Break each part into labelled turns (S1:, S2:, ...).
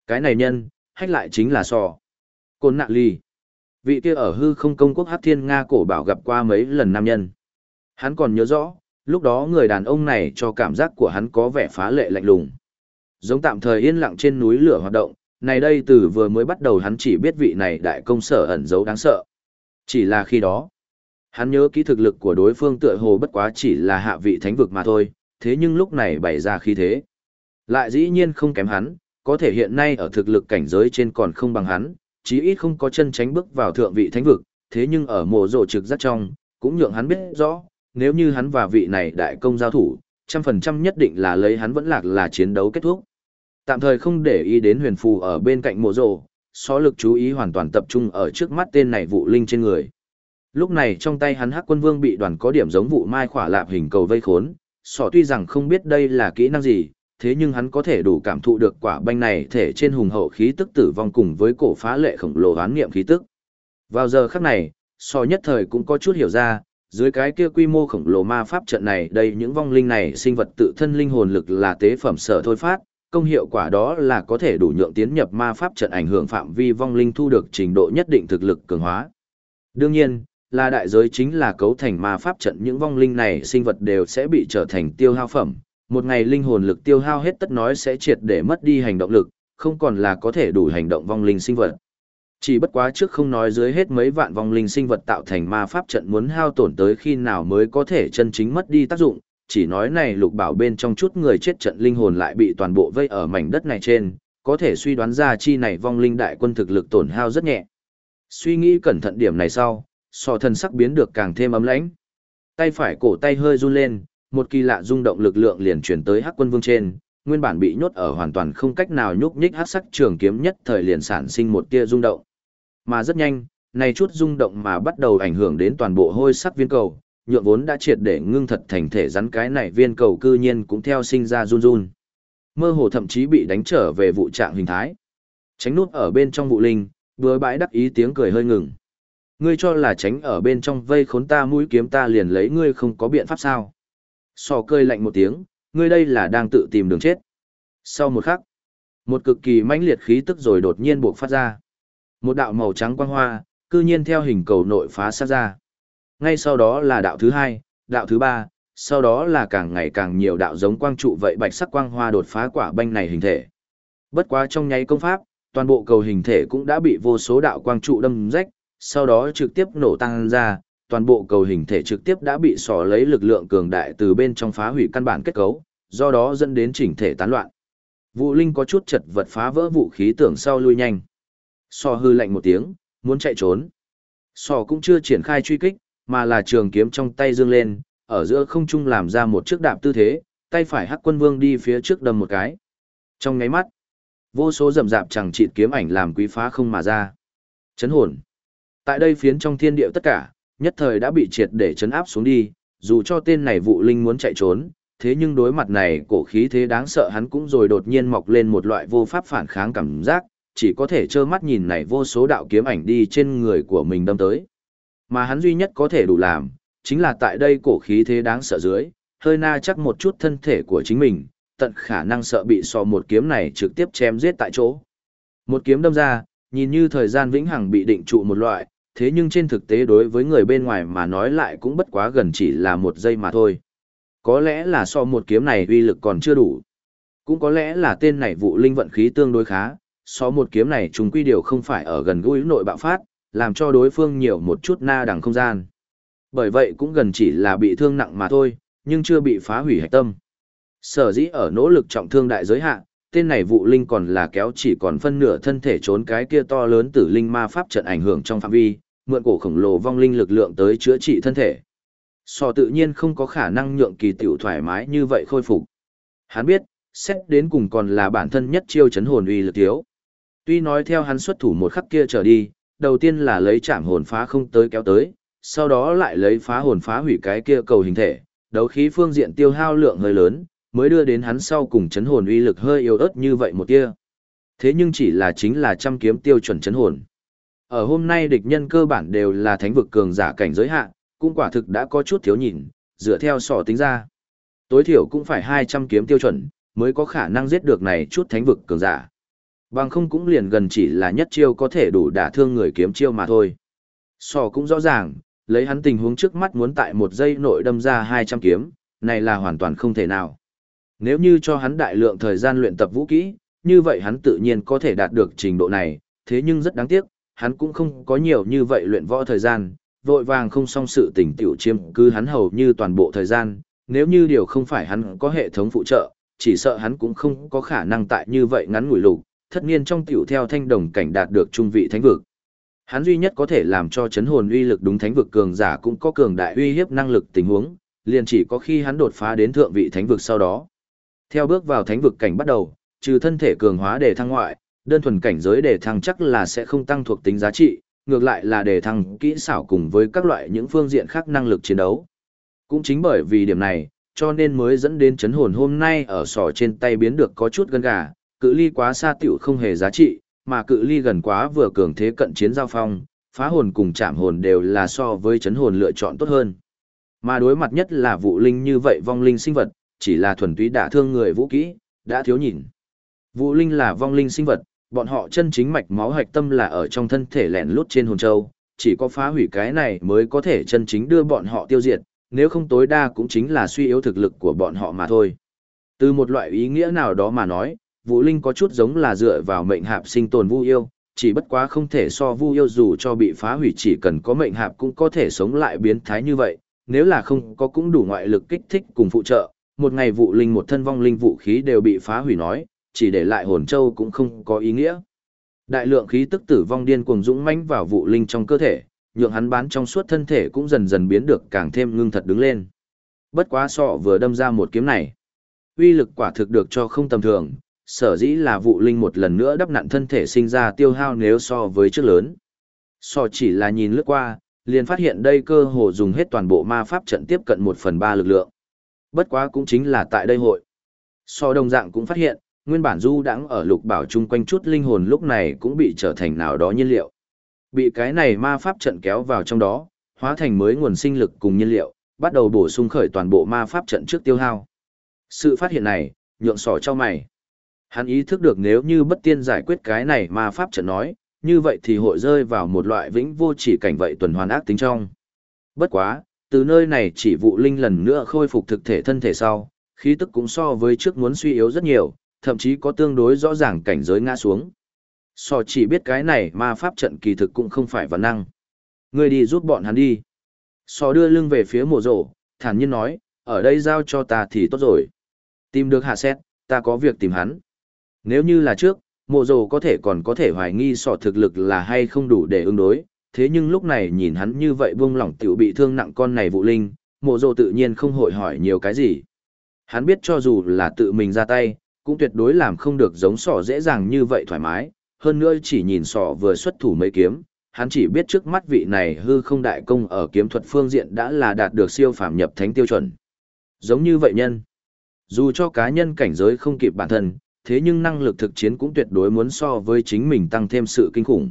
S1: Cái này nhân, hách lại chính là sò. Côn nạ ly. Vị kia ở hư không công quốc Hắc Thiên Nga cổ bảo gặp qua mấy lần nam nhân. Hắn còn nhớ rõ, lúc đó người đàn ông này cho cảm giác của hắn có vẻ phá lệ lạnh lùng. Giống tạm thời yên lặng trên núi lửa hoạt động, này đây từ vừa mới bắt đầu hắn chỉ biết vị này đại công sở ẩn giấu đáng sợ. Chỉ là khi đó, hắn nhớ kỹ thực lực của đối phương tựa hồ bất quá chỉ là hạ vị thánh vực mà thôi, thế nhưng lúc này bày ra khí thế. Lại dĩ nhiên không kém hắn, có thể hiện nay ở thực lực cảnh giới trên còn không bằng hắn, chí ít không có chân tránh bước vào thượng vị thánh vực, thế nhưng ở mộ rộ trực giác trong, cũng nhượng hắn biết rõ, nếu như hắn và vị này đại công giao thủ, 100% nhất định là lấy hắn vẫn lạc là chiến đấu kết thúc. Tạm thời không để ý đến huyền phù ở bên cạnh mộ rộ, xó lực chú ý hoàn toàn tập trung ở trước mắt tên này vụ linh trên người. Lúc này trong tay hắn Hắc Quân Vương bị đoàn có điểm giống vụ mai khỏa lạp hình cầu vây khốn, sọ tuy rằng không biết đây là kỹ năng gì, thế nhưng hắn có thể đủ cảm thụ được quả banh này thể trên hùng hậu khí tức tử vong cùng với cổ phá lệ khổng lồ hoán nghiệm khí tức. Vào giờ khắc này, sọ nhất thời cũng có chút hiểu ra, dưới cái kia quy mô khổng lồ ma pháp trận này đây những vong linh này sinh vật tự thân linh hồn lực là tế phẩm sở thôi phát, công hiệu quả đó là có thể đủ nhượng tiến nhập ma pháp trận ảnh hưởng phạm vi vong linh thu được trình độ nhất định thực lực cường hóa. Đương nhiên, là đại giới chính là cấu thành ma pháp trận những vong linh này sinh vật đều sẽ bị trở thành tiêu hao phẩm. Một ngày linh hồn lực tiêu hao hết tất nói sẽ triệt để mất đi hành động lực, không còn là có thể đủ hành động vong linh sinh vật. Chỉ bất quá trước không nói dưới hết mấy vạn vong linh sinh vật tạo thành ma pháp trận muốn hao tổn tới khi nào mới có thể chân chính mất đi tác dụng, chỉ nói này lục bảo bên trong chút người chết trận linh hồn lại bị toàn bộ vây ở mảnh đất này trên, có thể suy đoán ra chi này vong linh đại quân thực lực tổn hao rất nhẹ. Suy nghĩ cẩn thận điểm này sau, sọ thần sắc biến được càng thêm ấm lãnh. Tay phải cổ tay hơi run lên, một kỳ lạ rung động lực lượng liền chuyển tới Hắc Quân Vương trên, nguyên bản bị nhốt ở hoàn toàn không cách nào nhúc nhích hắc sắc trường kiếm nhất thời liền sản sinh một tia rung động. Mà rất nhanh, này chút rung động mà bắt đầu ảnh hưởng đến toàn bộ hôi sắc viên cầu, nhượng vốn đã triệt để ngưng thật thành thể rắn cái này viên cầu cư nhiên cũng theo sinh ra run run. Mơ hồ thậm chí bị đánh trở về vụ trạng hình thái. Tránh nút ở bên trong vụ linh, bừa bãi đắc ý tiếng cười hơi ngừng. Ngươi cho là tránh ở bên trong vây khốn ta mũi kiếm ta liền lấy ngươi không có biện pháp sao? Sò cười lạnh một tiếng, ngươi đây là đang tự tìm đường chết. Sau một khắc, một cực kỳ mãnh liệt khí tức rồi đột nhiên buộc phát ra. Một đạo màu trắng quang hoa, cư nhiên theo hình cầu nội phá sát ra. Ngay sau đó là đạo thứ hai, đạo thứ ba, sau đó là càng ngày càng nhiều đạo giống quang trụ vậy bạch sắc quang hoa đột phá quả banh này hình thể. Bất quá trong nháy công pháp, toàn bộ cầu hình thể cũng đã bị vô số đạo quang trụ đâm rách, sau đó trực tiếp nổ tăng ra, toàn bộ cầu hình thể trực tiếp đã bị xỏ lấy lực lượng cường đại từ bên trong phá hủy căn bản kết cấu, do đó dẫn đến chỉnh thể tán loạn. Vũ Linh có chút chật vật phá vỡ vũ khí tưởng sau lui nhanh. Sò hư lạnh một tiếng, muốn chạy trốn. Sò cũng chưa triển khai truy kích, mà là trường kiếm trong tay dương lên, ở giữa không trung làm ra một chiếc đạp tư thế, tay phải Hắc Quân Vương đi phía trước đâm một cái. Trong nháy mắt, vô số rậm rạp chẳng chịt kiếm ảnh làm quý phá không mà ra. Chấn hồn. Tại đây phiến trong thiên địa tất cả, nhất thời đã bị triệt để chấn áp xuống đi, dù cho tên này Vụ Linh muốn chạy trốn, thế nhưng đối mặt này cổ khí thế đáng sợ hắn cũng rồi đột nhiên mọc lên một loại vô pháp phản kháng cảm giác, chỉ có thể trơ mắt nhìn này vô số đạo kiếm ảnh đi trên người của mình đâm tới. Mà hắn duy nhất có thể đủ làm, chính là tại đây cổ khí thế đáng sợ dưới, hơi na chắc một chút thân thể của chính mình, tận khả năng sợ bị so một kiếm này trực tiếp chém giết tại chỗ. Một kiếm đâm ra, nhìn như thời gian vĩnh hằng bị định trụ một loại, thế nhưng trên thực tế đối với người bên ngoài mà nói lại cũng bất quá gần chỉ là một giây mà thôi. Có lẽ là so một kiếm này uy lực còn chưa đủ. Cũng có lẽ là tên này Vụ Linh vận khí tương đối khá, so một kiếm này chúng quy điều không phải ở gần gũi nội bạo phát, làm cho đối phương nhiều một chút na đằng không gian. Bởi vậy cũng gần chỉ là bị thương nặng mà thôi, nhưng chưa bị phá hủy hạch tâm. Sở dĩ ở nỗ lực trọng thương đại giới hạn, tên này Vụ Linh còn là kéo chỉ còn phân nửa thân thể trốn cái kia to lớn tử linh ma pháp trận ảnh hưởng trong phạm vi, mượn cổ khổng lồ vong linh lực lượng tới chữa trị thân thể. Sò tự nhiên không có khả năng nhượng kỳ tiểu thoải mái như vậy khôi phục. Hắn biết, xét đến cùng còn là bản thân nhất chiêu chấn hồn uy lực thiếu. Tuy nói theo hắn xuất thủ một khắc kia trở đi, đầu tiên là lấy chạm hồn phá không tới kéo tới, sau đó lại lấy phá hồn phá hủy cái kia cầu hình thể, đấu khí phương diện tiêu hao lượng hơi lớn, mới đưa đến hắn sau cùng chấn hồn uy lực hơi yếu ớt như vậy một tia. Thế nhưng chỉ là chính là trăm kiếm tiêu chuẩn chấn hồn. Ở hôm nay địch nhân cơ bản đều là thánh vực cường giả cảnh giới hạn, cũng quả thực đã có chút thiếu nhìn, dựa theo sọ tính ra. Tối thiểu cũng phải 200 kiếm tiêu chuẩn, mới có khả năng giết được này chút thánh vực cường giả. Bằng không cũng liền gần chỉ là nhất chiêu có thể đủ đả thương người kiếm chiêu mà thôi. Sò cũng rõ ràng, lấy hắn tình huống trước mắt muốn tại một giây nội đâm ra 200 kiếm, này là hoàn toàn không thể nào. Nếu như cho hắn đại lượng thời gian luyện tập vũ kỹ, như vậy hắn tự nhiên có thể đạt được trình độ này, thế nhưng rất đáng tiếc, hắn cũng không có nhiều như vậy luyện võ thời gian, vội vàng không xong sự tỉnh tiểu chiêm cứ hắn hầu như toàn bộ thời gian, nếu như điều không phải hắn có hệ thống phụ trợ, chỉ sợ hắn cũng không có khả năng tại như vậy ngắn ngủi lục, thất niên trong tiểu theo thanh đồng cảnh đạt được trung vị thánh vực. Hắn duy nhất có thể làm cho chấn hồn uy lực đúng thánh vực cường giả cũng có cường đại uy hiếp năng lực tình huống, liền chỉ có khi hắn đột phá đến thượng vị thánh vực sau đó. Theo bước vào thánh vực cảnh bắt đầu, trừ thân thể cường hóa để thăng ngoại, đơn thuần cảnh giới để thăng chắc là sẽ không tăng thuộc tính giá trị, ngược lại là để thăng kỹ xảo cùng với các loại những phương diện khác năng lực chiến đấu. Cũng chính bởi vì điểm này, cho nên mới dẫn đến chấn hồn hôm nay ở sỏ trên tay biến được có chút gân gà, cự ly quá xa tiểu không hề giá trị, mà cự ly gần quá vừa cường thế cận chiến giao phong, phá hồn cùng chạm hồn đều là so với chấn hồn lựa chọn tốt hơn. Mà đối mặt nhất là vụ linh như vậy vong linh sinh vật, chỉ là thuần túy đả thương người vũ kỹ, đã thiếu nhìn. Vụ linh là vong linh sinh vật, bọn họ chân chính mạch máu hạch tâm là ở trong thân thể lẻn lút trên hồn châu, chỉ có phá hủy cái này mới có thể chân chính đưa bọn họ tiêu diệt, nếu không tối đa cũng chính là suy yếu thực lực của bọn họ mà thôi. Từ một loại ý nghĩa nào đó mà nói, Vũ Linh có chút giống là dựa vào mệnh hạp sinh tồn Vu Yêu, chỉ bất quá không thể so Vu Yêu dù cho bị phá hủy chỉ cần có mệnh hạp cũng có thể sống lại biến thái như vậy, nếu là không có cũng đủ ngoại lực kích thích cùng phụ trợ, một ngày Vũ Linh một thân vong linh vũ khí đều bị phá hủy nói, chỉ để lại hồn châu cũng không có ý nghĩa. Đại lượng khí tức tử vong điên cuồng dũng mãnh vào Vũ Linh trong cơ thể, nhượng hắn bán trong suốt thân thể cũng dần dần biến được càng thêm ngưng thật đứng lên. Bất quá sọ vừa đâm ra một kiếm này, uy lực quả thực được cho không tầm thường, sở dĩ là vụ linh một lần nữa đắp nặn thân thể sinh ra tiêu hao nếu so với trước lớn. Sọ chỉ là nhìn lướt qua, liền phát hiện đây cơ hồ dùng hết toàn bộ ma pháp trận tiếp cận 1/3 lực lượng. Bất quá cũng chính là tại đây hội. Sọ đồng dạng cũng phát hiện, nguyên bản du đãng ở lục bảo chung quanh chút linh hồn lúc này cũng bị trở thành nào đó nhiên liệu. Bị cái này ma pháp trận kéo vào trong đó, hóa thành mới nguồn sinh lực cùng nhiên liệu, bắt đầu bổ sung khởi toàn bộ ma pháp trận trước tiêu hao. Sự phát hiện này, nhượng sỏ cho mày. Hắn ý thức được nếu như bất tiên giải quyết cái này ma pháp trận nói, như vậy thì hội rơi vào một loại vĩnh vô chỉ cảnh vậy tuần hoàn ác tính trong. Bất quá, từ nơi này chỉ vụ linh lần nữa khôi phục thực thể thân thể sau, khí tức cũng so với trước muốn suy yếu rất nhiều, thậm chí có tương đối rõ ràng cảnh giới ngã xuống. Sò chỉ biết cái này ma pháp trận kỳ thực cũng không phải vấn năng. Ngươi đi giúp bọn hắn đi. Sò đưa lưng về phía mộ rổ, thản nhiên nói, ở đây giao cho ta thì tốt rồi. Tìm được hạ xét, ta có việc tìm hắn. Nếu như là trước, mộ rổ còn có thể hoài nghi sò thực lực là hay không đủ để ứng đối, thế nhưng lúc này nhìn hắn như vậy buông lỏng tiểu bị thương nặng con này vụ linh, mộ rổ tự nhiên không hội hỏi nhiều cái gì. Hắn biết cho dù là tự mình ra tay, cũng tuyệt đối làm không được giống sò dễ dàng như vậy thoải mái. Hơn nữa chỉ nhìn sọ vừa xuất thủ mấy kiếm, hắn chỉ biết trước mắt vị này hư không đại công ở kiếm thuật phương diện đã là đạt được siêu phàm nhập thánh tiêu chuẩn. Giống như vậy nhân, dù cho cá nhân cảnh giới không kịp bản thân, thế nhưng năng lực thực chiến cũng tuyệt đối muốn so với chính mình tăng thêm sự kinh khủng.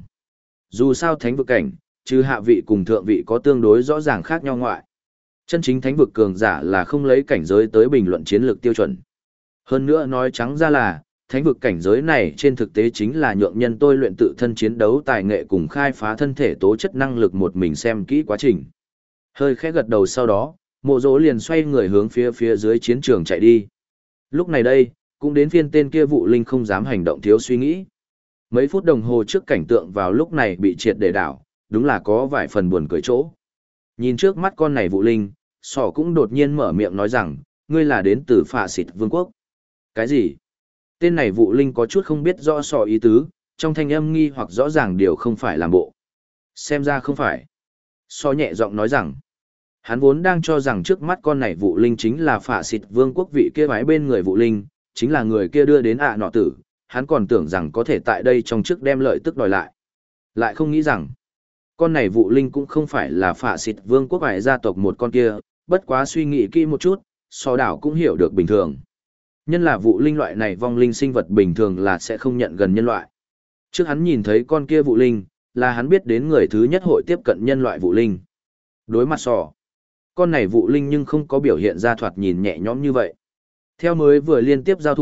S1: Dù sao thánh vực cảnh, trừ hạ vị cùng thượng vị có tương đối rõ ràng khác nhau ngoại. Chân chính thánh vực cường giả là không lấy cảnh giới tới bình luận chiến lược tiêu chuẩn. Hơn nữa nói trắng ra là, thánh vực cảnh giới này trên thực tế chính là nhượng nhân tôi luyện tự thân chiến đấu tài nghệ cùng khai phá thân thể tố chất năng lực một mình xem kỹ quá trình. Hơi khẽ gật đầu sau đó, mộ dỗ liền xoay người hướng phía dưới chiến trường chạy đi. Lúc này đây, cũng đến phiên tên kia vụ linh không dám hành động thiếu suy nghĩ. Mấy phút đồng hồ trước cảnh tượng vào lúc này bị triệt để đảo, đúng là có vài phần buồn cười chỗ. Nhìn trước mắt con này vụ linh, sỏ cũng đột nhiên mở miệng nói rằng, ngươi là đến từ Phạ Xịt Vương quốc. Cái gì? Tên này vụ linh có chút không biết rõ sọ ý tứ, trong thanh âm nghi hoặc rõ ràng điều không phải làm bộ. Xem ra không phải. Sọ nhẹ giọng nói rằng, hắn vốn đang cho rằng trước mắt con này vụ linh chính là Phạ Xịt Vương quốc vị kia bái bên người vụ linh, chính là người kia đưa đến nọ tử, hắn còn tưởng rằng có thể tại đây trong trước đem lợi tức đòi lại. Lại không nghĩ rằng, con này vụ linh cũng không phải là Phạ Xịt Vương quốc vài gia tộc một con kia, bất quá suy nghĩ kỹ một chút, sọ đảo cũng hiểu được bình thường. Nhân là vụ linh loại này vong linh sinh vật bình thường là sẽ không nhận gần nhân loại. Trước hắn nhìn thấy con kia vụ linh, là hắn biết đến người thứ nhất hội tiếp cận nhân loại vụ linh. Đối mặt sò, con này vụ linh nhưng không có biểu hiện ra thoạt nhìn nhẹ nhõm như vậy. Theo mới vừa liên tiếp giao thủ,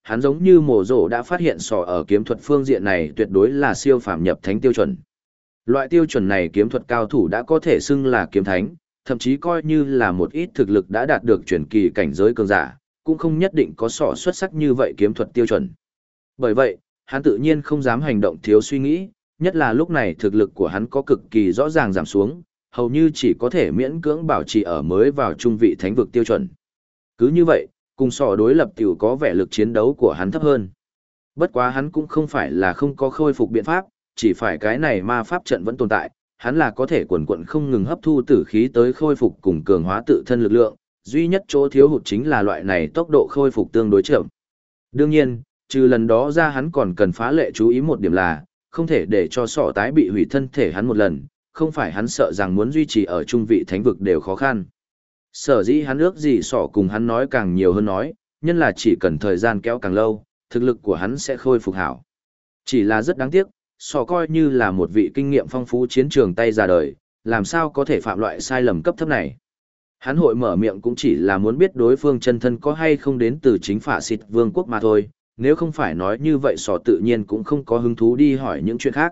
S1: hắn giống như mổ rổ đã phát hiện sỏ ở kiếm thuật phương diện này tuyệt đối là siêu phàm nhập thánh tiêu chuẩn. Loại tiêu chuẩn này kiếm thuật cao thủ đã có thể xưng là kiếm thánh, thậm chí coi như là một ít thực lực đã đạt được chuyển kỳ cảnh giới cường giả, cũng không nhất định có sỏ xuất sắc như vậy kiếm thuật tiêu chuẩn. Bởi vậy, hắn tự nhiên không dám hành động thiếu suy nghĩ, nhất là lúc này thực lực của hắn có cực kỳ rõ ràng giảm xuống, hầu như chỉ có thể miễn cưỡng bảo trì ở mới vào trung vị thánh vực tiêu chuẩn. Cứ như vậy, cùng sỏ đối lập tiểu có vẻ lực chiến đấu của hắn thấp hơn. Bất quá hắn cũng không phải là không có khôi phục biện pháp, chỉ phải cái này ma pháp trận vẫn tồn tại, hắn là có thể quần quận không ngừng hấp thu tử khí tới khôi phục cùng cường hóa tự thân lực lượng, duy nhất chỗ thiếu hụt chính là loại này tốc độ khôi phục tương đối chậm. Đương nhiên, trừ lần đó ra hắn còn cần phá lệ chú ý một điểm là, không thể để cho sọ tái bị hủy thân thể hắn một lần, không phải hắn sợ rằng muốn duy trì ở trung vị thánh vực đều khó khăn. Sở dĩ hắn ước gì sọ cùng hắn nói càng nhiều hơn nói, nhân là chỉ cần thời gian kéo càng lâu, thực lực của hắn sẽ khôi phục hảo. Chỉ là rất đáng tiếc, sọ coi như là một vị kinh nghiệm phong phú chiến trường tay ra đời, làm sao có thể phạm loại sai lầm cấp thấp này. Hắn hội mở miệng cũng chỉ là muốn biết đối phương chân thân có hay không đến từ chính phả xịt vương quốc mà thôi, nếu không phải nói như vậy sọ tự nhiên cũng không có hứng thú đi hỏi những chuyện khác.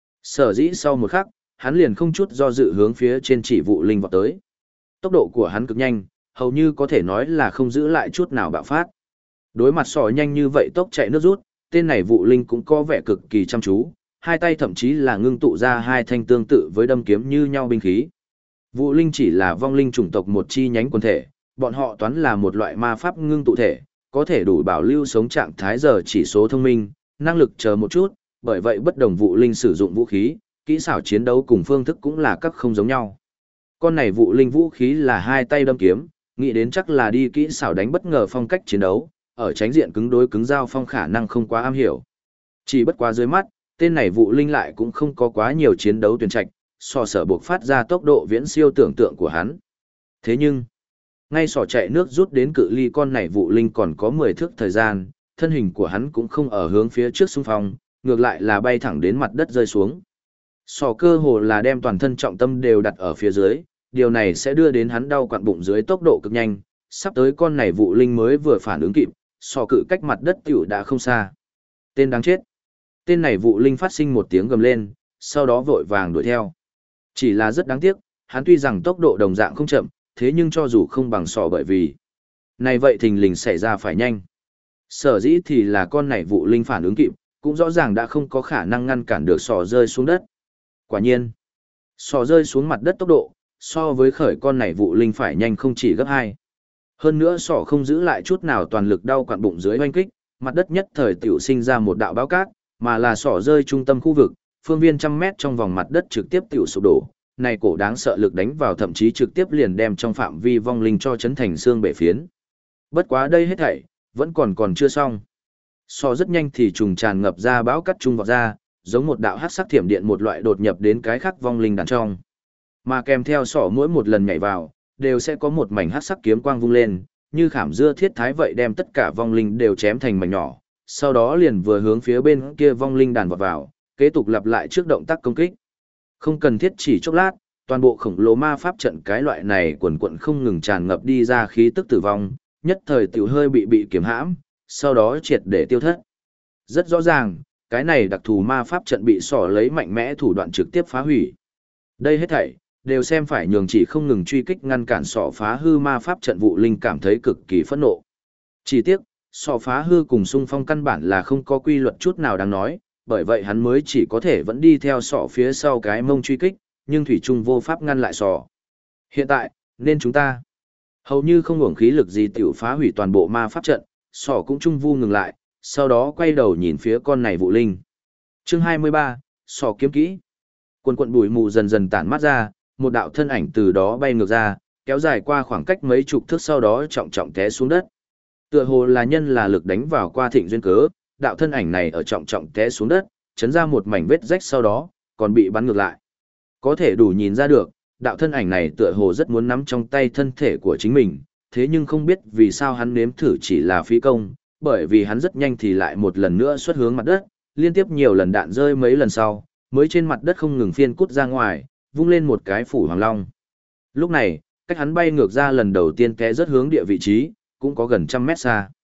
S1: Sở dĩ sau một khắc, hắn liền không chút do dự hướng phía trên chỉ vụ linh vọt tới. Tốc độ của hắn cực nhanh, hầu như có thể nói là không giữ lại chút nào bạo phát. Đối mặt sọ nhanh như vậy tốc chạy nước rút, tên này vụ linh cũng có vẻ cực kỳ chăm chú, hai tay thậm chí là ngưng tụ ra hai thanh tương tự với đâm kiếm như nhau binh khí. Vụ linh chỉ là vong linh chủng tộc một chi nhánh quần thể, bọn họ toán là một loại ma pháp ngưng tụ thể, có thể đủ bảo lưu sống trạng thái giờ chỉ số thông minh, năng lực chờ một chút, bởi vậy bất đồng vụ linh sử dụng vũ khí, kỹ xảo chiến đấu cùng phương thức cũng là các không giống nhau. Con này vụ linh vũ khí là hai tay đâm kiếm, nghĩ đến chắc là đi kỹ xảo đánh bất ngờ phong cách chiến đấu, ở tránh diện cứng đối cứng giao phong khả năng không quá am hiểu. Chỉ bất quá dưới mắt, tên này vụ linh lại cũng không có quá nhiều chiến đấu tuyển trạch, sò sở buộc phát ra tốc độ viễn siêu tưởng tượng của hắn. Thế nhưng, ngay sò chạy nước rút đến cự ly con này vụ linh còn có 10 thước thời gian, thân hình của hắn cũng không ở hướng phía trước xung phong, ngược lại là bay thẳng đến mặt đất rơi xuống. Sò cơ hồ là đem toàn thân trọng tâm đều đặt ở phía dưới, điều này sẽ đưa đến hắn đau quặn bụng dưới tốc độ cực nhanh, sắp tới con này vụ linh mới vừa phản ứng kịp, sò cự cách mặt đất tiểu đã không xa. Tên đáng chết. Tên này vụ linh phát sinh một tiếng gầm lên, sau đó vội vàng đuổi theo. Chỉ là rất đáng tiếc, hắn tuy rằng tốc độ đồng dạng không chậm, thế nhưng cho dù không bằng sò bởi vì này vậy thình lình xảy ra phải nhanh. Sở dĩ thì là con này vụ linh phản ứng kịp, cũng rõ ràng đã không có khả năng ngăn cản được sò rơi xuống đất. Quả nhiên, sò rơi xuống mặt đất tốc độ, so với khởi con này vụ linh phải nhanh không chỉ gấp 2. Hơn nữa sò không giữ lại chút nào toàn lực đau quặn bụng dưới hoanh kích, mặt đất nhất thời tiểu sinh ra một đạo báo cát, mà là sò rơi trung tâm khu vực, phương viên trăm mét trong vòng mặt đất trực tiếp tiểu sụp đổ. Này cổ đáng sợ lực đánh vào thậm chí trực tiếp liền đem trong phạm vi vong linh cho chấn thành xương bể phiến. Bất quá đây hết thảy, vẫn còn chưa xong. Sò rất nhanh thì trùng tràn ngập ra bão cắt trung vọt ra, giống một đạo hắc sắc thiểm điện một loại đột nhập đến cái khắc vong linh đàn trong. Mà kèm theo sỏ mỗi một lần nhảy vào, đều sẽ có một mảnh hắc sắc kiếm quang vung lên, như khảm dưa thiết thái vậy đem tất cả vong linh đều chém thành mảnh nhỏ, sau đó liền vừa hướng phía bên kia vong linh đàn vọt vào, kế tục lặp lại trước động tác công kích. Không cần thiết chỉ chốc lát, toàn bộ khổng lồ ma pháp trận cái loại này quần quận không ngừng tràn ngập đi ra khí tức tử vong, nhất thời tiểu hơi bị kiềm hãm, sau đó triệt để tiêu thất. Rất rõ ràng, cái này đặc thù ma pháp trận bị sỏ lấy mạnh mẽ thủ đoạn trực tiếp phá hủy. Đây hết thảy đều xem phải nhường chỉ không ngừng truy kích ngăn cản sỏ phá hư ma pháp trận vụ linh cảm thấy cực kỳ phẫn nộ. Chỉ tiếc, sỏ phá hư cùng xung phong căn bản là không có quy luật chút nào đáng nói, bởi vậy hắn mới chỉ có thể vẫn đi theo sỏ phía sau cái mông truy kích, nhưng thủy trung vô pháp ngăn lại sỏ. Hiện tại, nên chúng ta hầu như không uổng khí lực gì tiểu phá hủy toàn bộ ma pháp trận, sỏ cũng trung vu ngừng lại, sau đó quay đầu nhìn phía con này vụ linh. Chương 23, sỏ kiếm kỹ. Quần quần bụi mù dần dần tản mát ra, một đạo thân ảnh từ đó bay ngược ra, kéo dài qua khoảng cách mấy chục thước sau đó trọng trọng té xuống đất. Tựa hồ là nhân là lực đánh vào qua thịnh duyên cớ, đạo thân ảnh này ở trọng trọng té xuống đất, chấn ra một mảnh vết rách sau đó, còn bị bắn ngược lại. Có thể đủ nhìn ra được, đạo thân ảnh này tựa hồ rất muốn nắm trong tay thân thể của chính mình, thế nhưng không biết vì sao hắn nếm thử chỉ là phí công, bởi vì hắn rất nhanh thì lại một lần nữa xuất hướng mặt đất, liên tiếp nhiều lần đạn rơi mấy lần sau, mới trên mặt đất không ngừng phiên cút ra ngoài, vung lên một cái phủ hoàng long. Lúc này, cách hắn bay ngược ra lần đầu tiên té rớt hướng địa vị trí, cũng có gần trăm mét xa.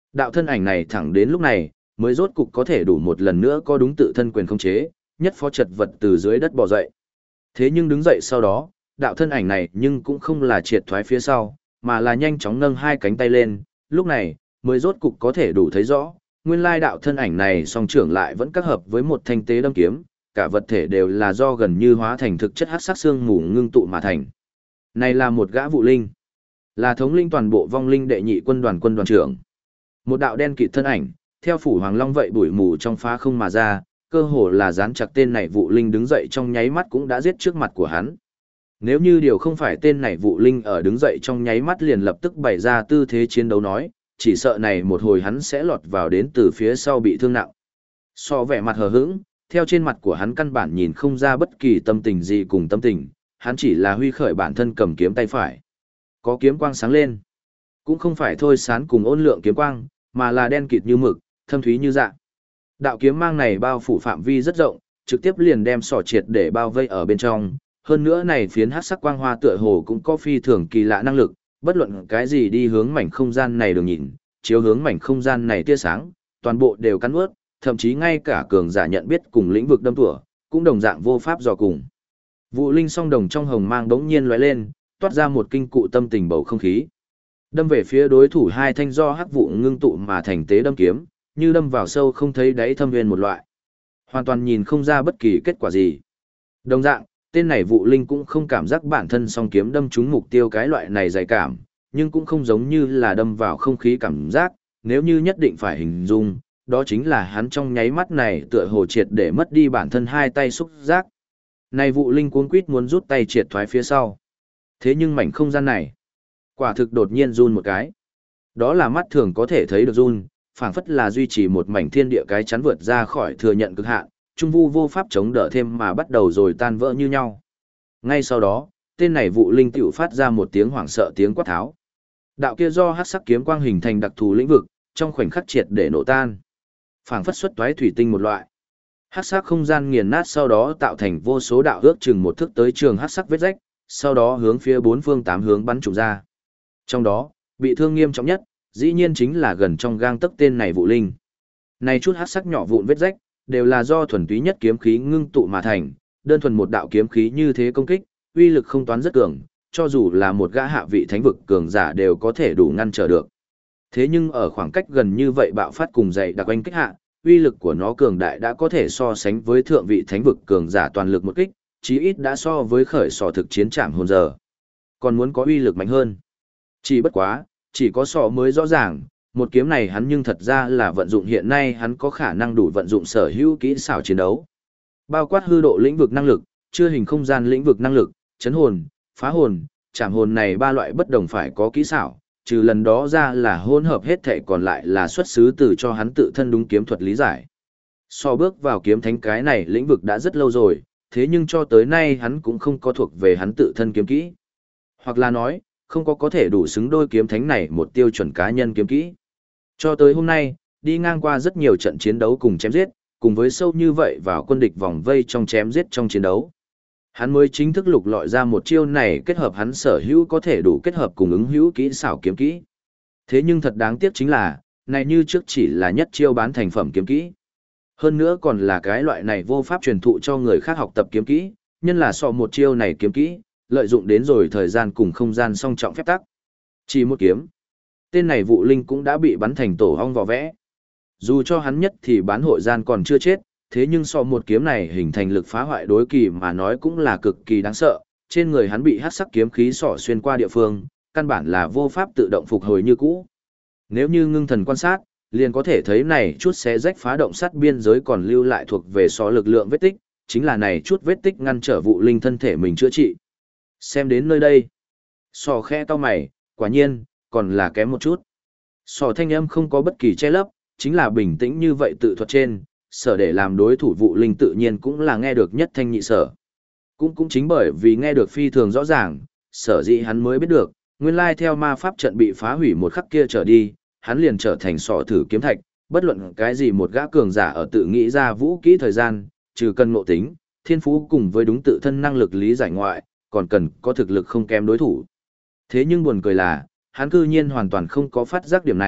S1: Đạo thân ảnh này thẳng đến lúc này, mới rốt cục có thể đủ một lần nữa có đúng tự thân quyền khống chế, nhất phó chật vật từ dưới đất bò dậy. Thế nhưng đứng dậy sau đó, đạo thân ảnh này nhưng cũng không là triệt thoái phía sau, mà là nhanh chóng nâng hai cánh tay lên, lúc này, mới rốt cục có thể đủ thấy rõ, nguyên lai đạo thân ảnh này song trưởng lại vẫn kết hợp với một thanh tế đâm kiếm, cả vật thể đều là do gần như hóa thành thực chất hắc sắc xương mù ngưng tụ mà thành. Này là một gã vụ linh, là thống linh toàn bộ vong linh đệ nhị quân đoàn trưởng. Một đạo đen kịt thân ảnh, theo phủ hoàng long vậy bụi mù trong phá không mà ra, cơ hồ là dán chặt tên này vụ linh đứng dậy trong nháy mắt cũng đã giết trước mặt của hắn. Nếu như điều không phải tên này vụ linh ở đứng dậy trong nháy mắt liền lập tức bày ra tư thế chiến đấu nói, chỉ sợ này một hồi hắn sẽ lọt vào đến từ phía sau bị thương nặng. So vẻ mặt hờ hững, theo trên mặt của hắn căn bản nhìn không ra bất kỳ tâm tình gì cùng tâm tình, hắn chỉ là huy khởi bản thân cầm kiếm tay phải. Có kiếm quang sáng lên. Cũng không phải thôi sán cùng ôn lượng kiếm quang, mà là đen kịt như mực, thâm thúy như dạ. Đạo kiếm mang này bao phủ phạm vi rất rộng, trực tiếp liền đem sỏ triệt để bao vây ở bên trong. Hơn nữa này phiến hắc sắc quang hoa tựa hồ cũng có phi thường kỳ lạ năng lực, bất luận cái gì đi hướng mảnh không gian này đường nhìn, chiếu hướng mảnh không gian này tia sáng, toàn bộ đều cắn ướt, thậm chí ngay cả cường giả nhận biết cùng lĩnh vực đâm tủa, cũng đồng dạng vô pháp dò cùng. Vụ linh song đồng trong hồng mang đống nhiên lóe lên, toát ra một kinh cụ tâm tình bầu không khí. Đâm về phía đối thủ hai thanh do hắc vụ ngưng tụ mà thành tế đâm kiếm, như đâm vào sâu không thấy đáy thâm nguyên một loại. Hoàn toàn nhìn không ra bất kỳ kết quả gì. Đồng dạng, tên này vụ linh cũng không cảm giác bản thân song kiếm đâm trúng mục tiêu cái loại này dày cảm, nhưng cũng không giống như là đâm vào không khí cảm giác, nếu như nhất định phải hình dung, đó chính là hắn trong nháy mắt này tựa hồ triệt để mất đi bản thân hai tay xúc giác. Này vụ linh cuống quýt muốn rút tay triệt thoái phía sau. Thế nhưng mảnh không gian này, quả thực đột nhiên run một cái. Đó là mắt thường có thể thấy được run, phảng phất là duy trì một mảnh thiên địa cái chắn vượt ra khỏi thừa nhận cực hạn, trung vu vô pháp chống đỡ thêm mà bắt đầu rồi tan vỡ như nhau. Ngay sau đó, tên này vụ linh tiểu phát ra một tiếng hoảng sợ tiếng quát tháo. Đạo kia do hắc sắc kiếm quang hình thành đặc thù lĩnh vực, trong khoảnh khắc triệt để nổ tan. Phảng phất xuất toái thủy tinh một loại. Hắc sắc không gian nghiền nát sau đó tạo thành vô số đạo ước chừng một thước tới trường hắc sắc vết rách, sau đó hướng phía bốn phương tám hướng bắn trục ra. Trong đó, bị thương nghiêm trọng nhất, dĩ nhiên chính là gần trong gang tấc tên này vụ linh. Này chút hắc sắc nhỏ vụn vết rách, đều là do thuần túy nhất kiếm khí ngưng tụ mà thành, đơn thuần một đạo kiếm khí như thế công kích, uy lực không toán rất cường, cho dù là một gã hạ vị thánh vực cường giả đều có thể đủ ngăn trở được. Thế nhưng ở khoảng cách gần như vậy bạo phát cùng dày đặc oanh kích hạ, uy lực của nó cường đại đã có thể so sánh với thượng vị thánh vực cường giả toàn lực một kích, chí ít đã so với khởi sò thực chiến trảm hồn giờ. Còn muốn có uy lực mạnh hơn. Chỉ bất quá, chỉ có sò mới rõ ràng, một kiếm này hắn nhưng thật ra là vận dụng hiện nay hắn có khả năng đủ vận dụng sở hữu kỹ xảo chiến đấu. Bao quát hư độ lĩnh vực năng lực, chưa hình không gian lĩnh vực năng lực, chấn hồn, phá hồn, trảm hồn này ba loại bất đồng phải có kỹ xảo, trừ lần đó ra là hỗn hợp hết thể còn lại là xuất xứ từ cho hắn tự thân đúng kiếm thuật lý giải. So bước vào kiếm thánh cái này lĩnh vực đã rất lâu rồi, thế nhưng cho tới nay hắn cũng không có thuộc về hắn tự thân kiếm kỹ. Hoặc là nói, không có thể đủ xứng đôi kiếm thánh này một tiêu chuẩn cá nhân kiếm kỹ. Cho tới hôm nay, đi ngang qua rất nhiều trận chiến đấu cùng chém giết, cùng với sâu như vậy vào quân địch vòng vây trong chém giết trong chiến đấu. Hắn mới chính thức lục lọi ra một chiêu này kết hợp hắn sở hữu có thể đủ kết hợp cùng ứng hữu kỹ xảo kiếm kỹ. Thế nhưng thật đáng tiếc chính là, này như trước chỉ là nhất chiêu bán thành phẩm kiếm kỹ. Hơn nữa còn là cái loại này vô pháp truyền thụ cho người khác học tập kiếm kỹ, nhân là so một chiêu này kiếm kỹ, lợi dụng đến rồi thời gian cùng không gian song trọng phép tắc. Chỉ một kiếm, tên này vụ linh cũng đã bị bắn thành tổ ong vỏ vẽ. Dù cho hắn nhất thì bán hội gian còn chưa chết, thế nhưng so một kiếm này hình thành lực phá hoại đối kỳ mà nói cũng là cực kỳ đáng sợ, trên người hắn bị hắc sắc kiếm khí sỏ xuyên qua địa phương, căn bản là vô pháp tự động phục hồi như cũ. Nếu như ngưng thần quan sát, liền có thể thấy này chút xé rách phá động sắt biên giới còn lưu lại thuộc về so lực lượng vết tích, chính là này chút vết tích ngăn trở vụ linh thân thể mình chữa trị. Xem đến nơi đây, sò khe to mày, quả nhiên, còn là kém một chút. Sò thanh âm không có bất kỳ che lấp, chính là bình tĩnh như vậy tự thuật trên, sở để làm đối thủ vụ linh tự nhiên cũng là nghe được nhất thanh nhị sở. Cũng chính bởi vì nghe được phi thường rõ ràng, sở dĩ hắn mới biết được, nguyên lai theo ma pháp trận bị phá hủy một khắc kia trở đi, hắn liền trở thành sọ thử kiếm thạch, bất luận cái gì một gã cường giả ở tự nghĩ ra vũ kỹ thời gian, trừ cần ngộ tính, thiên phú cùng với đúng tự thân năng lực lý giải ngoại, còn cần có thực lực không kém đối thủ. Thế nhưng buồn cười là, hắn cư nhiên hoàn toàn không có phát giác điểm này,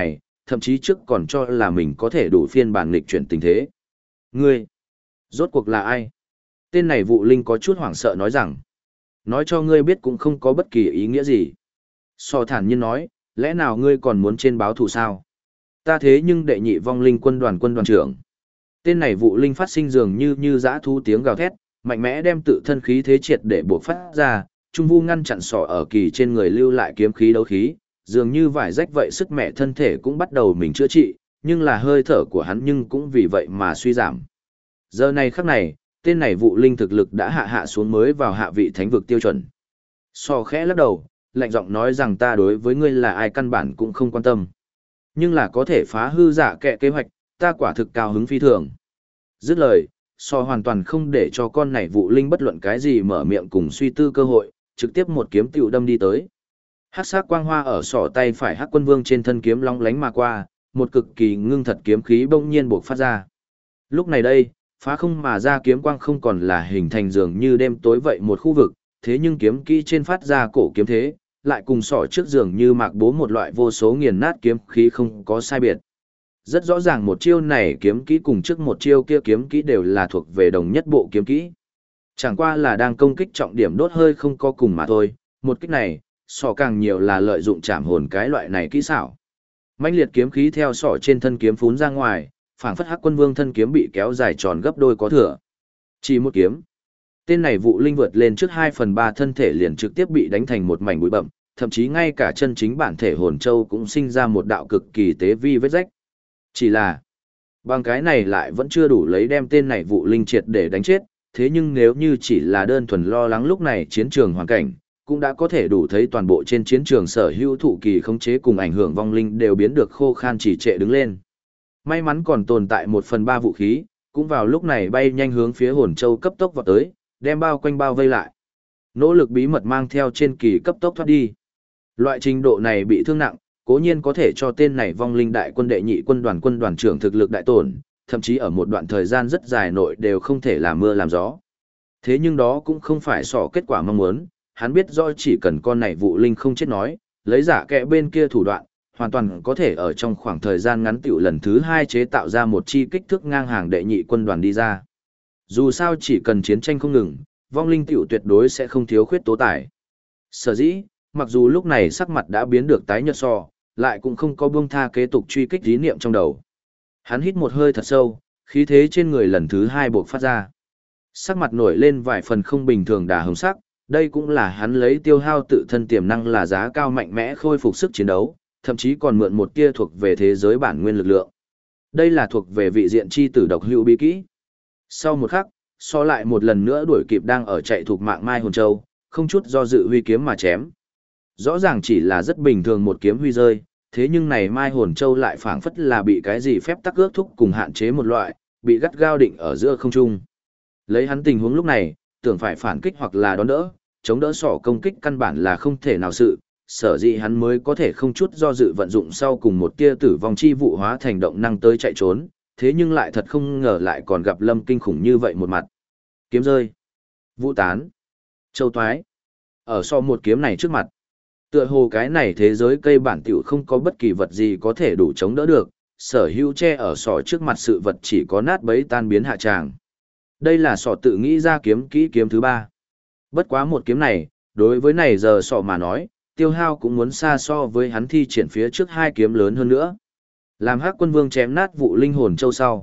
S1: thậm chí trước còn cho là mình có thể đủ phiên bản nghịch chuyển tình thế. Ngươi, rốt cuộc là ai? Tên này Vụ Linh có chút hoảng sợ nói rằng, nói cho ngươi biết cũng không có bất kỳ ý nghĩa gì. Sò thản nhiên nói, lẽ nào ngươi còn muốn trên báo thù sao? Ta thế nhưng đệ nhị vong linh quân đoàn trưởng. Tên này Vụ Linh phát sinh dường như dã thú tiếng gào thét, mạnh mẽ đem tự thân khí thế triệt để buộc phát ra, trung vu ngăn chặn sọ ở kỳ trên người lưu lại kiếm khí đấu khí, dường như vải rách vậy sức mẹ thân thể cũng bắt đầu mình chữa trị, nhưng là hơi thở của hắn nhưng cũng vì vậy mà suy giảm. Giờ này khắc này, tên này Vụ Linh thực lực đã hạ xuống mới vào hạ vị thánh vực tiêu chuẩn. Sọ khẽ lắc đầu, lạnh giọng nói rằng ta đối với ngươi là ai căn bản cũng không quan tâm. Nhưng là có thể phá hư giả kệ kế hoạch, ta quả thực cao hứng phi thường. Dứt lời, Sọ hoàn toàn không để cho con này Vụ Linh bất luận cái gì mở miệng cùng suy tư cơ hội, trực tiếp một kiếm tiểu đâm đi tới. Hắc sắc quang hoa ở Sọ tay phải Hắc Quân Vương trên thân kiếm long lánh mà qua, một cực kỳ ngưng thật kiếm khí bỗng nhiên bộc phát ra. Lúc này đây, phá không mà ra kiếm quang không còn là hình thành dường như đêm tối vậy một khu vực, thế nhưng kiếm kỹ trên phát ra cổ kiếm thế, lại cùng Sọ trước dường như mạc bố một loại vô số nghiền nát kiếm khí không có sai biệt. Rất rõ ràng một chiêu này kiếm kỹ cùng trước một chiêu kia kiếm kỹ đều là thuộc về đồng nhất bộ kiếm kỹ. Chẳng qua là đang công kích trọng điểm đốt hơi không có cùng mà thôi, một kích này, Sọ càng nhiều là lợi dụng chạm hồn cái loại này kỹ xảo. Mãnh liệt kiếm khí theo Sọ trên thân kiếm phún ra ngoài, phảng phất Hắc Quân Vương thân kiếm bị kéo dài tròn gấp đôi có thừa. Chỉ một kiếm, tên này Vụ Linh vượt lên trước 2/3 thân thể liền trực tiếp bị đánh thành một mảnh bụi bặm, thậm chí ngay cả chân chính bản thể hồn châu cũng sinh ra một đạo cực kỳ tế vi vết rách. Chỉ là, bằng cái này lại vẫn chưa đủ lấy đem tên này Vụ Linh triệt để đánh chết, thế nhưng nếu như chỉ là đơn thuần lo lắng lúc này chiến trường hoàn cảnh, cũng đã có thể đủ thấy toàn bộ trên chiến trường sở hữu thụ kỳ khống chế cùng ảnh hưởng vong linh đều biến được khô khan chỉ trệ đứng lên. May mắn còn tồn tại 1/3 vũ khí, cũng vào lúc này bay nhanh hướng phía hồn châu cấp tốc vọt tới, đem bao quanh bao vây lại. Nỗ lực bí mật mang theo trên kỳ cấp tốc thoát đi. Loại trình độ này bị thương nặng, cố nhiên có thể cho tên này vong linh đại quân đệ nhị quân đoàn trưởng thực lực đại tổn, thậm chí ở một đoạn thời gian rất dài nội đều không thể làm mưa làm gió. Thế nhưng đó cũng không phải Sọ kết quả mong muốn, hắn biết rõ chỉ cần con này Vụ Linh không chết nói, lấy giả kệ bên kia thủ đoạn, hoàn toàn có thể ở trong khoảng thời gian ngắn tiểu lần thứ 2 chế tạo ra một chi kích thước ngang hàng đệ nhị quân đoàn đi ra. Dù sao chỉ cần chiến tranh không ngừng, vong linh tiểu tuyệt đối sẽ không thiếu khuyết tố tài. Sở dĩ, mặc dù lúc này sắc mặt đã biến được tái nhợt Sọ, lại cũng không có buông tha kế tục truy kích ý niệm trong đầu. Hắn hít một hơi thật sâu, khí thế trên người lần thứ 2 buộc phát ra. Sắc mặt nổi lên vài phần không bình thường đà hồng sắc, đây cũng là hắn lấy tiêu hao tự thân tiềm năng là giá cao mạnh mẽ khôi phục sức chiến đấu, thậm chí còn mượn một tia thuộc về thế giới bản nguyên lực lượng. Đây là thuộc về vị diện chi tử độc hữu bí kỹ. Sau một khắc, Sọ lại một lần nữa đuổi kịp đang ở chạy thuộc mạng Mai Hồn Châu, không chút do dự huy kiếm mà chém. Rõ ràng chỉ là rất bình thường một kiếm huy rơi, thế nhưng này Mai Hồn Châu lại phảng phất là bị cái gì phép tắc ước thúc cùng hạn chế một loại, bị gắt gao định ở giữa không trung. Lấy hắn tình huống lúc này, tưởng phải phản kích hoặc là đón đỡ, chống đỡ Sọ công kích căn bản là không thể nào sự, sở dĩ hắn mới có thể không chút do dự vận dụng sau cùng một tia tử vong chi vụ hóa thành động năng tới chạy trốn, thế nhưng lại thật không ngờ lại còn gặp lâm kinh khủng như vậy một mặt. Kiếm rơi, vũ tán, châu toái. Ở Sọ một kiếm này trước mặt, tựa hồ cái này thế giới cây bản tiểu không có bất kỳ vật gì có thể đủ chống đỡ được, sở hữu che ở Sọ trước mặt sự vật chỉ có nát bấy tan biến hạ tràng. Đây là Sọ tự nghĩ ra kiếm kỹ kiếm thứ 3. Bất quá một kiếm này, đối với này giờ Sọ mà nói, tiêu hao cũng muốn xa so với hắn thi triển phía trước 2 kiếm lớn hơn nữa. Làm Hắc Quân Vương chém nát Vụ Linh hồn châu sau,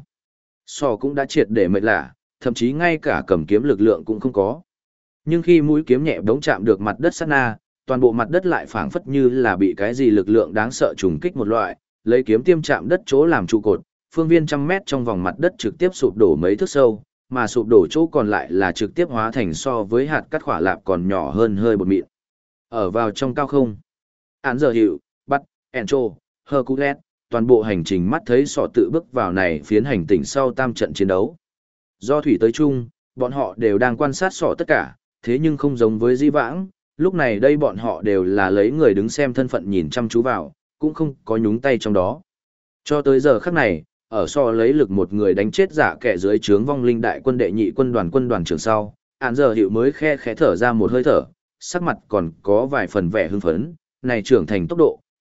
S1: Sọ cũng đã triệt để mệt lả, thậm chí ngay cả cầm kiếm lực lượng cũng không có. Nhưng khi mũi kiếm nhẹ bỗng chạm được mặt đất sát na, toàn bộ mặt đất lại phảng phất như là bị cái gì lực lượng đáng sợ trùng kích một loại, lấy kiếm tiêm chạm đất chỗ làm trụ cột, phương viên trăm mét trong vòng mặt đất trực tiếp sụp đổ mấy thước sâu, mà sụp đổ chỗ còn lại là trực tiếp hóa thành so với hạt cát khỏa lạp còn nhỏ hơn hơi bột mịn. Ở vào trong cao không, án giờ hiệu, bắt, Encho, Hercules, toàn bộ hành trình mắt thấy Sọ tự bước vào này phiến hành tinh sau tam trận chiến đấu. Do thủy tới chung, bọn họ đều đang quan sát Sọ tất cả, thế nhưng không giống với di vãng, lúc này đây bọn họ đều là lấy người đứng xem thân phận nhìn chăm chú vào, cũng không có nhúng tay trong đó. Cho tới giờ khắc này, ở Sọ lấy lực một người đánh chết giả kẻ dưới trướng vong linh đại quân đệ nhị quân đoàn trưởng sau, án giờ hiệu mới khe khẽ thở ra một hơi thở, sắc mặt còn có vài phần vẻ hưng phấn, này trưởng thành tốc độ,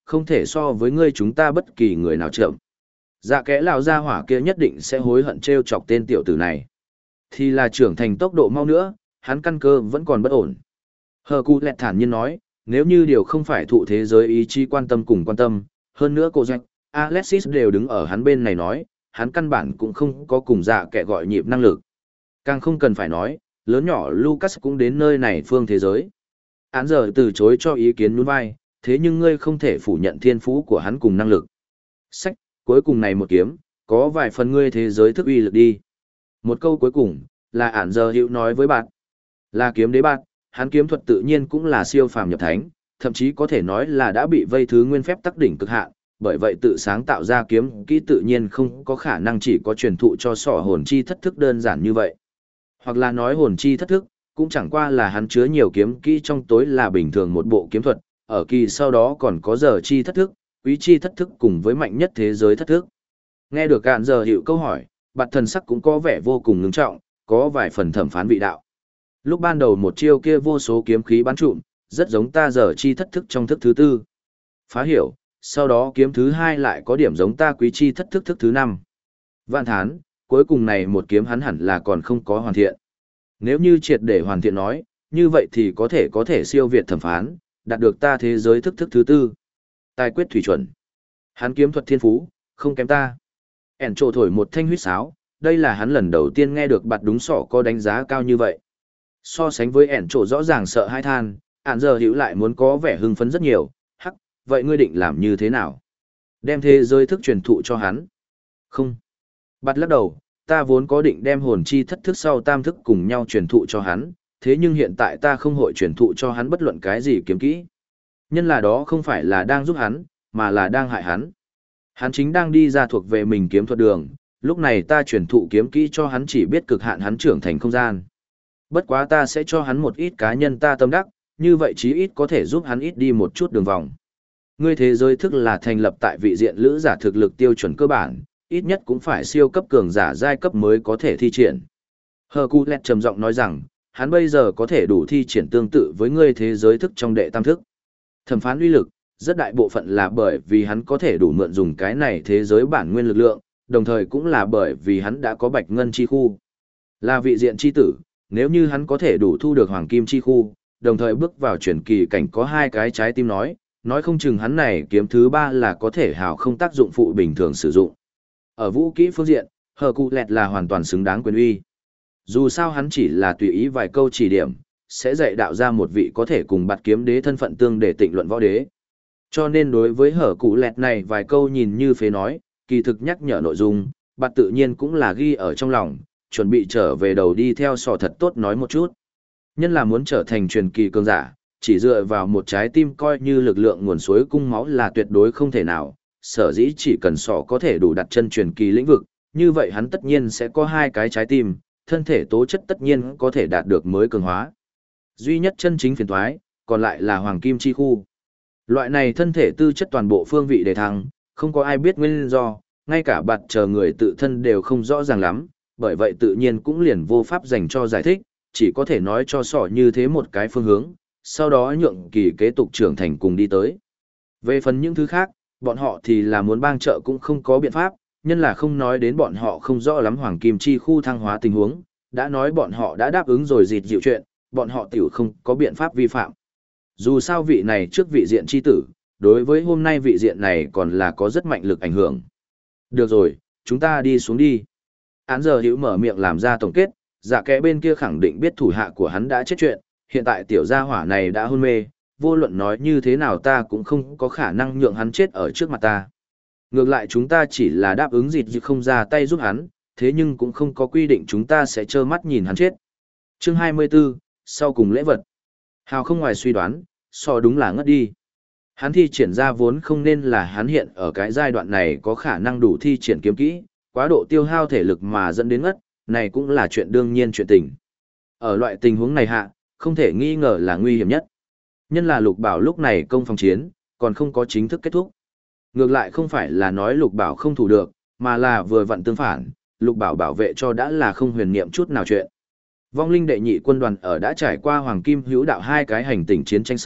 S1: không thể so với ngươi chúng ta bất kỳ người nào chậm. Dạ kẽ lão gia hỏa kia nhất định sẽ hối hận trêu chọc tên tiểu tử này. Thì là trưởng thành tốc độ mau nữa, hắn căn cơ vẫn còn bất ổn. Hờ Cụ Lẹt thản nhiên nói, nếu như điều không phải thụ thế giới ý chí quan tâm cùng quan tâm, hơn nữa cô Jack, Alexis đều đứng ở hắn bên này nói, hắn căn bản cũng không có cùng dạ kẻ gọi nhịp năng lực. Càng không cần phải nói, lớn nhỏ Lucas cũng đến nơi này phương thế giới. Án giờ từ chối cho ý kiến nhún vai, thế nhưng ngươi không thể phủ nhận thiên phú của hắn cùng năng lực. Sách, cuối cùng này một kiếm, có vài phần ngươi thế giới thức uy lực đi. Một câu cuối cùng, là án giờ hiệu nói với bạn. Là kiếm đế bạn, hắn kiếm thuật tự nhiên cũng là siêu phàm nhập thánh, thậm chí có thể nói là đã bị vây thứ nguyên phép tắc đỉnh cực hạn, bởi vậy tự sáng tạo ra kiếm kỹ tự nhiên không có khả năng chỉ có truyền thụ cho sỏ hồn chi thất thức đơn giản như vậy. Hoặc là nói hồn chi thất thức, cũng chẳng qua là hắn chứa nhiều kiếm kỹ trong tối là bình thường một bộ kiếm thuật, ở kỳ sau đó còn có giờ chi thất thức, quý chi thất thức cùng với mạnh nhất thế giới thất thức. Nghe được cạn giờ hiệu câu hỏi, bạt thần sắc cũng có vẻ vô cùng ngưng trọng, có vài phần thẩm phán vị đạo. Lúc ban đầu một chiêu kia vô số kiếm khí bắn trụm, rất giống ta giờ chi thất thức trong thức thứ tư. Phá hiểu, sau đó kiếm thứ hai lại có điểm giống ta quý chi thất thức thức thứ năm. Vạn thán, cuối cùng này một kiếm hắn hẳn là còn không có hoàn thiện. Nếu như triệt để hoàn thiện nói, như vậy thì có thể siêu việt thẩm phán, đạt được ta thế giới thức thức thứ tư. Tài quyết thủy chuẩn. Hắn kiếm thuật thiên phú, không kém ta. Ẻn trộ thổi một thanh huýt sáo, đây là hắn lần đầu tiên nghe được bạt đúng sỏ có đánh giá cao như vậy. So sánh với ẻn trộ rõ ràng sợ hai than, ản giờ hiểu lại muốn có vẻ hưng phấn rất nhiều. Hắc, vậy ngươi định làm như thế nào? Đem thế giới thức truyền thụ cho hắn? Không. Bạt lắc đầu, ta vốn có định đem hồn chi thất thức sau tam thức cùng nhau truyền thụ cho hắn, thế nhưng hiện tại ta không hội truyền thụ cho hắn bất luận cái gì kiếm kỹ. Nhân là đó không phải là đang giúp hắn, mà là đang hại hắn. Hắn chính đang đi ra thuộc về mình kiếm thuật đường, lúc này ta truyền thụ kiếm kỹ cho hắn chỉ biết cực hạn hắn trưởng thành không gian. Bất quá ta sẽ cho hắn một ít cá nhân ta tâm đắc, như vậy chí ít có thể giúp hắn ít đi một chút đường vòng. Ngươi thế giới thức là thành lập tại vị diện lữ giả thực lực tiêu chuẩn cơ bản, ít nhất cũng phải siêu cấp cường giả giai cấp mới có thể thi triển. Hercules trầm giọng nói rằng, hắn bây giờ có thể đủ thi triển tương tự với ngươi thế giới thức trong đệ tam thức. Thẩm phán uy lực, rất đại bộ phận là bởi vì hắn có thể đủ mượn dùng cái này thế giới bản nguyên lực lượng, đồng thời cũng là bởi vì hắn đã có bạch ngân chi khu. Là vị diện chi tử, nếu như hắn có thể đủ thu được hoàng kim chi khu, đồng thời bước vào chuyển kỳ cảnh có hai cái trái tim nói không chừng hắn này kiếm thứ ba là có thể hào không tác dụng phụ bình thường sử dụng. Ở vũ kỹ phương diện, Hercules là hoàn toàn xứng đáng quyền uy. Dù sao hắn chỉ là tùy ý vài câu chỉ điểm, sẽ dạy đạo ra một vị có thể cùng bạt kiếm đế thân phận tương để tịnh luận võ đế. Cho nên đối với Hercules này vài câu nhìn như phế nói, kỳ thực nhắc nhở nội dung, bạt tự nhiên cũng là ghi ở trong lòng, chuẩn bị trở về đầu đi theo sò thật tốt nói một chút. Nhân là muốn trở thành truyền kỳ cường giả, chỉ dựa vào một trái tim coi như lực lượng nguồn suối cung máu là tuyệt đối không thể nào, sở dĩ chỉ cần sọ có thể đủ đặt chân truyền kỳ lĩnh vực, như vậy hắn tất nhiên sẽ có hai cái trái tim, thân thể tố chất tất nhiên có thể đạt được mới cường hóa. Duy nhất chân chính phiền toái, còn lại là hoàng kim chi khu. Loại này thân thể tư chất toàn bộ phương vị đề thăng, không có ai biết nguyên do, ngay cả bạt chờ người tự thân đều không rõ ràng lắm, bởi vậy tự nhiên cũng liền vô pháp dành cho giải thích, chỉ có thể nói cho sọ như thế một cái phương hướng, sau đó nhượng kỳ kế tục trưởng thành cùng đi tới. Về phần những thứ khác, bọn họ thì là muốn bang trợ cũng không có biện pháp, nhân là không nói đến bọn họ không rõ lắm hoàng kim chi khu thăng hóa tình huống, đã nói bọn họ đã đáp ứng rồi dịt dịu chuyện, bọn họ tiểu không có biện pháp vi phạm. Dù sao vị này trước vị diện chi tử, đối với hôm nay vị diện này còn là có rất mạnh lực ảnh hưởng. Được rồi, chúng ta đi xuống đi. Án giờ hữu mở miệng làm ra tổng kết, giả kẽ bên kia khẳng định biết thủ hạ của hắn đã chết chuyện, hiện tại tiểu gia hỏa này đã hôn mê, vô luận nói như thế nào ta cũng không có khả năng nhượng hắn chết ở trước mặt ta. Ngược lại chúng ta chỉ là đáp ứng dịt không ra tay giúp hắn, thế nhưng cũng không có quy định chúng ta sẽ trơ mắt nhìn hắn chết. Chương 24, sau cùng lễ vật. Hào không ngoài suy đoán, so đúng là ngất đi. Hắn thi triển ra vốn không nên là hắn hiện ở cái giai đoạn này có khả năng đủ thi triển kiếm kỹ, quá độ tiêu hao thể lực mà dẫn đến ngất, này cũng là chuyện đương nhiên chuyện tình. Ở loại tình huống này hạ, không thể nghi ngờ là nguy hiểm nhất. Nhân là Lục Bảo lúc này công phòng chiến, còn không có chính thức kết thúc. Ngược lại không phải là nói Lục Bảo không thủ được, mà là vừa vặn tương phản, Lục Bảo bảo vệ cho đã là không huyền niệm chút nào chuyện. Vong linh đệ nhị quân đoàn ở đã trải qua Hoàng Kim Hữu Đạo hai cái hành tinh chiến tranh sau,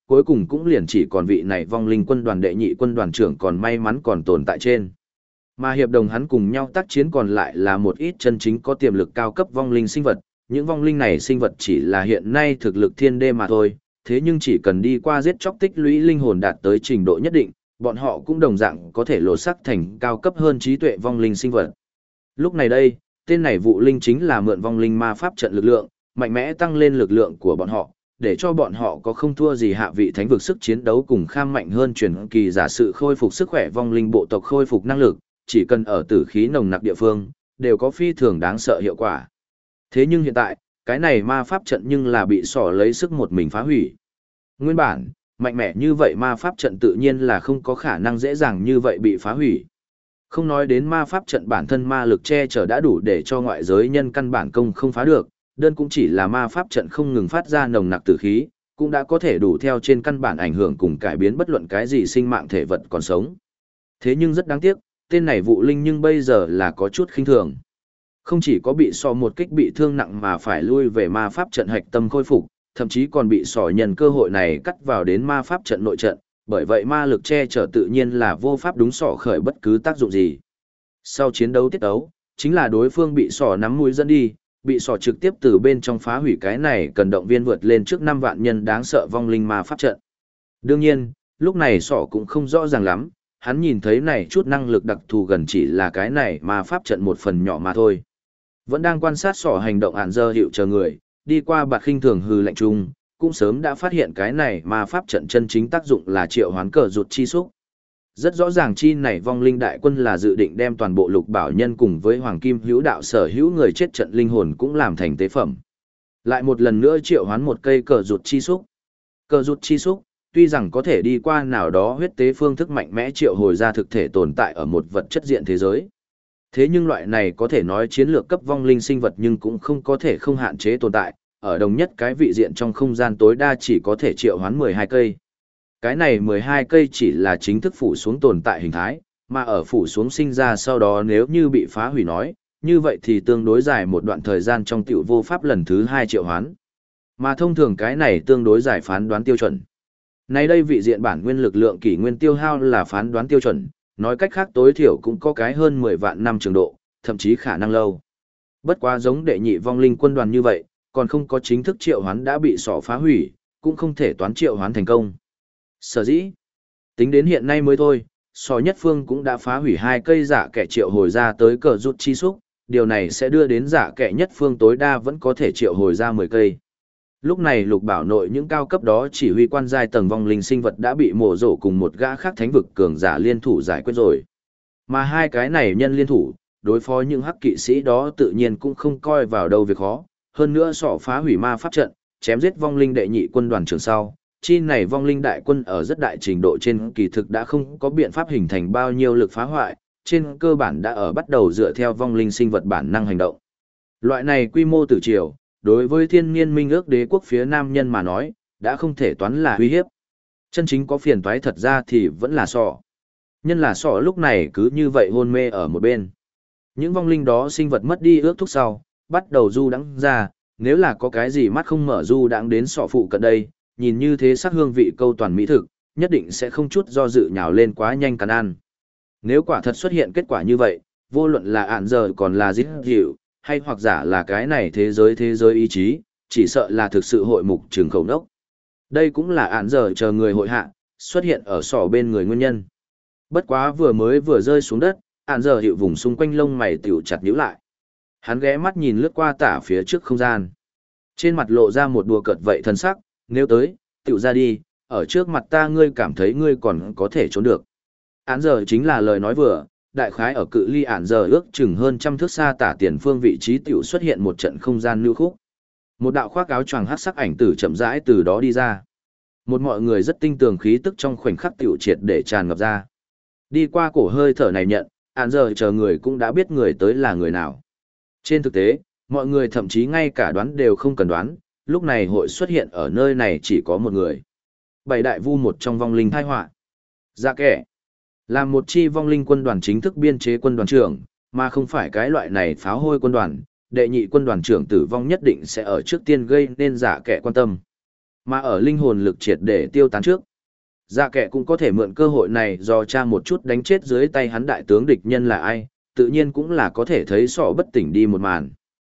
S1: cuối cùng cũng liền chỉ còn vị này vong linh quân đoàn đệ nhị quân đoàn trưởng còn may mắn còn tồn tại trên. Mà hiệp đồng hắn cùng nhau tác chiến còn lại là một ít chân chính có tiềm lực cao cấp vong linh sinh vật, những vong linh này sinh vật chỉ là hiện nay thực lực thiên đê mà thôi, thế nhưng chỉ cần đi qua giết chóc tích lũy linh hồn đạt tới trình độ nhất định, bọn họ cũng đồng dạng có thể lột sắc thành cao cấp hơn trí tuệ vong linh sinh vật. Lúc này đây, tên này vụ linh chính là mượn vong linh ma pháp trận lực lượng, mạnh mẽ tăng lên lực lượng của bọn họ, để cho bọn họ có không thua gì hạ vị thánh vực sức chiến đấu cùng kham mạnh hơn truyền kỳ giả sự khôi phục sức khỏe vong linh bộ tộc khôi phục năng lực, chỉ cần ở tử khí nồng nặc địa phương, đều có phi thường đáng sợ hiệu quả. Thế nhưng hiện tại, cái này ma pháp trận nhưng là bị sỏ lấy sức một mình phá hủy. Nguyên bản, mạnh mẽ như vậy ma pháp trận tự nhiên là không có khả năng dễ dàng như vậy bị phá hủy. Không nói đến ma pháp trận bản thân ma lực che chở đã đủ để cho ngoại giới nhân căn bản công không phá được, đơn cũng chỉ là ma pháp trận không ngừng phát ra nồng nặc tử khí, cũng đã có thể đủ theo trên căn bản ảnh hưởng cùng cải biến bất luận cái gì sinh mạng thể vật còn sống. Thế nhưng rất đáng tiếc, tên này vụ linh nhưng bây giờ là có chút khinh thường. Không chỉ có bị sò một kích bị thương nặng mà phải lui về ma pháp trận hạch tâm khôi phục, thậm chí còn bị sò nhân cơ hội này cắt vào đến ma pháp trận nội trận, bởi vậy ma lực che chở tự nhiên là vô pháp đúng sò khởi bất cứ tác dụng gì. Sau chiến đấu tiết ấu, chính là đối phương bị sò nắm mũi dẫn đi, bị sò trực tiếp từ bên trong phá hủy cái này cần động viên vượt lên trước 5 vạn nhân đáng sợ vong linh ma pháp trận. Đương nhiên, lúc này sò cũng không rõ ràng lắm, hắn nhìn thấy này chút năng lực đặc thù gần chỉ là cái này ma pháp trận một phần nhỏ mà thôi. Vẫn đang quan sát sỏ hành động ản dơ hiệu chờ người, đi qua bạt khinh thường hư lạnh chung, cũng sớm đã phát hiện cái này ma pháp trận chân chính tác dụng là triệu hoán cờ rụt chi xúc. Rất rõ ràng chi này vong linh đại quân là dự định đem toàn bộ lục bảo nhân cùng với hoàng kim hữu đạo sở hữu người chết trận linh hồn cũng làm thành tế phẩm. Lại một lần nữa triệu hoán một cây cờ rụt chi xúc. Cờ rụt chi xúc, tuy rằng có thể đi qua nào đó huyết tế phương thức mạnh mẽ triệu hồi ra thực thể tồn tại ở một vật chất diện thế giới. Thế nhưng loại này có thể nói chiến lược cấp vong linh sinh vật nhưng cũng không có thể không hạn chế tồn tại, ở đồng nhất cái vị diện trong không gian tối đa chỉ có thể triệu hoán 12 cây. Cái này 12 cây chỉ là chính thức phủ xuống tồn tại hình thái, mà ở phủ xuống sinh ra sau đó nếu như bị phá hủy nói, như vậy thì tương đối dài một đoạn thời gian trong tiểu vô pháp lần thứ 2 triệu hoán. Mà thông thường cái này tương đối giải phán đoán tiêu chuẩn. Nay đây vị diện bản nguyên lực lượng kỷ nguyên tiêu hao là phán đoán tiêu chuẩn, nói cách khác tối thiểu cũng có cái hơn 10 vạn năm trường độ, thậm chí khả năng lâu. Bất quá giống đệ nhị vong linh quân đoàn như vậy, còn không có chính thức triệu hoán đã bị sỏ phá hủy, cũng không thể toán triệu hoán thành công. Sở dĩ, tính đến hiện nay mới thôi, sỏ nhất phương cũng đã phá hủy 2 cây giả kẻ triệu hồi ra tới cờ rút chi xúc, điều này sẽ đưa đến giả kẻ nhất phương tối đa vẫn có thể triệu hồi ra 10 cây. Lúc này lục bảo nội những cao cấp đó chỉ huy quan giai tầng vong linh sinh vật đã bị mổ rổ cùng một gã khác thánh vực cường giả liên thủ giải quyết rồi. Mà hai cái này nhân liên thủ, đối phó những hắc kỵ sĩ đó tự nhiên cũng không coi vào đâu việc khó, hơn nữa sọ phá hủy ma pháp trận, chém giết vong linh đệ nhị quân đoàn trường sau. Chi này vong linh đại quân ở rất đại trình độ trên kỳ thực đã không có biện pháp hình thành bao nhiêu lực phá hoại, trên cơ bản đã ở bắt đầu dựa theo vong linh sinh vật bản năng hành động. Loại này quy mô tử triều, đối với thiên niên minh ước đế quốc phía nam nhân mà nói, đã không thể toán là uy hiếp. Chân chính có phiền toái thật ra thì vẫn là sọ. Nhân là sọ lúc này cứ như vậy hôn mê ở một bên. Những vong linh đó sinh vật mất đi ước thúc sau, bắt đầu du đãng ra, nếu là có cái gì mắt không mở du đãng đến sọ phụ cận đây, nhìn như thế sắc hương vị câu toàn mỹ thực, nhất định sẽ không chút do dự nhào lên quá nhanh cắn ăn. Nếu quả thật xuất hiện kết quả như vậy, vô luận là ạn giờ còn là giết dịu, hay hoặc giả là cái này thế giới ý chí, chỉ sợ là thực sự hội mục trường khẩu đốc. Đây cũng là ạn giờ chờ người hội hạ, xuất hiện ở sỏ bên người nguyên nhân. Bất quá vừa rơi xuống đất, ạn giờ hiệu vùng xung quanh lông mày tiểu chặt nhíu lại. Hắn ghé mắt nhìn lướt qua tả phía trước không gian. Trên mặt lộ ra một đùa cợt vậy thân sắc, nếu tới, tiểu ra đi, ở trước mặt ta ngươi cảm thấy ngươi còn có thể trốn được. Ạn giờ chính là lời nói vừa, đại khái ở cự ly ạn giờ ước chừng hơn trăm thước xa tả tiền phương vị trí tiểu xuất hiện một trận không gian lưu khúc. Một đạo khoác áo choàng hắc sắc ảnh tử chậm rãi từ đó đi ra. Một mọi người rất tinh tường khí tức trong khoảnh khắc tiểu triệt để tràn ngập ra. Đi qua cổ hơi thở này nhận, ạn giờ chờ người cũng đã biết người tới là người nào. Trên thực tế, mọi người thậm chí ngay cả đoán đều không cần đoán, lúc này hội xuất hiện ở nơi này chỉ có một người. Bảy đại vu một trong vong linh thai họa. Dạ kẻ. Là một chi vong linh quân đoàn chính thức biên chế quân đoàn trưởng, mà không phải cái loại này pháo hôi quân đoàn, đệ nhị quân đoàn trưởng tử vong nhất định sẽ ở trước tiên gây nên giả kẻ quan tâm. Mà ở linh hồn lực triệt để tiêu tán trước, dạ kẻ cũng có thể mượn cơ hội này do tra một chút đánh chết dưới tay hắn đại tướng địch nhân là ai, tự nhiên cũng là có thể thấy sọ bất tỉnh đi một màn.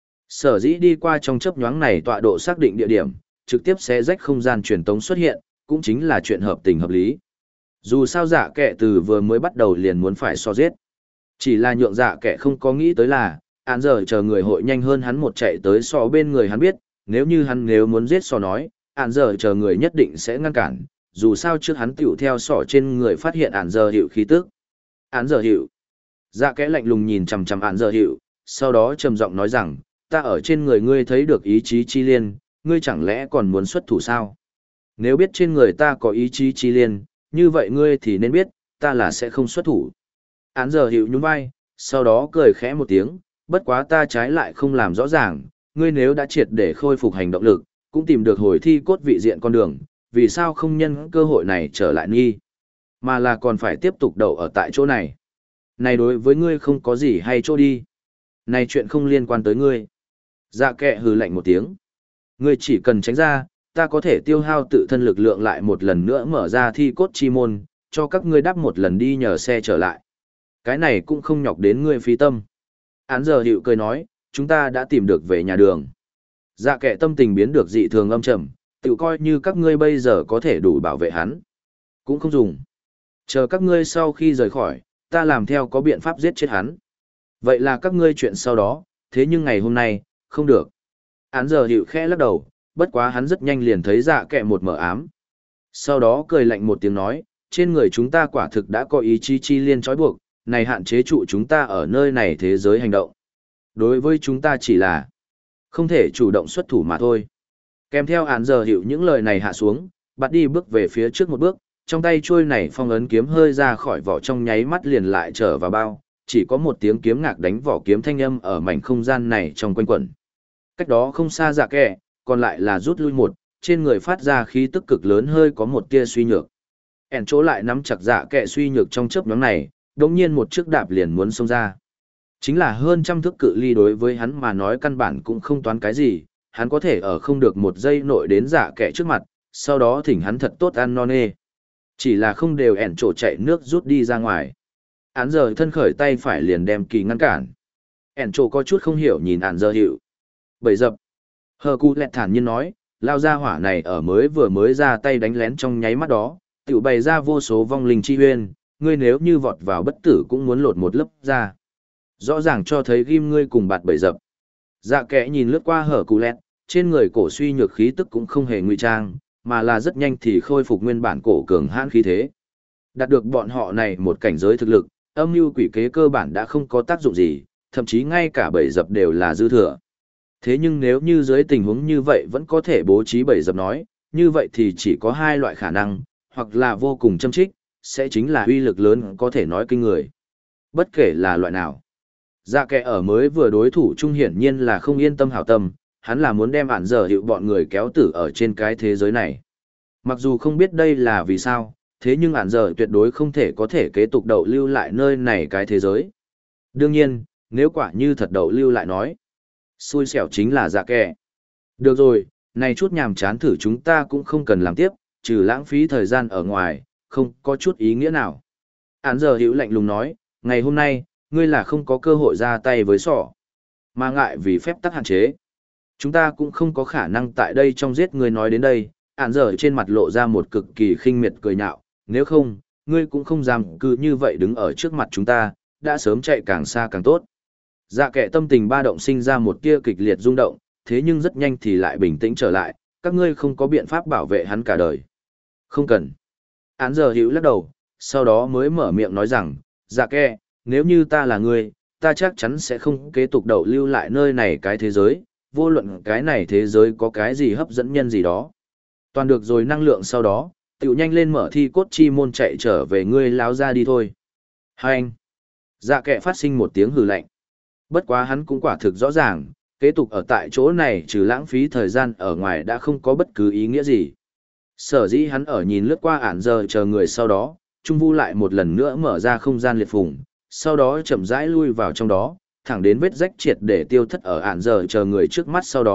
S1: Sở dĩ đi qua trong chớp nhoáng này tọa độ xác định địa điểm, trực tiếp xé rách không gian truyền tống xuất hiện, cũng chính là chuyện hợp tình hợp lý. Dù sao dạ kẻ từ vừa mới bắt đầu liền muốn phải so giết. Chỉ là nhượng dạ kẻ không có nghĩ tới là, án giờ chờ người hội nhanh hơn hắn một chạy tới so bên người hắn biết, nếu như hắn nếu muốn giết so nói, án giờ chờ người nhất định sẽ ngăn cản, dù sao trước hắn tiểu theo sọ trên người phát hiện án giờ hiệu khí tức. Án giờ hiệu. Dạ kẻ lạnh lùng nhìn chằm chằm án giờ hiệu, sau đó trầm giọng nói rằng, ta ở trên người ngươi thấy được ý chí chi liên, ngươi chẳng lẽ còn muốn xuất thủ sao? Nếu biết trên người ta có ý chí chi liên, như vậy ngươi thì nên biết, ta là sẽ không xuất thủ. Án giờ hiệu nhún vai, sau đó cười khẽ một tiếng, bất quá ta trái lại không làm rõ ràng, ngươi nếu đã triệt để khôi phục hành động lực, cũng tìm được hồi thi cốt vị diện con đường, vì sao không nhân cơ hội này trở lại nghi, mà là còn phải tiếp tục đậu ở tại chỗ này. Này đối với ngươi không có gì hay chỗ đi. Này chuyện không liên quan tới ngươi. Dạ kệ hừ lạnh một tiếng. Ngươi chỉ cần tránh ra, ta có thể tiêu hao tự thân lực lượng lại một lần nữa mở ra thi cốt chi môn, cho các ngươi đắp một lần đi nhờ xe trở lại. Cái này cũng không nhọc đến ngươi phí tâm. Án giờ hiệu cười nói, chúng ta đã tìm được về nhà đường. Dạ kệ tâm tình biến được dị thường âm trầm, tự coi như các ngươi bây giờ có thể đủ bảo vệ hắn. Cũng không dùng. Chờ các ngươi sau khi rời khỏi, ta làm theo có biện pháp giết chết hắn. Vậy là các ngươi chuyện sau đó, thế nhưng ngày hôm nay, không được. Án giờ hiệu khẽ lắc đầu, bất quá hắn rất nhanh liền thấy dạ kệ một mờ ám. Sau đó cười lạnh một tiếng nói, trên người chúng ta quả thực đã có ý chí chi liên trói buộc, này hạn chế trụ chúng ta ở nơi này thế giới hành động. Đối với chúng ta chỉ là không thể chủ động xuất thủ mà thôi. Kèm theo án giờ hiệu những lời này hạ xuống, bắt đi bước về phía trước một bước, trong tay chuôi này phong ấn kiếm hơi ra khỏi vỏ trong nháy mắt liền lại trở vào bao, chỉ có một tiếng kiếm ngạc đánh vỏ kiếm thanh âm ở mảnh không gian này trong quanh quẩn. Cách đó không xa dạ kẻ, còn lại là rút lui một, trên người phát ra khí tức cực lớn hơi có một tia suy nhược. Ẻn chỗ lại nắm chặt dạ kẻ suy nhược trong chớp nhoáng này, đống nhiên một chiếc đạp liền muốn xông ra. Chính là hơn trăm thước cự ly đối với hắn mà nói căn bản cũng không toán cái gì, hắn có thể ở không được một giây nội đến dạ kẻ trước mặt, sau đó thỉnh hắn thật tốt ăn non nê. Chỉ là không đều ẻn chỗ chạy nước rút đi ra ngoài. Án giờ thân khởi tay phải liền đem kỳ ngăn cản. Ẻn chỗ có chút không hiểu nhìn án giờ hiệu. Bậy dập. Hờ cụ lẹt thản nhiên nói, lao ra hỏa này ở vừa mới ra tay đánh lén trong nháy mắt đó, tiểu bày ra vô số vong linh chi huyên, ngươi nếu như vọt vào bất tử cũng muốn lột một lớp ra. Rõ ràng cho thấy ghim ngươi cùng bạt bậy dập. Dạ kẽ nhìn lướt qua hở cụ lẹt, trên người cổ suy nhược khí tức cũng không hề ngụy trang, mà là rất nhanh thì khôi phục nguyên bản cổ cường hãn khí thế. Đạt được bọn họ này một cảnh giới thực lực, âm mưu quỷ kế cơ bản đã không có tác dụng gì, thậm chí ngay cả bẫy dập đều là dư thừa. Thế nhưng nếu như dưới tình huống như vậy vẫn có thể bố trí bẫy dập nói, như vậy thì chỉ có hai loại khả năng, hoặc là vô cùng châm trích, sẽ chính là uy lực lớn có thể nói kinh người. Bất kể là loại nào. Dạ kẻ ở mới vừa đối thủ trung hiển nhiên là không yên tâm hảo tâm, hắn là muốn đem ản giờ hiệu bọn người kéo tử ở trên cái thế giới này. Mặc dù không biết đây là vì sao, thế nhưng ản giờ tuyệt đối không thể có thể kế tục đậu lưu lại nơi này cái thế giới. Đương nhiên, nếu quả như thật đậu lưu lại nói, xui xẻo chính là dạ kẻ. Được rồi, này chút nhàm chán thử chúng ta cũng không cần làm tiếp, trừ lãng phí thời gian ở ngoài, không có chút ý nghĩa nào. Ản giờ hiệu lạnh lùng nói, ngày hôm nay, ngươi là không có cơ hội ra tay với sỏ, mà ngại vì phép tắc hạn chế. Chúng ta cũng không có khả năng tại đây trong giết ngươi nói đến đây, ản giờ trên mặt lộ ra một cực kỳ khinh miệt cười nhạo, nếu không, ngươi cũng không dám cứ như vậy đứng ở trước mặt chúng ta, đã sớm chạy càng xa càng tốt. Dạ kẻ tâm tình ba động sinh ra một tia kịch liệt rung động, thế nhưng rất nhanh thì lại bình tĩnh trở lại, các ngươi không có biện pháp bảo vệ hắn cả đời. Không cần. Án giờ hữu lắc đầu, sau đó mới mở miệng nói rằng, dạ kẻ, nếu như ta là ngươi, ta chắc chắn sẽ không kế tục đậu lưu lại nơi này cái thế giới, vô luận cái này thế giới có cái gì hấp dẫn nhân gì đó. Toàn được rồi năng lượng sau đó, tiểu nhanh lên mở thi cốt chi môn chạy trở về ngươi láo ra đi thôi. Hai anh. Dạ kệ phát sinh một tiếng hừ lạnh. Bất quá hắn cũng quả thực rõ ràng, kế tục ở tại chỗ này trừ lãng phí thời gian ở ngoài đã không có bất cứ ý nghĩa gì. Sở dĩ hắn ở nhìn lướt qua ản giờ chờ người sau đó, Trung Vu lại một lần nữa mở ra không gian liệt phùng, sau đó chậm rãi lui vào trong đó, thẳng đến vết rách triệt để tiêu thất ở ản giờ chờ người trước mắt sau đó,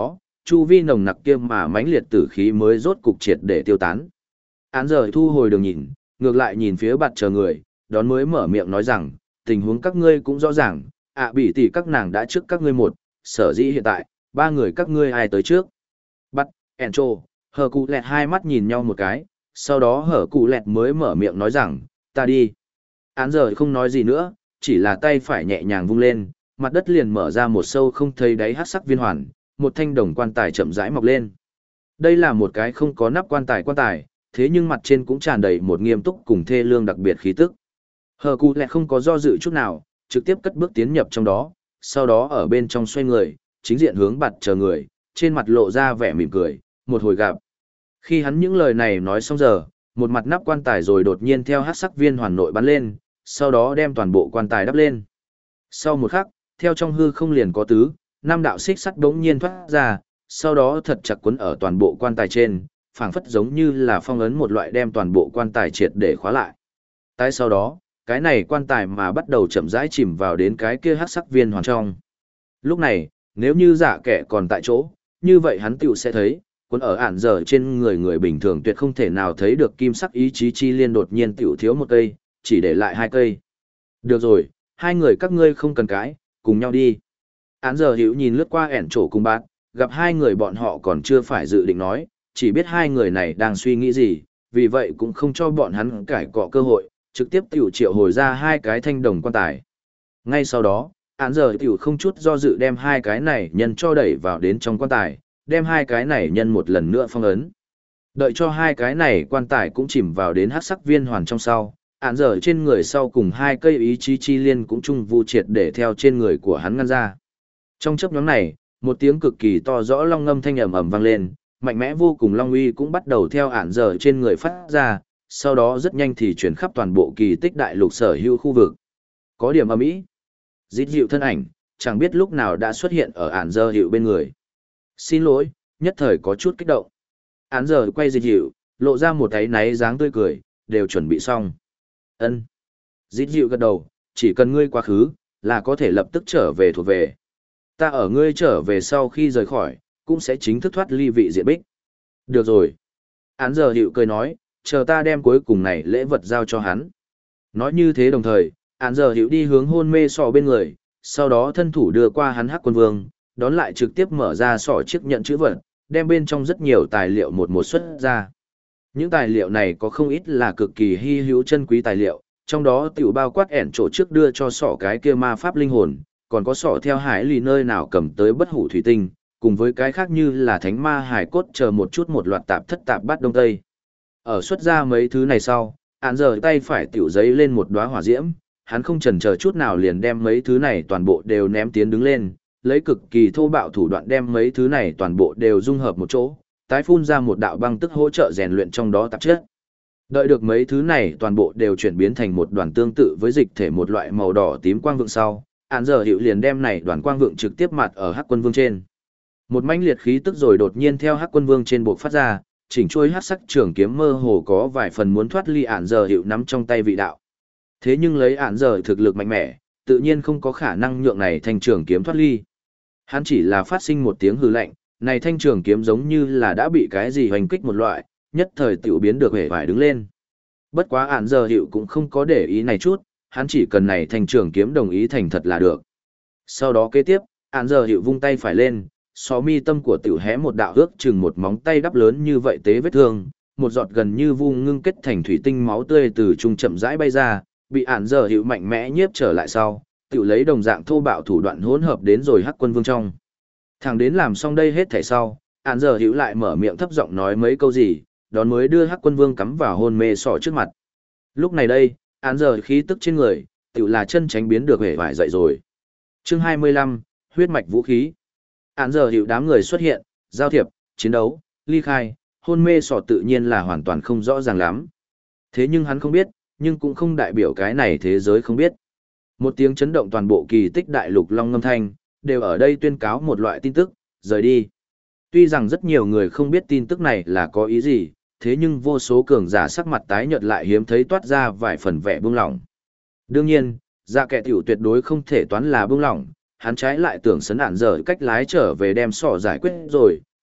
S1: chu vi nồng nặc kia mà mãnh liệt tử khí mới rốt cục triệt để tiêu tán. Án giờ thu hồi đường nhìn, ngược lại nhìn phía bạt chờ người, đón mới mở miệng nói rằng, tình huống các ngươi cũng rõ ràng, bị tỷ các nàng đã trước các ngươi một, sở dĩ hiện tại, ba người các ngươi ai tới trước. Bắt, Encho, hở cụ lẹt hai mắt nhìn nhau một cái, sau đó hở cụ lẹt mới mở miệng nói rằng, ta đi. Án giờ không nói gì nữa, chỉ là tay phải nhẹ nhàng vung lên, mặt đất liền mở ra một sâu không thấy đáy hắc sắc viên hoàn, một thanh đồng quan tài chậm rãi mọc lên. Đây là một cái không có nắp quan tài, thế nhưng mặt trên cũng tràn đầy một nghiêm túc cùng thê lương đặc biệt khí tức. Hờ cụ lẹ không có do dự chút nào, trực tiếp cất bước tiến nhập trong đó, sau đó ở bên trong xoay người, chính diện hướng bạt chờ người, trên mặt lộ ra vẻ mỉm cười, một hồi gặp. Khi hắn những lời này nói xong giờ, một mặt nắp quan tài rồi đột nhiên theo hắc sắc viên hoàn nội bắn lên, sau đó đem toàn bộ quan tài đắp lên. Sau một khắc, theo trong hư không liền có tứ, năm đạo xích sắt bỗng nhiên thoát ra, sau đó thật chặt quấn ở toàn bộ quan tài trên, phảng phất giống như là phong ấn một loại đem toàn bộ quan tài triệt để khóa lại. Tại sau đó, cái này quan tài mà bắt đầu chậm rãi chìm vào đến cái kia hắc sắc viên hoàn trong. Lúc này, nếu như giả kẻ còn tại chỗ, như vậy hắn tiểu sẽ thấy, cuốn ở ản giờ trên người người bình thường tuyệt không thể nào thấy được kim sắc ý chí chi liên đột nhiên tiểu thiếu một cây, chỉ để lại hai cây. Được rồi, hai người các ngươi không cần cãi, cùng nhau đi. Án giờ hiểu nhìn lướt qua ẻn trổ cùng bạn, gặp hai người bọn họ còn chưa phải dự định nói, chỉ biết hai người này đang suy nghĩ gì, vì vậy cũng không cho bọn hắn cãi cọ cơ hội, trực tiếp tiểu triệu hồi ra hai cái thanh đồng quan tài. Ngay sau đó, án giờ tiểu không chút do dự đem hai cái này nhân cho đẩy vào đến trong quan tài, đem hai cái này nhân một lần nữa phong ấn. Đợi cho hai cái này quan tài cũng chìm vào đến hắc sắc viên hoàn trong sau, án giờ trên người sau cùng hai cây ý chí chi liên cũng chung vu triệt để theo trên người của hắn ngăn ra. Trong chấp nhóm này, một tiếng cực kỳ to rõ long ngâm thanh ầm ầm vang lên, mạnh mẽ vô cùng long uy cũng bắt đầu theo án giờ trên người phát ra, sau đó rất nhanh thì chuyển khắp toàn bộ kỳ tích đại lục sở hữu khu vực. Có điểm ầm ĩ, dít dịu thân ảnh, chẳng biết lúc nào đã xuất hiện ở án giờ hiệu bên người. Xin lỗi, nhất thời có chút kích động. Án giờ quay dít dịu, lộ ra một cái náy dáng tươi cười, đều chuẩn bị xong. Ân. Dít dịu gật đầu, chỉ cần ngươi quá khứ, là có thể lập tức trở về thuộc về. Ta ở ngươi trở về sau khi rời khỏi, cũng sẽ chính thức thoát ly vị diện bích. Được rồi. Án giờ hiệu cười nói, chờ ta đem cuối cùng này lễ vật giao cho hắn. Nói như thế đồng thời, án giờ hiệu đi hướng hôn mê sọ bên người, sau đó thân thủ đưa qua hắn hắc quân vương, đón lại trực tiếp mở ra sọ chiếc nhận chữ vật, đem bên trong rất nhiều tài liệu một một xuất ra. Những tài liệu này có không ít là cực kỳ hy hữu chân quý tài liệu, trong đó tiểu bao quát ẻn chỗ trước đưa cho sọ cái kia ma pháp linh hồn, còn có sọ theo hải lì nơi nào cầm tới bất hủ thủy tinh, cùng với cái khác như là thánh ma hải cốt chờ một chút một loạt tạp thất tạp bát đông tây. Ở xuất ra mấy thứ này sau, án giờ tay phải tiểu giấy lên một đóa hỏa diễm, hắn không chần chờ chút nào liền đem mấy thứ này toàn bộ đều ném tiến đứng lên, lấy cực kỳ thô bạo thủ đoạn đem mấy thứ này toàn bộ đều dung hợp một chỗ, tái phun ra một đạo băng tức hỗ trợ rèn luyện trong đó tạp chất. Đợi được mấy thứ này toàn bộ đều chuyển biến thành một đoàn tương tự với dịch thể một loại màu đỏ tím quang vượng sau, án giờ hiệu liền đem này đoàn quang vượng trực tiếp mặt ở hắc quân vương trên. Một mãnh liệt khí tức rồi đột nhiên theo hắc quân vương trên buộc phát ra, chỉnh chuôi hắc sắc trường kiếm mơ hồ có vài phần muốn thoát ly án giờ hiệu nắm trong tay vị đạo. Thế nhưng lấy án giờ thực lực mạnh mẽ, tự nhiên không có khả năng nhượng này thanh trường kiếm thoát ly. Hắn chỉ là phát sinh một tiếng hừ lạnh, này thanh trường kiếm giống như là đã bị cái gì hoành kích một loại, nhất thời tiểu biến được hề phải đứng lên. Bất quá án giờ hiệu cũng không có để ý này chút, hắn chỉ cần này thanh trường kiếm đồng ý thành thật là được. Sau đó kế tiếp, án giờ hiệu vung tay phải lên, xó mi tâm của tiểu hé một đạo ước chừng một móng tay đắp lớn như vậy tế vết thương, một giọt gần như vu ngưng kết thành thủy tinh máu tươi từ trung chậm rãi bay ra, bị án giờ hiệu mạnh mẽ nhiếp trở lại sau, tiểu lấy đồng dạng thô bạo thủ đoạn hỗn hợp đến rồi hắc quân vương trong. Thằng đến làm xong đây hết thảy sau, án giờ hiệu lại mở miệng thấp giọng nói mấy câu gì, đón mới đưa hắc quân vương cắm vào hôn mê sọ trước mặt. Lúc này đây, án giờ khí tức trên người, tiểu là chân tránh biến được hề vải dậy rồi. Chương 25, huyết mạch vũ khí. Án giờ hiệu đám người xuất hiện, giao thiệp, chiến đấu, ly khai, hôn mê sọ tự nhiên là hoàn toàn không rõ ràng lắm. Thế nhưng hắn không biết, nhưng cũng không đại biểu cái này thế giới không biết. Một tiếng chấn động toàn bộ kỳ tích đại lục long ngâm thanh, đều ở đây tuyên cáo một loại tin tức, rời đi. Tuy rằng rất nhiều người không biết tin tức này là có ý gì, thế nhưng vô số cường giả sắc mặt tái nhợt lại hiếm thấy toát ra vài phần vẻ buông lỏng. Đương nhiên, dạ kẻ tiểu tuyệt đối không thể toán là buông lỏng, hắn trái lại tưởng sấn ản dở cách lái trở về đem sọ giải quyết rồi,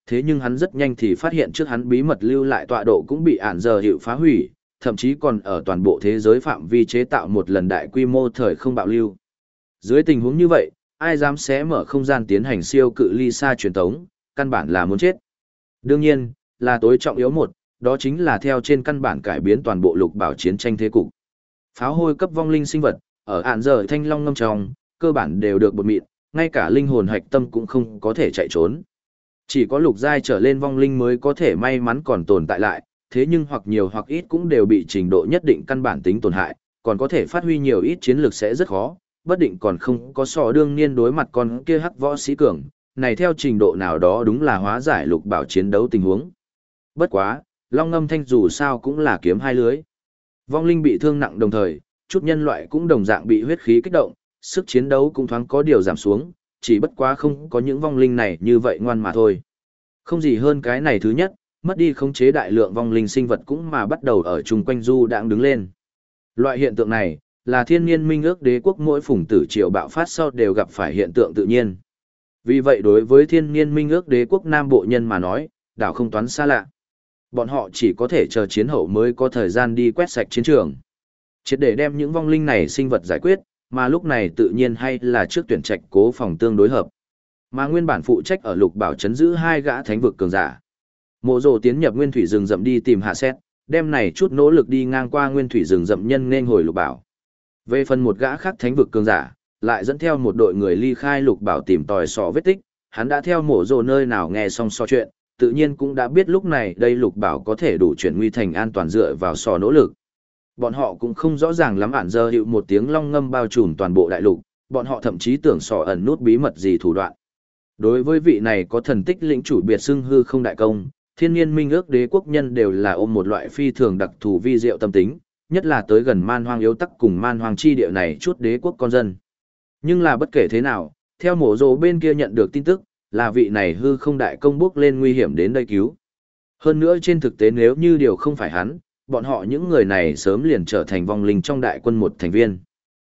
S1: Thế nhưng hắn rất nhanh thì phát hiện trước hắn bí mật lưu lại tọa độ cũng bị ản giờ hiệu phá hủy, thậm chí còn ở toàn bộ thế giới phạm vi chế tạo một lần đại quy mô thời không bạo lưu. Dưới tình huống như vậy, ai dám xé mở không gian tiến hành siêu cự ly xa truyền tống, căn bản là muốn chết. Đương nhiên, là tối trọng yếu một, đó chính là theo trên căn bản cải biến toàn bộ lục bảo chiến tranh thế cục. Pháo hôi cấp vong linh sinh vật, ở ản giờ thanh long ngâm trong, cơ bản đều được bột mịn, ngay cả linh hồn hạch tâm cũng không có thể chạy trốn. Chỉ có lục giai trở lên vong linh mới có thể may mắn còn tồn tại lại, thế nhưng hoặc nhiều hoặc ít cũng đều bị trình độ nhất định căn bản tính tổn hại, còn có thể phát huy nhiều ít chiến lược sẽ rất khó, bất định còn không có sò đương nhiên đối mặt con kia hắc võ sĩ cường, này theo trình độ nào đó đúng là hóa giải lục bảo chiến đấu tình huống. Bất quá, long ngâm thanh dù sao cũng là kiếm hai lưới. Vong linh bị thương nặng đồng thời, chút nhân loại cũng đồng dạng bị huyết khí kích động, sức chiến đấu cũng thoáng có điều giảm xuống, chỉ bất quá không có những vong linh này như vậy ngoan mà thôi. Không gì hơn cái này thứ nhất, mất đi khống chế đại lượng vong linh sinh vật cũng mà bắt đầu ở chung quanh du đãng đứng lên. Loại hiện tượng này, là thiên nhiên minh ước đế quốc mỗi phùng tử triều bạo phát sau đều gặp phải hiện tượng tự nhiên. Vì vậy đối với thiên nhiên minh ước đế quốc Nam Bộ nhân mà nói, đảo không toán xa lạ. Bọn họ chỉ có thể chờ chiến hậu mới có thời gian đi quét sạch chiến trường. Triệt để đem những vong linh này sinh vật giải quyết, mà lúc này tự nhiên hay là trước tuyển trạch cố phòng tương đối hợp. Mà nguyên bản phụ trách ở lục bảo trấn giữ hai gã thánh vực cường giả. Mộ Dồ tiến nhập nguyên thủy rừng rậm đi tìm hạ xét, đem này chút nỗ lực đi ngang qua nguyên thủy rừng rậm nhân nên hồi lục bảo. Về phần một gã khác thánh vực cường giả, lại dẫn theo một đội người ly khai lục bảo tìm tòi sò vết tích, hắn đã theo Mộ Dồ nơi nào nghe xong so chuyện, tự nhiên cũng đã biết lúc này đây lục bảo có thể đủ chuyển nguy thành an toàn dựa vào sò nỗ lực. Bọn họ cũng không rõ ràng lắm ản giờ hiệu một tiếng long ngâm bao trùm toàn bộ đại lục, bọn họ thậm chí tưởng sò ẩn nút bí mật gì thủ đoạn. Đối với vị này có thần tích lĩnh chủ biệt xưng hư không đại công, thiên nhiên minh ước đế quốc nhân đều là ôm một loại phi thường đặc thù vi diệu tâm tính, nhất là tới gần man hoang yếu tắc cùng man hoang chi địa này chút đế quốc con dân. Nhưng là bất kể thế nào, theo Mộ Dồ bên kia nhận được tin tức, là vị này hư không đại công bước lên nguy hiểm đến đây cứu. Hơn nữa trên thực tế nếu như điều không phải hắn, bọn họ những người này sớm liền trở thành vong linh trong đại quân một thành viên.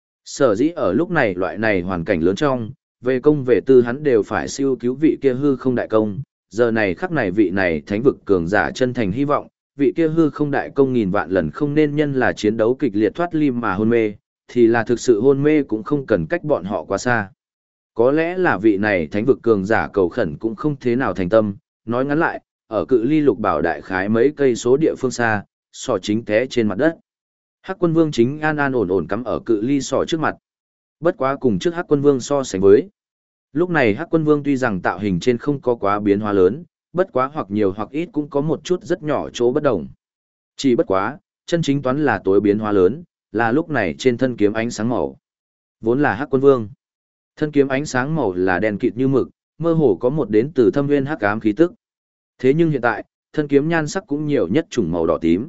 S1: Sở dĩ ở lúc này loại này hoàn cảnh lớn trong, về công về tư hắn đều phải siêu cứu vị kia hư không đại công, giờ này khắc này vị này thánh vực cường giả chân thành hy vọng, vị kia hư không đại công nghìn vạn lần không nên nhân là chiến đấu kịch liệt thoát lim mà hôn mê, thì là thực sự hôn mê cũng không cần cách bọn họ quá xa. Có lẽ là vị này thánh vực cường giả cầu khẩn cũng không thế nào thành tâm, nói ngắn lại, ở cự ly lục bảo đại khái mấy cây số địa phương xa, sò chính té trên mặt đất. Hắc Quân Vương chính an an ổn ổn cắm ở cự ly sò trước mặt. Bất quá cùng trước Hắc Quân Vương so sánh với. Lúc này Hắc Quân Vương tuy rằng tạo hình trên không có quá biến hóa lớn, bất quá hoặc nhiều hoặc ít cũng có một chút rất nhỏ chỗ bất đồng. Chỉ bất quá, chân chính toán là tối biến hóa lớn, là lúc này trên thân kiếm ánh sáng màu. Vốn là Hắc Quân Vương. Thân kiếm ánh sáng màu là đen kịt như mực, mơ hồ có một đến từ thâm nguyên hắc ám khí tức. Thế nhưng hiện tại, thân kiếm nhan sắc cũng nhiều nhất chủng màu đỏ tím.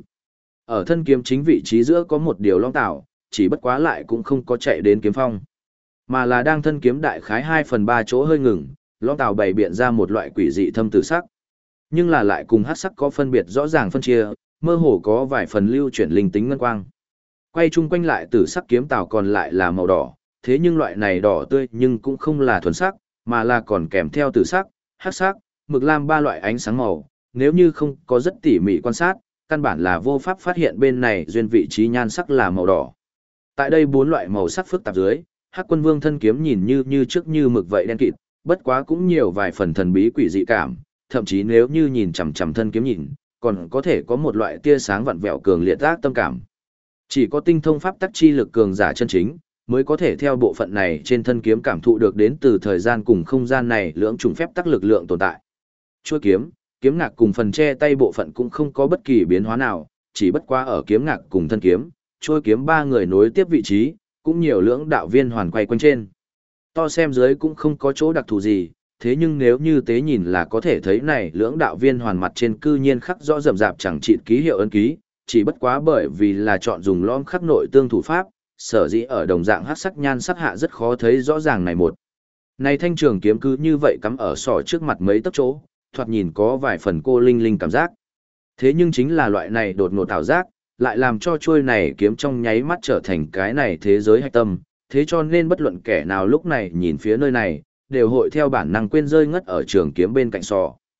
S1: Ở thân kiếm chính vị trí giữa có một điều long tạo, chỉ bất quá lại cũng không có chạy đến kiếm phong. Mà là đang thân kiếm đại khái 2/3 chỗ hơi ngừng, long tạo bày biện ra một loại quỷ dị thâm tử sắc. Nhưng là lại cùng hắc sắc có phân biệt rõ ràng phân chia, mơ hồ có vài phần lưu chuyển linh tính ngân quang. Quay chung quanh lại tử sắc kiếm tạo còn lại là màu đỏ, thế nhưng loại này đỏ tươi nhưng cũng không là thuần sắc, mà là còn kèm theo tử sắc, hắc sắc, mực lam ba loại ánh sáng màu, nếu như không có rất tỉ mỉ quan sát, căn bản là vô pháp phát hiện bên này duyên vị trí nhan sắc là màu đỏ. Tại đây bốn loại màu sắc phức tạp dưới, Hắc Quân Vương thân kiếm nhìn như trước như mực vậy đen kịt, bất quá cũng nhiều vài phần thần bí quỷ dị cảm, thậm chí nếu như nhìn chằm chằm thân kiếm nhìn, còn có thể có một loại tia sáng vặn vẹo cường liệt ác tâm cảm. Chỉ có tinh thông pháp tắc chi lực cường giả chân chính, mới có thể theo bộ phận này trên thân kiếm cảm thụ được đến từ thời gian cùng không gian này lưỡng trùng phép tắc lực lượng tồn tại. Chuôi kiếm, kiếm ngạc cùng phần che tay bộ phận cũng không có bất kỳ biến hóa nào, chỉ bất quá ở kiếm ngạc cùng thân kiếm, chuôi kiếm ba người nối tiếp vị trí, cũng nhiều lưỡng đạo viên hoàn quay quanh trên. To xem dưới cũng không có chỗ đặc thù gì, thế nhưng nếu như tế nhìn là có thể thấy này lưỡng đạo viên hoàn mặt trên cư nhiên khắc rõ rậm rạp chẳng chịt ký hiệu ấn ký, chỉ bất quá bởi vì là chọn dùng lõm khắc nội tương thủ pháp, sở dĩ ở đồng dạng hắc sắc nhan sắc hạ rất khó thấy rõ ràng này một. Này thanh trường kiếm cứ như vậy cắm ở sọ trước mặt mấy tấc chỗ, thoạt nhìn có vài phần cô linh linh cảm giác. Thế nhưng chính là loại này đột ngột ảo giác, lại làm cho chuôi này kiếm trong nháy mắt trở thành cái này thế giới hạch tâm, thế cho nên bất luận kẻ nào lúc này nhìn phía nơi này, đều hội theo bản năng quên rơi ngất ở trường kiếm bên cạnh sọ.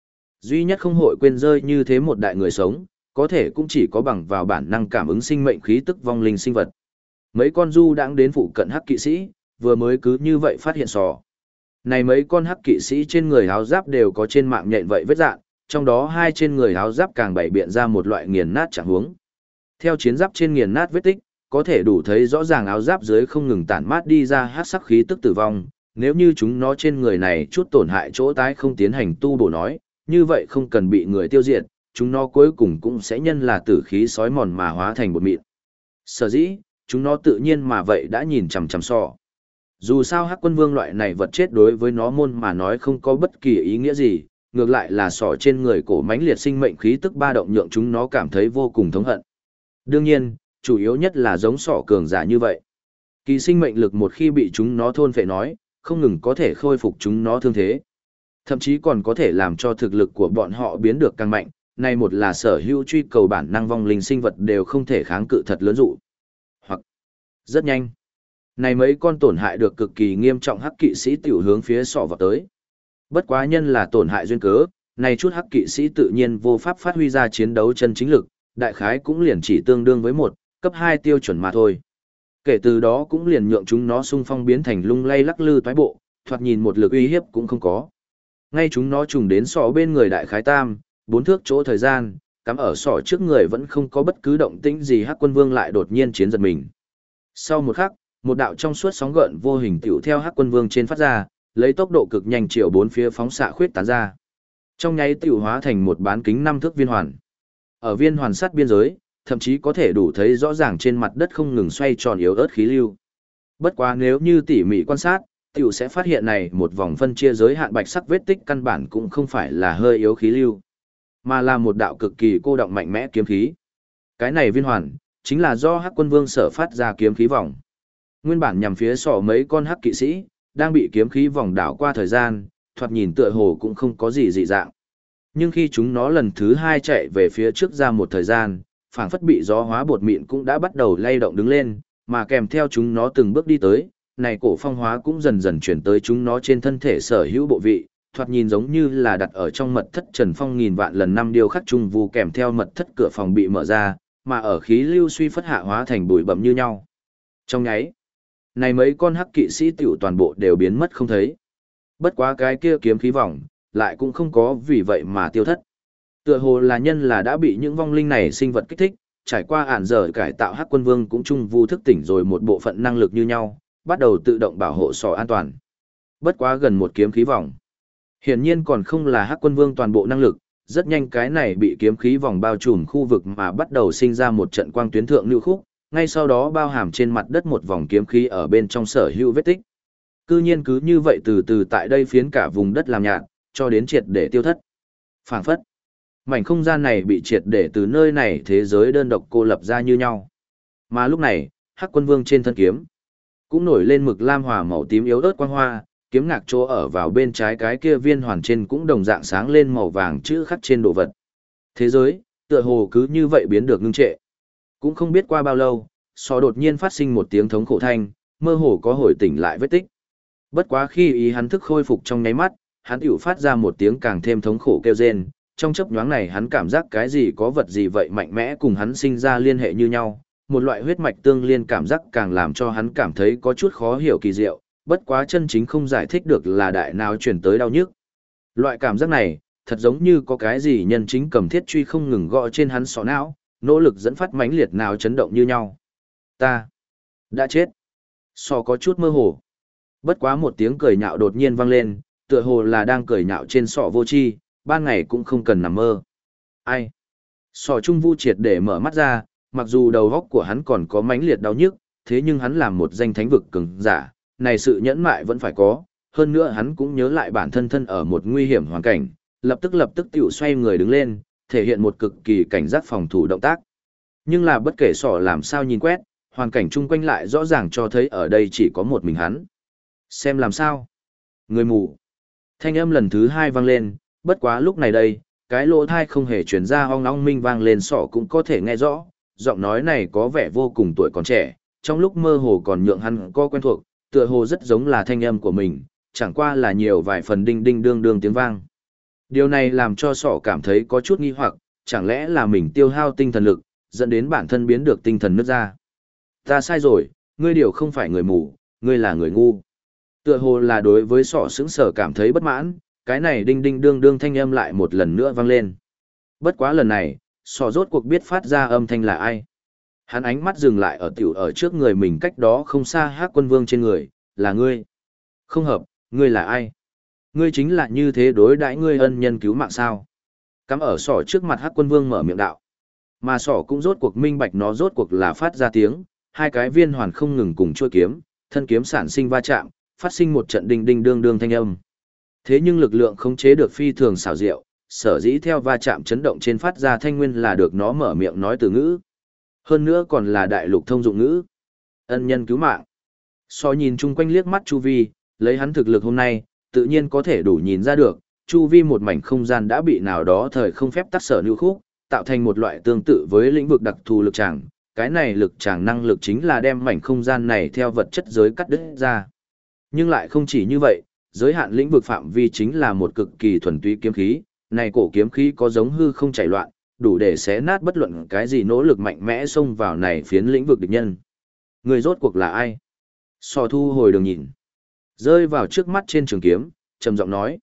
S1: Duy nhất không hội quên rơi như thế một đại người sống, có thể cũng chỉ có bằng vào bản năng cảm ứng sinh mệnh khí tức vong linh sinh vật. Mấy con du đãng đến phụ cận hắc kỵ sĩ, vừa mới cứ như vậy phát hiện sò. Này mấy con hắc kỵ sĩ trên người áo giáp đều có trên mạng nhện vậy vết dạn, trong đó hai trên người áo giáp càng bày biện ra một loại nghiền nát trạng huống. Theo chiến giáp trên nghiền nát vết tích, có thể đủ thấy rõ ràng áo giáp dưới không ngừng tản mát đi ra hắc sắc khí tức tử vong, nếu như chúng nó trên người này chút tổn hại chỗ tái không tiến hành tu bổ nói, như vậy không cần bị người tiêu diệt, chúng nó cuối cùng cũng sẽ nhân là tử khí sói mòn mà hóa thành bột mịn. Sở dĩ, chúng nó tự nhiên mà vậy đã nhìn chằm chằm sò. Dù sao Hắc Quân Vương loại này vật chết đối với nó môn mà nói không có bất kỳ ý nghĩa gì, ngược lại là sò trên người cổ mãnh liệt sinh mệnh khí tức ba động nhượng chúng nó cảm thấy vô cùng thống hận. Đương nhiên, chủ yếu nhất là giống sọ cường giả như vậy. Kỳ sinh mệnh lực một khi bị chúng nó thôn phệ nói, không ngừng có thể khôi phục chúng nó thương thế. Thậm chí còn có thể làm cho thực lực của bọn họ biến được càng mạnh, này một là sở hữu truy cầu bản năng vong linh sinh vật đều không thể kháng cự thật lớn dụ. Hoặc, rất nhanh. Này mấy con tổn hại được cực kỳ nghiêm trọng hắc kỵ sĩ tiểu hướng phía sọ vào tới. Bất quá nhân là tổn hại duyên cớ, này chút hắc kỵ sĩ tự nhiên vô pháp phát huy ra chiến đấu chân chính lực, đại khái cũng liền chỉ tương đương với một cấp 2 tiêu chuẩn mà thôi. Kể từ đó cũng liền nhượng chúng nó xung phong biến thành lung lay lắc lư toái bộ, thoạt nhìn một lực uy hiếp cũng không có. Ngay chúng nó trùng đến sọ bên người đại khái tam, 4 thước chỗ thời gian, cắm ở sọ trước người vẫn không có bất cứ động tĩnh gì Hắc Quân Vương lại đột nhiên chiến giật mình. Sau một khắc, một đạo trong suốt sóng gợn vô hình tiểu theo Hắc Quân Vương trên phát ra, lấy tốc độ cực nhanh chiều bốn phía phóng xạ khuyết tán ra. Trong nháy tiểu hóa thành một bán kính 5 thước viên hoàn. Ở viên hoàn sát biên giới, thậm chí có thể đủ thấy rõ ràng trên mặt đất không ngừng xoay tròn yếu ớt khí lưu. Bất quá nếu như tỉ mỉ quan sát, tiểu sẽ phát hiện này một vòng phân chia giới hạn bạch sắc vết tích căn bản cũng không phải là hơi yếu khí lưu, mà là một đạo cực kỳ cô động mạnh mẽ kiếm khí. Cái này viên hoàn, chính là do Hắc Quân Vương sở phát ra kiếm khí vòng. Nguyên bản nhằm phía sọ mấy con hắc kỵ sĩ, đang bị kiếm khí vòng đảo qua thời gian, thoạt nhìn tựa hồ cũng không có gì dị dạng. Nhưng khi chúng nó lần thứ hai chạy về phía trước ra một thời gian, phảng phất bị gió hóa bột mịn cũng đã bắt đầu lay động đứng lên, mà kèm theo chúng nó từng bước đi tới, này cổ phong hóa cũng dần dần chuyển tới chúng nó trên thân thể sở hữu bộ vị, thoạt nhìn giống như là đặt ở trong mật thất Trần Phong nghìn vạn lần năm điêu khắc trung vu kèm theo mật thất cửa phòng bị mở ra, mà ở khí lưu suy phất hạ hóa thành bụi bặm như nhau. Trong nháy, này mấy con hắc kỵ sĩ tiểu toàn bộ đều biến mất không thấy. Bất quá cái kia kiếm khí vòng, lại cũng không có vì vậy mà tiêu thất. Tựa hồ là nhân là đã bị những vong linh này sinh vật kích thích, trải qua ản giờ cải tạo Hắc Quân Vương cũng chung vu thức tỉnh rồi một bộ phận năng lực như nhau, bắt đầu tự động bảo hộ sò an toàn. Bất quá gần một kiếm khí vòng. Hiển nhiên còn không là Hắc Quân Vương toàn bộ năng lực, rất nhanh cái này bị kiếm khí vòng bao trùm khu vực mà bắt đầu sinh ra một trận quang tuyến thượng lưu khúc, ngay sau đó bao hàm trên mặt đất một vòng kiếm khí ở bên trong sở hữu vết tích. Cư nhiên cứ như vậy từ từ tại đây phiến cả vùng đất làm nhạt, cho đến triệt để tiêu thất. Phảng phất, mảnh không gian này bị triệt để từ nơi này thế giới đơn độc cô lập ra như nhau. Mà lúc này, Hắc Quân Vương trên thân kiếm cũng nổi lên mực lam hòa màu tím yếu ớt quang hoa, kiếm ngạc chỗ ở vào bên trái cái kia viên hoàn trên cũng đồng dạng sáng lên màu vàng chữ khắc trên đồ vật. Thế giới, tựa hồ cứ như vậy biến được ngưng trệ. Cũng không biết qua bao lâu, sò đột nhiên phát sinh một tiếng thống khổ thanh, mơ hồ có hồi tỉnh lại vết tích. Bất quá khi ý hắn thức khôi phục trong nháy mắt, hắn tiểu phát ra một tiếng càng thêm thống khổ kêu rên, trong chớp nhoáng này hắn cảm giác cái gì có vật gì vậy mạnh mẽ cùng hắn sinh ra liên hệ như nhau, một loại huyết mạch tương liên cảm giác càng làm cho hắn cảm thấy có chút khó hiểu kỳ diệu, bất quá chân chính không giải thích được là đại nào chuyển tới đau nhức. Loại cảm giác này, thật giống như có cái gì nhân chính cầm thiết truy không ngừng gõ trên hắn sọ não, nỗ lực dẫn phát mãnh liệt nào chấn động như nhau. Ta đã chết. Sọ có chút mơ hồ. Bất quá một tiếng cười nhạo đột nhiên vang lên, tựa hồ là đang cười nhạo trên sọ vô tri, ban ngày cũng không cần nằm mơ. Ai? Sọ trung vu triệt để mở mắt ra, mặc dù đầu óc của hắn còn có mãnh liệt đau nhức, thế nhưng hắn làm một danh thánh vực cường giả, này sự nhẫn mại vẫn phải có, hơn nữa hắn cũng nhớ lại bản thân thân ở một nguy hiểm hoàn cảnh, lập tức tiểu xoay người đứng lên, thể hiện một cực kỳ cảnh giác phòng thủ động tác. Nhưng là bất kể sọ làm sao nhìn quét, hoàn cảnh chung quanh lại rõ ràng cho thấy ở đây chỉ có một mình hắn. Xem làm sao? Người mù. Thanh âm lần thứ hai vang lên, bất quá lúc này đây, cái lỗ thai không hề chuyển ra ong ong minh vang lên sọ cũng có thể nghe rõ, giọng nói này có vẻ vô cùng tuổi còn trẻ, trong lúc mơ hồ còn nhượng hắn có quen thuộc, tựa hồ rất giống là thanh âm của mình, chẳng qua là nhiều vài phần đinh đinh đương đương tiếng vang. Điều này làm cho sỏ cảm thấy có chút nghi hoặc, chẳng lẽ là mình tiêu hao tinh thần lực, dẫn đến bản thân biến được tinh thần nứt ra. Ta sai rồi, ngươi điều không phải người mù, ngươi là người ngu. Tựa hồ là đối với sỏ sững sờ cảm thấy bất mãn, cái này đinh đinh đương đương thanh âm lại một lần nữa vang lên. Bất quá lần này, sỏ rốt cuộc biết phát ra âm thanh là ai. Hắn ánh mắt dừng lại ở tiểu ở trước người mình cách đó không xa Hắc Quân Vương trên người, là ngươi. Không hợp, ngươi là ai? Ngươi chính là như thế đối đãi ngươi ân nhân cứu mạng sao? Cắm ở sỏ trước mặt Hắc Quân Vương mở miệng đạo. Mà sỏ cũng rốt cuộc minh bạch nó rốt cuộc là phát ra tiếng, hai cái viên hoàn không ngừng cùng chuôi kiếm, thân kiếm sản sinh va chạm, phát sinh một trận đinh đinh đương đương thanh âm. Thế nhưng lực lượng khống chế được phi thường xảo diệu, sở dĩ theo va chạm chấn động trên phát ra thanh nguyên là được nó mở miệng nói từ ngữ. Hơn nữa còn là đại lục thông dụng ngữ. Ân nhân cứu mạng. So nhìn chung quanh liếc mắt Chu Vi, lấy hắn thực lực hôm nay, tự nhiên có thể đủ nhìn ra được, Chu Vi một mảnh không gian đã bị nào đó thời không phép tắc sở nưu khúc, tạo thành một loại tương tự với lĩnh vực đặc thù lực tràng. Cái này lực tràng năng lực chính là đem mảnh không gian này theo vật chất giới cắt đứt ra. Nhưng lại không chỉ như vậy, giới hạn lĩnh vực phạm vi chính là một cực kỳ thuần túy kiếm khí, này cổ kiếm khí có giống hư không chảy loạn, đủ để xé nát bất luận cái gì nỗ lực mạnh mẽ xông vào này phiến lĩnh vực địch nhân. Người rốt cuộc là ai? So thu hồi đường nhìn, rơi vào trước mắt trên trường kiếm, trầm giọng nói: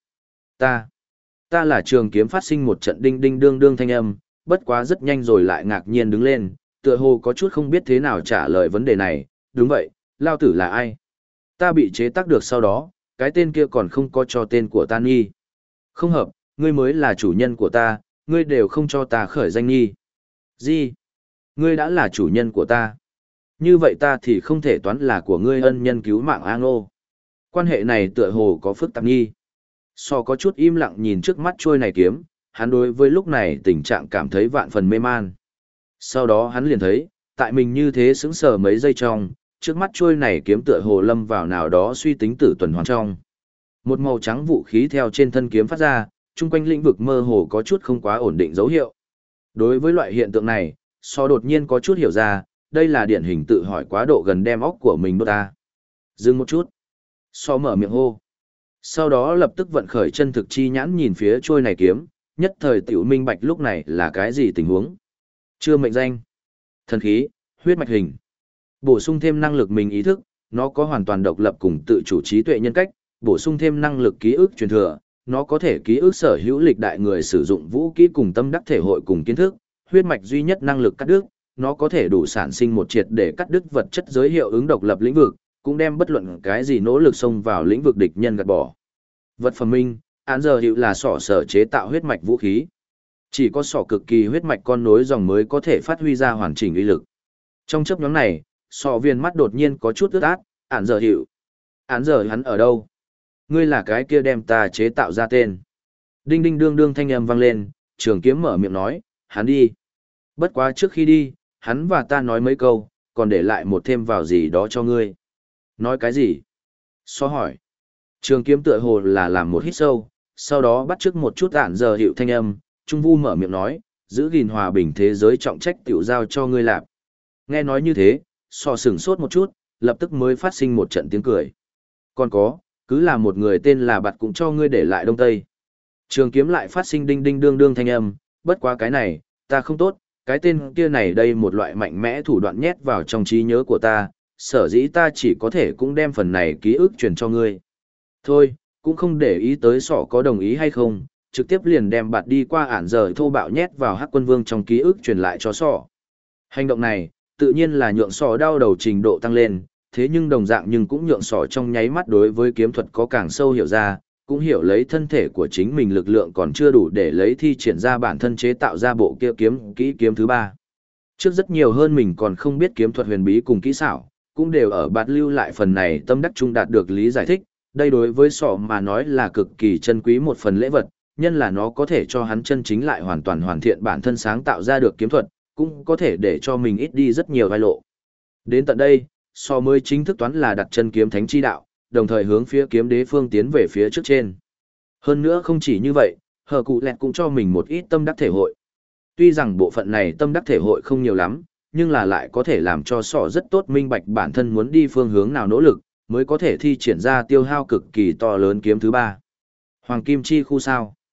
S1: Ta là trường kiếm phát sinh một trận đinh đinh đương đương thanh âm, bất quá rất nhanh rồi lại ngạc nhiên đứng lên, tựa hồ có chút không biết thế nào trả lời vấn đề này. Đúng vậy, lao tử là ai? Ta bị chế tác được sau đó, cái tên kia còn không có cho tên của ta nghi. Không hợp, ngươi mới là chủ nhân của ta, ngươi đều không cho ta khởi danh nghi. Gì? Ngươi đã là chủ nhân của ta. Như vậy ta thì không thể toán là của ngươi ân nhân cứu mạng A Ngô. Quan hệ này tựa hồ có phức tạp nghi. So có chút im lặng nhìn trước mắt trôi này kiếm, hắn đối với lúc này tình trạng cảm thấy vạn phần mê man. Sau đó hắn liền thấy, tại mình như thế sững sờ mấy giây trong, trước mắt trôi này kiếm tựa hồ lâm vào nào đó suy tính tử tuần hoàn trong. Một màu trắng vũ khí theo trên thân kiếm phát ra, chung quanh lĩnh vực mơ hồ có chút không quá ổn định dấu hiệu. Đối với loại hiện tượng này, so đột nhiên có chút hiểu ra, đây là điển hình tự hỏi quá độ gần đem óc của mình đốt ta. Dừng một chút. So mở miệng hô. Sau đó lập tức vận khởi chân thực chi nhãn nhìn phía trôi này kiếm, nhất thời tiểu minh bạch lúc này là cái gì tình huống. Chưa mệnh danh. Thần khí, huyết mạch hình. Bổ sung thêm năng lực mình ý thức, nó có hoàn toàn độc lập cùng tự chủ trí tuệ nhân cách, bổ sung thêm năng lực ký ức truyền thừa, nó có thể ký ức sở hữu lịch đại người sử dụng vũ kỹ cùng tâm đắc thể hội cùng kiến thức, huyết mạch duy nhất năng lực cắt đứt, nó có thể đủ sản sinh một triệt để cắt đứt vật chất giới hiệu ứng độc lập lĩnh vực, cũng đem bất luận cái gì nỗ lực xông vào lĩnh vực địch nhân gạt bỏ. Vật phẩm minh, án giờ hiệu là sỏ sở chế tạo huyết mạch vũ khí. Chỉ có sỏ cực kỳ huyết mạch con nối dòng mới có thể phát huy ra hoàn chỉnh uy lực. Trong chớp nhoáng này, sọ viên mắt đột nhiên có chút ướt át, án giờ hiệu. Án giờ hắn ở đâu? Ngươi là cái kia đem ta chế tạo ra tên. Đinh đinh đương đương thanh âm vang lên, trường kiếm mở miệng nói, hắn đi. Bất quá trước khi đi, hắn và ta nói mấy câu, còn để lại một thêm vào gì đó cho ngươi. Nói cái gì? So hỏi. Trường kiếm tựa hồ là làm một hít sâu, sau đó bắt chước một chút ản giờ hiệu thanh âm, Trung Vu mở miệng nói, giữ gìn hòa bình thế giới trọng trách tiểu giao cho ngươi làm. Nghe nói như thế, so sửng sốt một chút, lập tức mới phát sinh một trận tiếng cười. Còn có, cứ là một người tên là Bạt cũng cho ngươi để lại Đông Tây. Trường kiếm lại phát sinh đinh đinh đương đương thanh âm, bất quá cái này, ta không tốt, cái tên kia này đây một loại mạnh mẽ thủ đoạn nhét vào trong trí nhớ của ta, sở dĩ ta chỉ có thể cũng đem phần này ký ức truyền cho ngươi. Thôi, cũng không để ý tới sỏ có đồng ý hay không, trực tiếp liền đem Bạt đi qua ản giờ thô bạo nhét vào Hắc Quân Vương trong ký ức truyền lại cho sỏ. Hành động này, tự nhiên là nhượng sỏ đau đầu trình độ tăng lên, thế nhưng đồng dạng nhưng cũng nhượng sỏ trong nháy mắt đối với kiếm thuật có càng sâu hiểu ra, cũng hiểu lấy thân thể của chính mình lực lượng còn chưa đủ để lấy thi triển ra bản thân chế tạo ra bộ kia kiếm kỹ kiếm thứ ba. Trước rất nhiều hơn mình còn không biết kiếm thuật huyền bí cùng kỹ xảo, cũng đều ở Bạt lưu lại phần này tâm đắc trung đạt được lý giải thích, đây đối với sỏ mà nói là cực kỳ chân quý một phần lễ vật, nhân là nó có thể cho hắn chân chính lại hoàn toàn hoàn thiện bản thân sáng tạo ra được kiếm thuật, cũng có thể để cho mình ít đi rất nhiều vai lộ. Đến tận đây, so mới chính thức toán là đặt chân kiếm thánh chi đạo, đồng thời hướng phía kiếm đế phương tiến về phía trước trên. Hơn nữa không chỉ như vậy, hờ cụ lẹt cũng cho mình một ít tâm đắc thể hội. Tuy rằng bộ phận này tâm đắc thể hội không nhiều lắm, nhưng là lại có thể làm cho sọ rất tốt minh bạch bản thân muốn đi phương hướng nào nỗ lực, mới có thể thi triển ra tiêu hao cực kỳ to lớn kiếm thứ ba. Hoàng kim chi khu sao.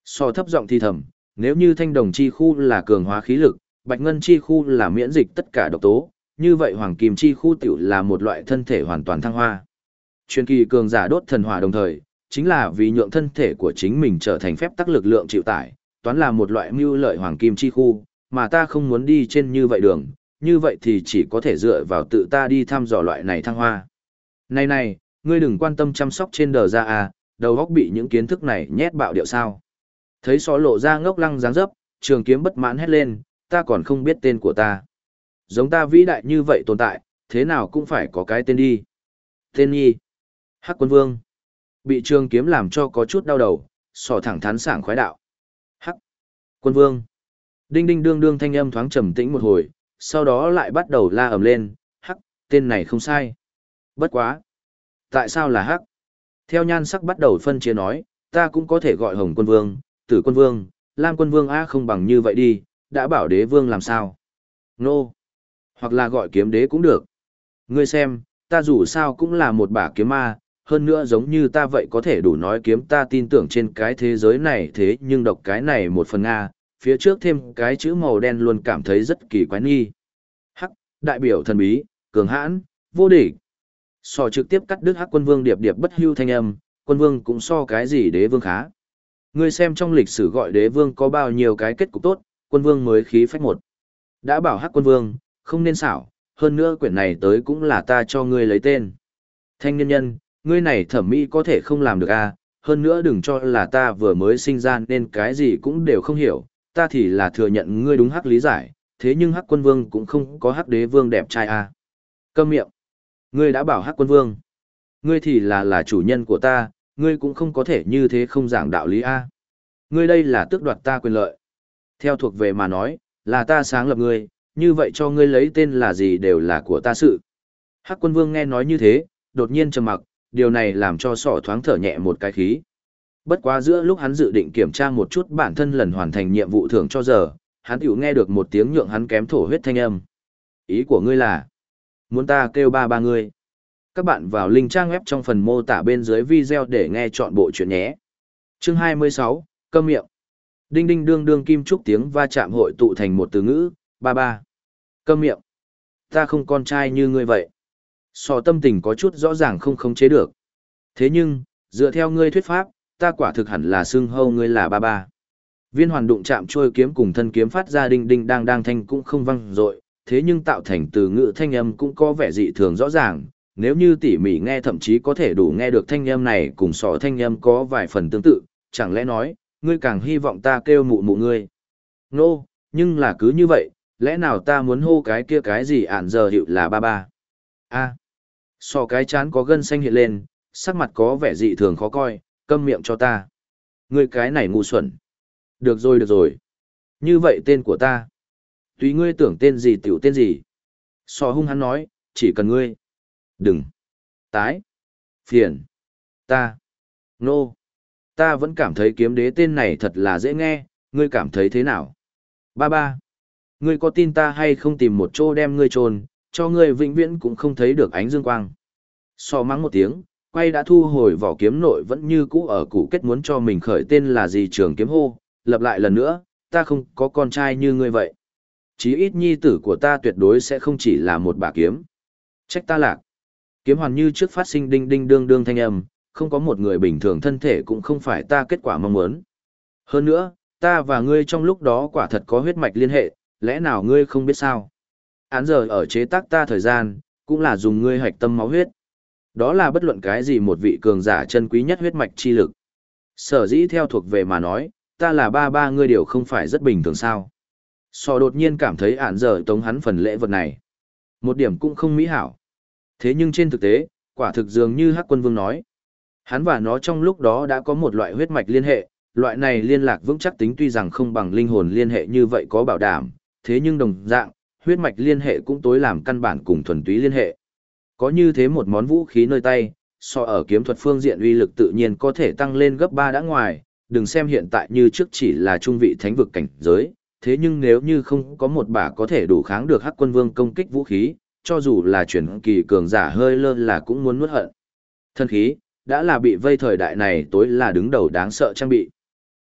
S1: So thấp giọng thi thầm, nếu như thanh đồng chi khu là cường hóa khí lực, bạch ngân chi khu là miễn dịch tất cả độc tố, như vậy hoàng kim chi khu tiểu là một loại thân thể hoàn toàn thăng hoa. Truyền kỳ cường giả đốt thần hỏa đồng thời, chính là vì nhượng thân thể của chính mình trở thành phép tắc lực lượng chịu tải, toán là một loại mưu lợi hoàng kim chi khu, mà ta không muốn đi trên như vậy đường, như vậy thì chỉ có thể dựa vào tự ta đi thăm dò loại này thăng hoa. Này, ngươi đừng quan tâm chăm sóc trên đờ ra à, đầu óc bị những kiến thức này nhét bạo điệu sao. Thấy xó lộ ra ngốc lăng dáng dấp, trường kiếm bất mãn hét lên, ta còn không biết tên của ta. Giống ta vĩ đại như vậy tồn tại, thế nào cũng phải có cái tên đi. Tên nhi. Hắc Quân Vương. Bị trường kiếm làm cho có chút đau đầu, sỏ thẳng thắn sảng khoái đạo. Hắc Quân Vương. Đinh đinh đương đương thanh âm thoáng trầm tĩnh một hồi, sau đó lại bắt đầu la ầm lên, hắc, tên này không sai. Bất quá. Tại sao là hắc? Theo nhan sắc bắt đầu phân chia nói, ta cũng có thể gọi Hồng Quân Vương, Tử Quân Vương, Lam Quân Vương a không bằng như vậy đi, đã bảo đế vương làm sao? Nô. Hoặc là gọi kiếm đế cũng được. Ngươi xem, ta dù sao cũng là một bả kiếm ma, hơn nữa giống như ta vậy có thể đủ nói kiếm ta tin tưởng trên cái thế giới này thế nhưng độc cái này một phần A, phía trước thêm cái chữ màu đen luôn cảm thấy rất kỳ quái nghi. Hắc, đại biểu thần bí, cường hãn, vô địch. So trực tiếp cắt đứt Hắc Quân Vương điệp điệp bất hưu thanh âm, Quân Vương cũng so cái gì đế vương khá. Ngươi xem trong lịch sử gọi đế vương có bao nhiêu cái kết cục tốt, Quân Vương mới khí phách một. Đã bảo Hắc Quân Vương, không nên xảo, hơn nữa quyển này tới cũng là ta cho ngươi lấy tên. Thanh niên nhân, ngươi này thẩm mỹ có thể không làm được à, hơn nữa đừng cho là ta vừa mới sinh ra nên cái gì cũng đều không hiểu, ta thì là thừa nhận ngươi đúng hắc lý giải, thế nhưng Hắc Quân Vương cũng không có Hắc Đế Vương đẹp trai à. Câm miệng. Ngươi đã bảo Hắc Quân Vương. Ngươi thì là chủ nhân của ta, ngươi cũng không có thể như thế không giảng đạo lý a. Ngươi đây là tước đoạt ta quyền lợi. Theo thuộc về mà nói, là ta sáng lập ngươi, như vậy cho ngươi lấy tên là gì đều là của ta sự. Hắc Quân Vương nghe nói như thế, đột nhiên trầm mặc, điều này làm cho sọ thoáng thở nhẹ một cái khí. Bất quá giữa lúc hắn dự định kiểm tra một chút bản thân lần hoàn thành nhiệm vụ thưởng cho giờ, hắn tiểu nghe được một tiếng nhượng hắn kém thổ huyết thanh âm. Ý của ngươi là, muốn ta kêu ba ngươi. Các bạn vào link trang web trong phần mô tả bên dưới video để nghe chọn bộ chuyện nhé. Chương 26, câm miệng. Đinh đinh đương đương kim trúc tiếng va chạm hội tụ thành một từ ngữ, ba. Câm miệng. Ta không con trai như ngươi vậy. Sò tâm tình có chút rõ ràng không khống chế được. Thế nhưng, dựa theo ngươi thuyết pháp, ta quả thực hẳn là xưng hâu ngươi là ba. Viên hoàn đụng chạm trôi kiếm cùng thân kiếm phát ra đinh đinh đang thanh cũng không vang dội, thế nhưng tạo thành từ ngữ thanh âm cũng có vẻ dị thường rõ ràng. Nếu như tỉ mỉ nghe thậm chí có thể đủ nghe được thanh âm này cùng sò thanh âm có vài phần tương tự, chẳng lẽ nói, ngươi càng hy vọng ta kêu mụ mụ ngươi. Nô, nhưng là cứ như vậy, lẽ nào ta muốn hô cái kia cái gì ản giờ hiệu là ba. A. Sò cái chán có gân xanh hiện lên, sắc mặt có vẻ dị thường khó coi, câm miệng cho ta. Ngươi cái này ngu xuẩn. Được rồi. Như vậy tên của ta. Tùy ngươi tưởng tên gì tiểu tên gì. Sò hung hắn nói, chỉ cần ngươi. Đừng. Tái. Phiền. Ta. Nô. Ta vẫn cảm thấy kiếm đế tên này thật là dễ nghe, ngươi cảm thấy thế nào? Ba. Ngươi có tin ta hay không tìm một chỗ đem ngươi chôn, cho ngươi vĩnh viễn cũng không thấy được ánh dương quang. So mắng một tiếng, quay đã thu hồi vỏ kiếm nội vẫn như cũ ở củ kết muốn cho mình khởi tên là gì trường kiếm hô, lập lại lần nữa, ta không có con trai như ngươi vậy. Chí ít nhi tử của ta tuyệt đối sẽ không chỉ là một bả kiếm. Trách ta lạc. Kiếm hoàn như trước phát sinh đinh đinh đương đương thanh âm, không có một người bình thường thân thể cũng không phải ta kết quả mong muốn. Hơn nữa, ta và ngươi trong lúc đó quả thật có huyết mạch liên hệ, lẽ nào ngươi không biết sao? Án giờ ở chế tác ta thời gian, cũng là dùng ngươi hạch tâm máu huyết. Đó là bất luận cái gì một vị cường giả chân quý nhất huyết mạch chi lực. Sở dĩ theo thuộc về mà nói, ta là ba ngươi điều không phải rất bình thường sao. So đột nhiên cảm thấy án giờ tống hắn phần lễ vật này. Một điểm cũng không mỹ hảo. Thế nhưng trên thực tế, quả thực dường như Hắc Quân Vương nói. Hắn và nó trong lúc đó đã có một loại huyết mạch liên hệ, loại này liên lạc vững chắc tính tuy rằng không bằng linh hồn liên hệ như vậy có bảo đảm, thế nhưng đồng dạng, huyết mạch liên hệ cũng tối làm căn bản cùng thuần túy liên hệ. Có như thế một món vũ khí nơi tay, so ở kiếm thuật phương diện uy lực tự nhiên có thể tăng lên gấp 3 đã ngoài, đừng xem hiện tại như trước chỉ là trung vị thánh vực cảnh giới, thế nhưng nếu như không có một bả có thể đủ kháng được Hắc Quân Vương công kích vũ khí, cho dù là chuyển kỳ cường giả hơi lơ là cũng muốn nuốt hận. Thân khí, đã là bị vây thời đại này tối là đứng đầu đáng sợ trang bị.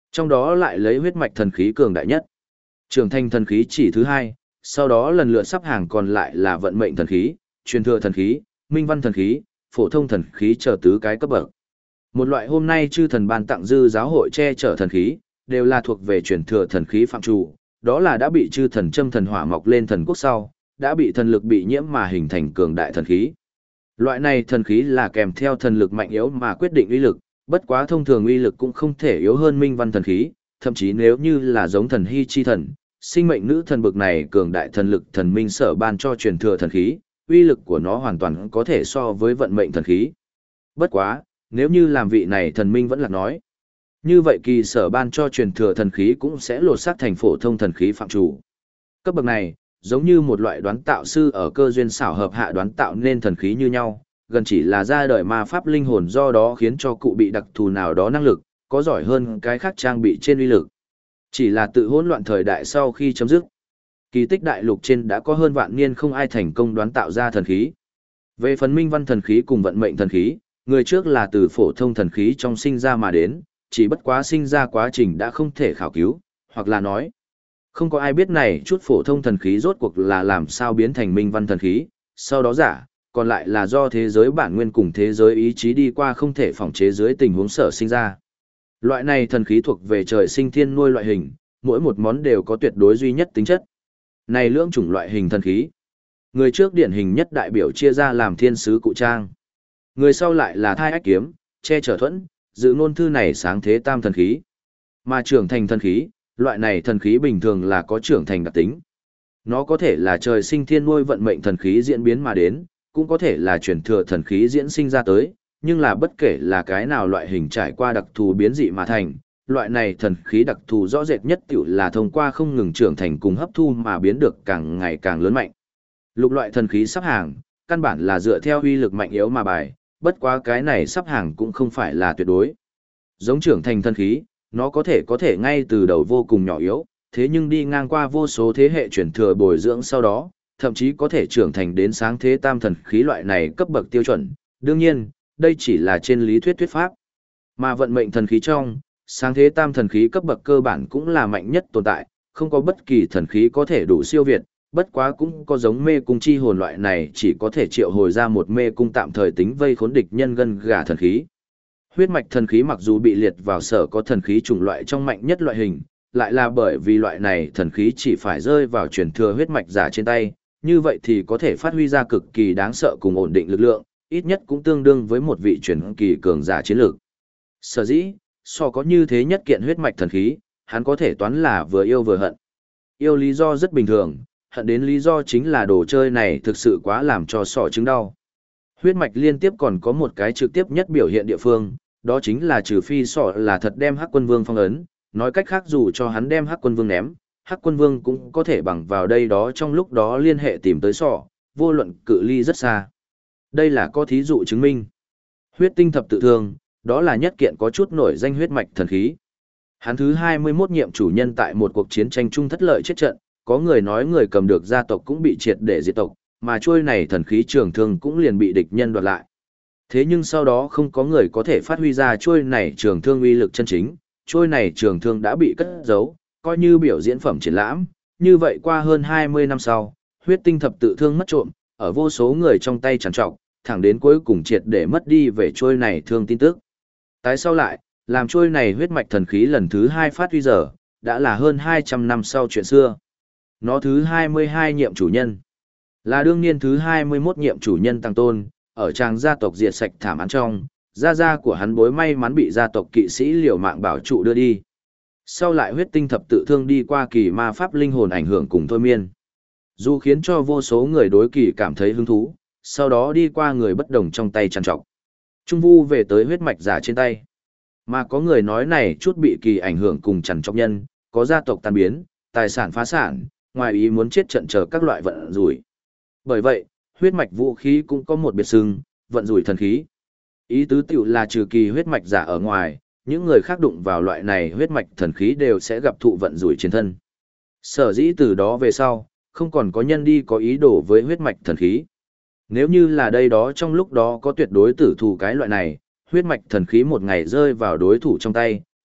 S1: Trong đó lại lấy huyết mạch thần khí cường đại nhất. Trưởng thành thần khí chỉ thứ hai, sau đó lần lượt sắp hàng còn lại là vận mệnh thần khí, truyền thừa thần khí, minh văn thần khí, phổ thông thần khí chờ tứ cái cấp bậc. Một loại hôm nay chư thần ban tặng dư giáo hội che chở thần khí, đều là thuộc về truyền thừa thần khí phạm chủ, đó là đã bị chư thần châm thần hỏa mọc lên thần quốc sau, đã bị thần lực bị nhiễm mà hình thành cường đại thần khí. Loại này thần khí là kèm theo thần lực mạnh yếu mà quyết định uy lực, bất quá thông thường uy lực cũng không thể yếu hơn minh văn thần khí, thậm chí nếu như là giống thần hy chi thần, sinh mệnh nữ thần bực này cường đại thần lực thần minh sở ban cho truyền thừa thần khí, uy lực của nó hoàn toàn có thể so với vận mệnh thần khí. Bất quá, nếu như làm vị này thần minh vẫn là nói, như vậy kỳ sở ban cho truyền thừa thần khí cũng sẽ lột xác thành phổ thông thần khí phạm chủ. Cấp bậc này, giống như một loại đoán tạo sư ở cơ duyên xảo hợp hạ đoán tạo nên thần khí như nhau, gần chỉ là ra đời ma pháp linh hồn do đó khiến cho cụ bị đặc thù nào đó năng lực, có giỏi hơn cái khác trang bị trên uy lực. Chỉ là tự hỗn loạn thời đại sau khi chấm dứt. Kỳ tích đại lục trên đã có hơn vạn niên không ai thành công đoán tạo ra thần khí. Về phần minh văn thần khí cùng vận mệnh thần khí, người trước là từ phổ thông thần khí trong sinh ra mà đến, chỉ bất quá sinh ra quá trình đã không thể khảo cứu, hoặc là nói, không có ai biết này chút phổ thông thần khí rốt cuộc là làm sao biến thành minh văn thần khí, sau đó giả, còn lại là do thế giới bản nguyên cùng thế giới ý chí đi qua không thể phòng chế dưới tình huống sở sinh ra. Loại này thần khí thuộc về trời sinh thiên nuôi loại hình, mỗi một món đều có tuyệt đối duy nhất tính chất. Này lưỡng chủng loại hình thần khí. Người trước điển hình nhất đại biểu chia ra làm thiên sứ cụ trang. Người sau lại là thai ách kiếm, che chở thuẫn, dự ngôn thư này sáng thế tam thần khí. Mà trưởng thành thần khí, loại này thần khí bình thường là có trưởng thành đặc tính. Nó có thể là trời sinh thiên nuôi vận mệnh thần khí diễn biến mà đến, cũng có thể là truyền thừa thần khí diễn sinh ra tới, nhưng là bất kể là cái nào loại hình trải qua đặc thù biến dị mà thành, loại này thần khí đặc thù rõ rệt nhất tiểu là thông qua không ngừng trưởng thành cùng hấp thu mà biến được càng ngày càng lớn mạnh. Lục loại thần khí sắp hàng, căn bản là dựa theo uy lực mạnh yếu mà bài, bất quá cái này sắp hàng cũng không phải là tuyệt đối. Giống trưởng thành thần khí, nó có thể ngay từ đầu vô cùng nhỏ yếu, thế nhưng đi ngang qua vô số thế hệ truyền thừa bồi dưỡng sau đó, thậm chí có thể trưởng thành đến sáng thế tam thần khí loại này cấp bậc tiêu chuẩn. Đương nhiên, đây chỉ là trên lý thuyết thuyết pháp. Mà vận mệnh thần khí trong, sáng thế tam thần khí cấp bậc cơ bản cũng là mạnh nhất tồn tại, không có bất kỳ thần khí có thể đủ siêu việt, bất quá cũng có giống mê cung chi hồn loại này chỉ có thể triệu hồi ra một mê cung tạm thời tính vây khốn địch nhân gân gà thần khí. Huyết mạch thần khí mặc dù bị liệt vào sở có thần khí chủng loại trong mạnh nhất loại hình, lại là bởi vì loại này thần khí chỉ phải rơi vào truyền thừa huyết mạch giả trên tay, như vậy thì có thể phát huy ra cực kỳ đáng sợ cùng ổn định lực lượng, ít nhất cũng tương đương với một vị truyền kỳ cường giả chiến lược. Sở dĩ, so có như thế nhất kiện huyết mạch thần khí, hắn có thể toán là vừa yêu vừa hận. Yêu lý do rất bình thường, hận đến lý do chính là đồ chơi này thực sự quá làm cho sọ chứng đau. Huyết mạch liên tiếp còn có một cái trực tiếp nhất biểu hiện địa phương, đó chính là trừ phi sọ là thật đem Hắc Quân Vương phong ấn, nói cách khác dù cho hắn đem Hắc Quân Vương ném, Hắc Quân Vương cũng có thể bằng vào đây đó trong lúc đó liên hệ tìm tới sọ, vô luận cự ly rất xa. Đây là có thí dụ chứng minh. Huyết tinh thập tự thương, đó là nhất kiện có chút nổi danh huyết mạch thần khí. Hắn thứ 21 nhiệm chủ nhân tại một cuộc chiến tranh chung thất lợi chết trận, có người nói người cầm được gia tộc cũng bị triệt để diệt tộc, mà chuôi này thần khí trường thương cũng liền bị địch nhân đoạt lại. Thế nhưng sau đó không có người có thể phát huy ra chuôi này trường thương uy lực chân chính, chuôi này trường thương đã bị cất giấu, coi như biểu diễn phẩm triển lãm, như vậy qua hơn 20 năm sau, huyết tinh thập tự thương mất trộm, ở vô số người trong tay trằn trọc, thẳng đến cuối cùng triệt để mất đi về chuôi này thương tin tức. Tái sau lại, làm chuôi này huyết mạch thần khí lần thứ 2 phát huy giờ, đã là hơn 200 năm sau chuyện xưa. Nó thứ 22 nhiệm chủ nhân, là đương niên thứ 21 nhiệm chủ nhân Tăng Tôn, ở trang gia tộc diệt sạch thảm án trong, gia của hắn bối may mắn bị gia tộc kỵ sĩ liều mạng bảo trụ đưa đi. Sau lại huyết tinh thập tự thương đi qua kỳ ma pháp linh hồn ảnh hưởng cùng thôi miên. Dù khiến cho vô số người đối kỳ cảm thấy hứng thú, sau đó đi qua người bất đồng trong tay trằn trọc. Trung vu về tới huyết mạch giả trên tay. Mà có người nói này chút bị kỳ ảnh hưởng cùng trằn trọc nhân, có gia tộc tan biến, tài sản phá sản, ngoài ý muốn chết trận chờ các loại vận rủi. Bởi vậy, huyết mạch vũ khí cũng có một biệt xưng, vận rủi thần khí. Ý tứ tiểu là trừ kỳ huyết mạch giả ở ngoài, những người khác đụng vào loại này huyết mạch thần khí đều sẽ gặp thụ vận rủi trên thân. Sở dĩ từ đó về sau, không còn có nhân đi có ý đồ với huyết mạch thần khí. Nếu như là đây đó trong lúc đó có tuyệt đối tử thủ cái loại này, huyết mạch thần khí một ngày rơi vào đối thủ trong tay,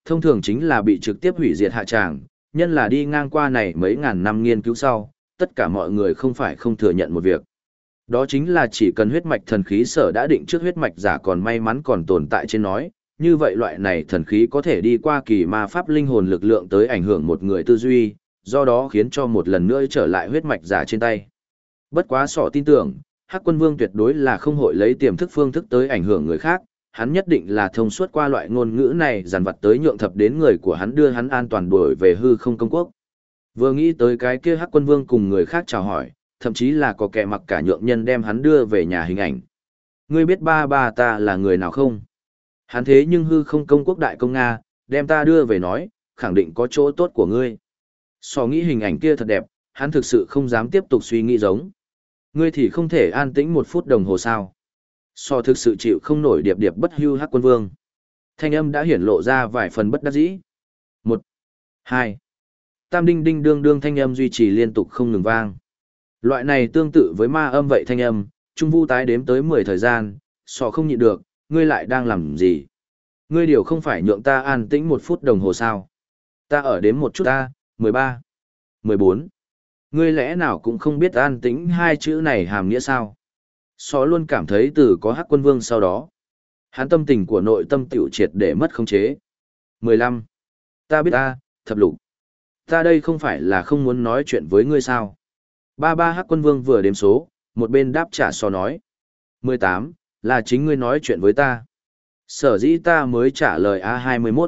S1: thông thường chính là bị trực tiếp hủy diệt hạ tràng, nhân là đi ngang qua này mấy ngàn năm nghiên cứu sau, tất cả mọi người không phải không thừa nhận một việc. Đó chính là chỉ cần huyết mạch thần khí sở đã định trước huyết mạch giả còn may mắn còn tồn tại trên nói, như vậy loại này thần khí có thể đi qua kỳ ma pháp linh hồn lực lượng tới ảnh hưởng một người tư duy, do đó khiến cho một lần nữa trở lại huyết mạch giả trên tay. Bất quá Sọ tin tưởng, Hắc Quân Vương tuyệt đối là không hội lấy tiềm thức phương thức tới ảnh hưởng người khác, hắn nhất định là thông suốt qua loại ngôn ngữ này dàn vật tới nhượng thập đến người của hắn đưa hắn an toàn đuổi về hư không công quốc. Vừa nghĩ tới cái kia Hắc Quân Vương cùng người khác chào hỏi, thậm chí là có kẻ mặc cả nhượng nhân đem hắn đưa về nhà hình ảnh. Ngươi biết ba ba ta là người nào không? Hắn thế nhưng hư không công quốc đại công Nga, đem ta đưa về nói, khẳng định có chỗ tốt của ngươi. Sọ nghĩ hình ảnh kia thật đẹp, hắn thực sự không dám tiếp tục suy nghĩ giống. Ngươi thì không thể an tĩnh một phút đồng hồ sao? Sọ thực sự chịu không nổi điệp điệp bất hưu Hắc Quân Vương. Thanh âm đã hiển lộ ra vài phần bất đắc dĩ. 1, 2, tam đinh đinh đương đương thanh âm duy trì liên tục không ngừng vang. Loại này tương tự với ma âm vậy thanh âm, Trung Vu tái đếm tới 10 thời gian, Sọ không nhịn được, ngươi lại đang làm gì? Ngươi điều không phải nhượng ta an tĩnh một phút đồng hồ sao? Ta ở đếm một chút ta, 13, 14. Ngươi lẽ nào cũng không biết an tĩnh hai chữ này hàm nghĩa sao? Sọ luôn cảm thấy từ có Hắc Quân Vương sau đó. Hắn tâm tình của nội tâm tiểu triệt để mất khống chế. 15. Ta biết ta, thập lục. Ta đây không phải là không muốn nói chuyện với ngươi sao? Ba ba Hắc Quân Vương vừa đếm số, một bên đáp trả Sọ nói. 18, là chính ngươi nói chuyện với ta. Sở dĩ ta mới trả lời A21.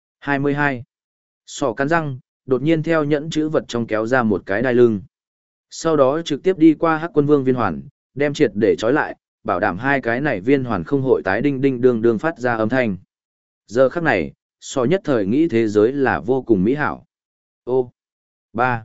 S1: 22. Sọ cắn răng, đột nhiên theo nhẫn chữ vật trong kéo ra một cái đai lưng. Sau đó trực tiếp đi qua Hắc Quân Vương viên hoàn, đem triệt để trói lại, bảo đảm hai cái này viên hoàn không hội tái đinh đinh đương đương phát ra âm thanh. Giờ khắc này, Sọ nhất thời nghĩ thế giới là vô cùng mỹ hảo. Ô, 3,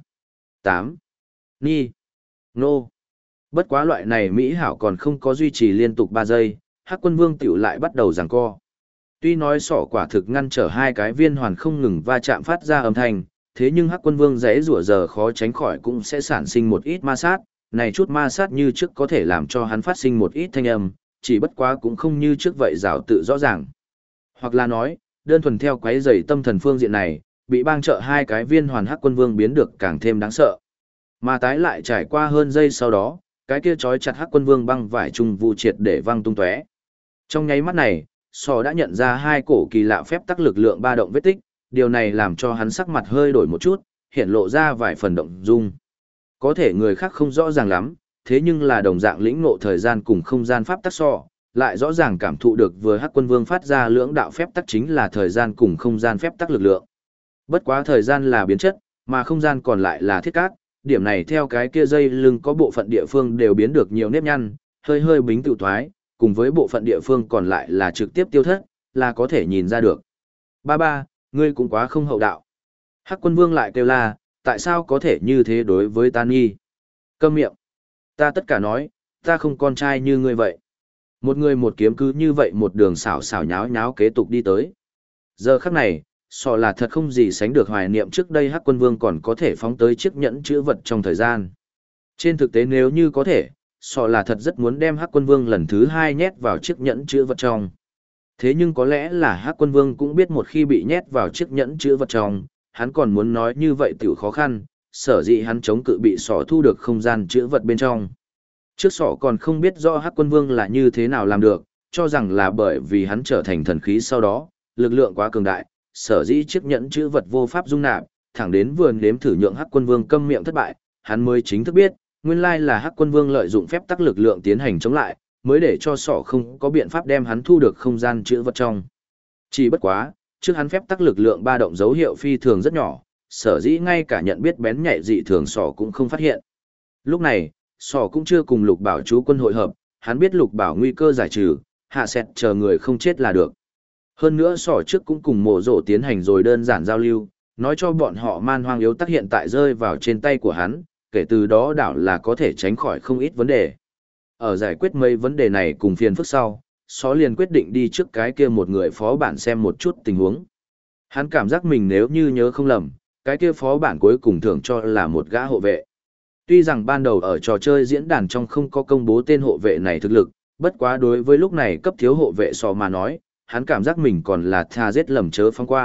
S1: 8, ni, nô. Bất quá loại này mỹ hảo còn không có duy trì liên tục 3 giây, Hắc Quân Vương tiểu lại bắt đầu giằng co. Tuy nói Sọ quả thực ngăn trở hai cái viên hoàn không ngừng va chạm phát ra âm thanh, thế nhưng Hắc Quân Vương dễ rủa giờ khó tránh khỏi cũng sẽ sản sinh một ít ma sát, này chút ma sát như trước có thể làm cho hắn phát sinh một ít thanh âm, chỉ bất quá cũng không như trước vậy rào tự rõ ràng. Hoặc là nói, đơn thuần theo quấy rầy tâm thần phương diện này, bị bang trợ hai cái viên hoàn Hắc Quân Vương biến được càng thêm đáng sợ. Mà tái lại trải qua hơn giây sau đó, cái kia trói chặt Hắc Quân Vương băng vải trùng vụ triệt để văng tung tóe. Trong nháy mắt này, Sọ đã nhận ra hai cổ kỳ lạ phép tắc lực lượng ba động vết tích, điều này làm cho hắn sắc mặt hơi đổi một chút, hiện lộ ra vài phần động dung. Có thể người khác không rõ ràng lắm, thế nhưng là đồng dạng lĩnh ngộ thời gian cùng không gian pháp tắc Sọ, lại rõ ràng cảm thụ được vừa Hắc Quân Vương phát ra lưỡng đạo phép tắc chính là thời gian cùng không gian phép tắc lực lượng. Bất quá thời gian là biến chất, mà không gian còn lại là thiết cát, điểm này theo cái kia dây lưng có bộ phận địa phương đều biến được nhiều nếp nhăn, hơi hơi bính tự thoái, cùng với bộ phận địa phương còn lại là trực tiếp tiêu thất, là có thể nhìn ra được. Ba ba, ngươi cũng quá không hậu đạo. Hắc Quân Vương lại kêu la, tại sao có thể như thế đối với ta nghi? Câm miệng. Ta tất cả nói, ta không con trai như ngươi vậy. Một người một kiếm cứ như vậy một đường xảo xảo nháo nháo kế tục đi tới. Giờ khắc này, Sọ là thật không gì sánh được hoài niệm trước đây Hắc Quân Vương còn có thể phóng tới chiếc nhẫn chữ vật trong thời gian. Trên thực tế nếu như có thể, Sọ là thật rất muốn đem Hắc Quân Vương lần thứ 2 nhét vào chiếc nhẫn chữ vật trong. Thế nhưng có lẽ là Hắc Quân Vương cũng biết một khi bị nhét vào chiếc nhẫn chữ vật trong, hắn còn muốn nói như vậy tiểu khó khăn, sở dĩ hắn chống cự bị Sọ thu được không gian chữ vật bên trong. Trước Sọ còn không biết rõ Hắc Quân Vương là như thế nào làm được, cho rằng là bởi vì hắn trở thành thần khí sau đó, lực lượng quá cường đại, sở dĩ chiếc nhẫn chữ vật vô pháp dung nạp, thẳng đến vừa nếm thử nhượng Hắc Quân Vương câm miệng thất bại, hắn mới chính thức biết, nguyên lai là Hắc Quân Vương lợi dụng phép tắc lực lượng tiến hành chống lại, mới để cho Sọ không có biện pháp đem hắn thu được không gian chữ vật trong. Chỉ bất quá, trước hắn phép tắc lực lượng ba động dấu hiệu phi thường rất nhỏ, sở dĩ ngay cả nhận biết bén nhạy dị thường Sọ cũng không phát hiện. Lúc này, Sọ cũng chưa cùng Lục Bảo chú quân hội hợp, hắn biết Lục Bảo nguy cơ giải trừ, hạ sẹt chờ người không chết là được. Hơn nữa Sọ trước cũng cùng Mộ Rộ tiến hành rồi đơn giản giao lưu, nói cho bọn họ man hoang yếu tắc hiện tại rơi vào trên tay của hắn, kể từ đó đảo là có thể tránh khỏi không ít vấn đề. Ở giải quyết mấy vấn đề này cùng phiền phức sau, Sọ liền quyết định đi trước cái kia một người phó bản xem một chút tình huống. Hắn cảm giác mình nếu như nhớ không lầm, cái kia phó bản cuối cùng thưởng cho là một gã hộ vệ. Tuy rằng ban đầu ở trò chơi diễn đàn trong không có công bố tên hộ vệ này thực lực, bất quá đối với lúc này cấp thiếu hộ vệ Sọ mà nói, hắn cảm giác mình còn là tha giết lầm chớ phong qua,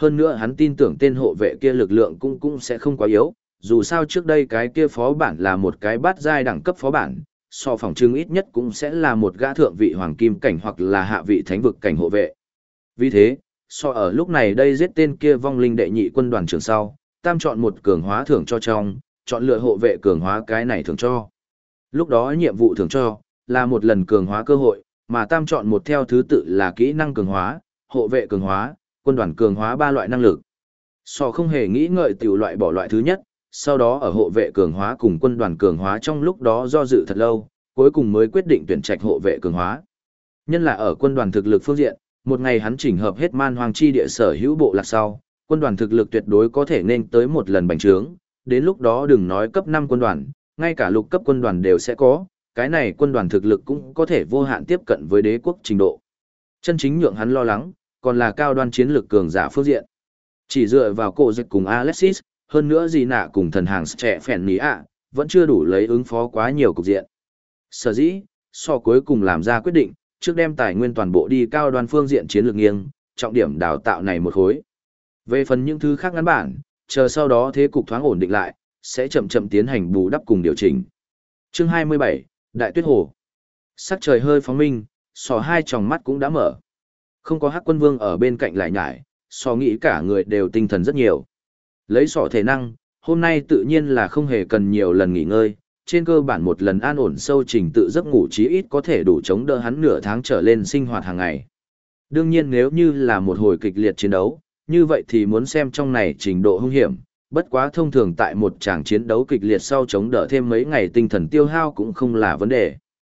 S1: hơn nữa hắn tin tưởng tên hộ vệ kia lực lượng cũng sẽ không quá yếu, dù sao trước đây cái kia phó bản là một cái bát giai đẳng cấp phó bản, so phòng trưng ít nhất cũng sẽ là một gã thượng vị hoàng kim cảnh hoặc là hạ vị thánh vực cảnh hộ vệ. Vì thế, so ở lúc này đây giết tên kia vong linh đệ nhị quân đoàn trưởng sau, tam chọn một cường hóa thưởng cho trong, chọn lựa hộ vệ cường hóa cái này thưởng cho. Lúc đó nhiệm vụ thưởng cho, là một lần cường hóa cơ hội, mà tam chọn một theo thứ tự là kỹ năng cường hóa, hộ vệ cường hóa, quân đoàn cường hóa ba loại năng lực. So không hề nghĩ ngợi tiểu loại bỏ loại thứ nhất, sau đó ở hộ vệ cường hóa cùng quân đoàn cường hóa trong lúc đó do dự thật lâu, cuối cùng mới quyết định tuyển trạch hộ vệ cường hóa. Nhân là ở quân đoàn thực lực phương diện, một ngày hắn chỉnh hợp hết man hoang chi địa sở hữu bộ lạc sau, quân đoàn thực lực tuyệt đối có thể nên tới một lần bành trướng, đến lúc đó đừng nói cấp 5 quân đoàn, ngay cả lục cấp quân đoàn đều sẽ có, cái này quân đoàn thực lực cũng có thể vô hạn tiếp cận với đế quốc trình độ. Chân chính nhượng hắn lo lắng, còn là cao đoan chiến lược cường giả phương diện. Chỉ dựa vào cổ dịch cùng Alexis, hơn nữa gì nạ cùng thần hàng trẻ phèn ní ạ, vẫn chưa đủ lấy ứng phó quá nhiều cục diện. Sở dĩ, so cuối cùng làm ra quyết định, trước đem tài nguyên toàn bộ đi cao đoan phương diện chiến lược nghiêng, trọng điểm đào tạo này một khối. Về phần những thứ khác ngắn bản, chờ sau đó thế cục thoáng ổn định lại, sẽ chậm chậm tiến hành bù đắp cùng điều chỉnh. Chương 27, Đại Tuyết Hồ. Sắc trời hơi phóng minh, sò hai tròng mắt cũng đã mở. Không có Hắc Quân Vương ở bên cạnh lại nhải, sò nghĩ cả người đều tinh thần rất nhiều. Lấy sọ thể năng, hôm nay tự nhiên là không hề cần nhiều lần nghỉ ngơi, trên cơ bản một lần an ổn sâu trình tự giấc ngủ chí ít có thể đủ chống đỡ hắn nửa tháng trở lên sinh hoạt hàng ngày. Đương nhiên nếu như là một hồi kịch liệt chiến đấu, như vậy thì muốn xem trong này trình độ hung hiểm, bất quá thông thường tại một tràng chiến đấu kịch liệt sau chống đỡ thêm mấy ngày tinh thần tiêu hao cũng không là vấn đề.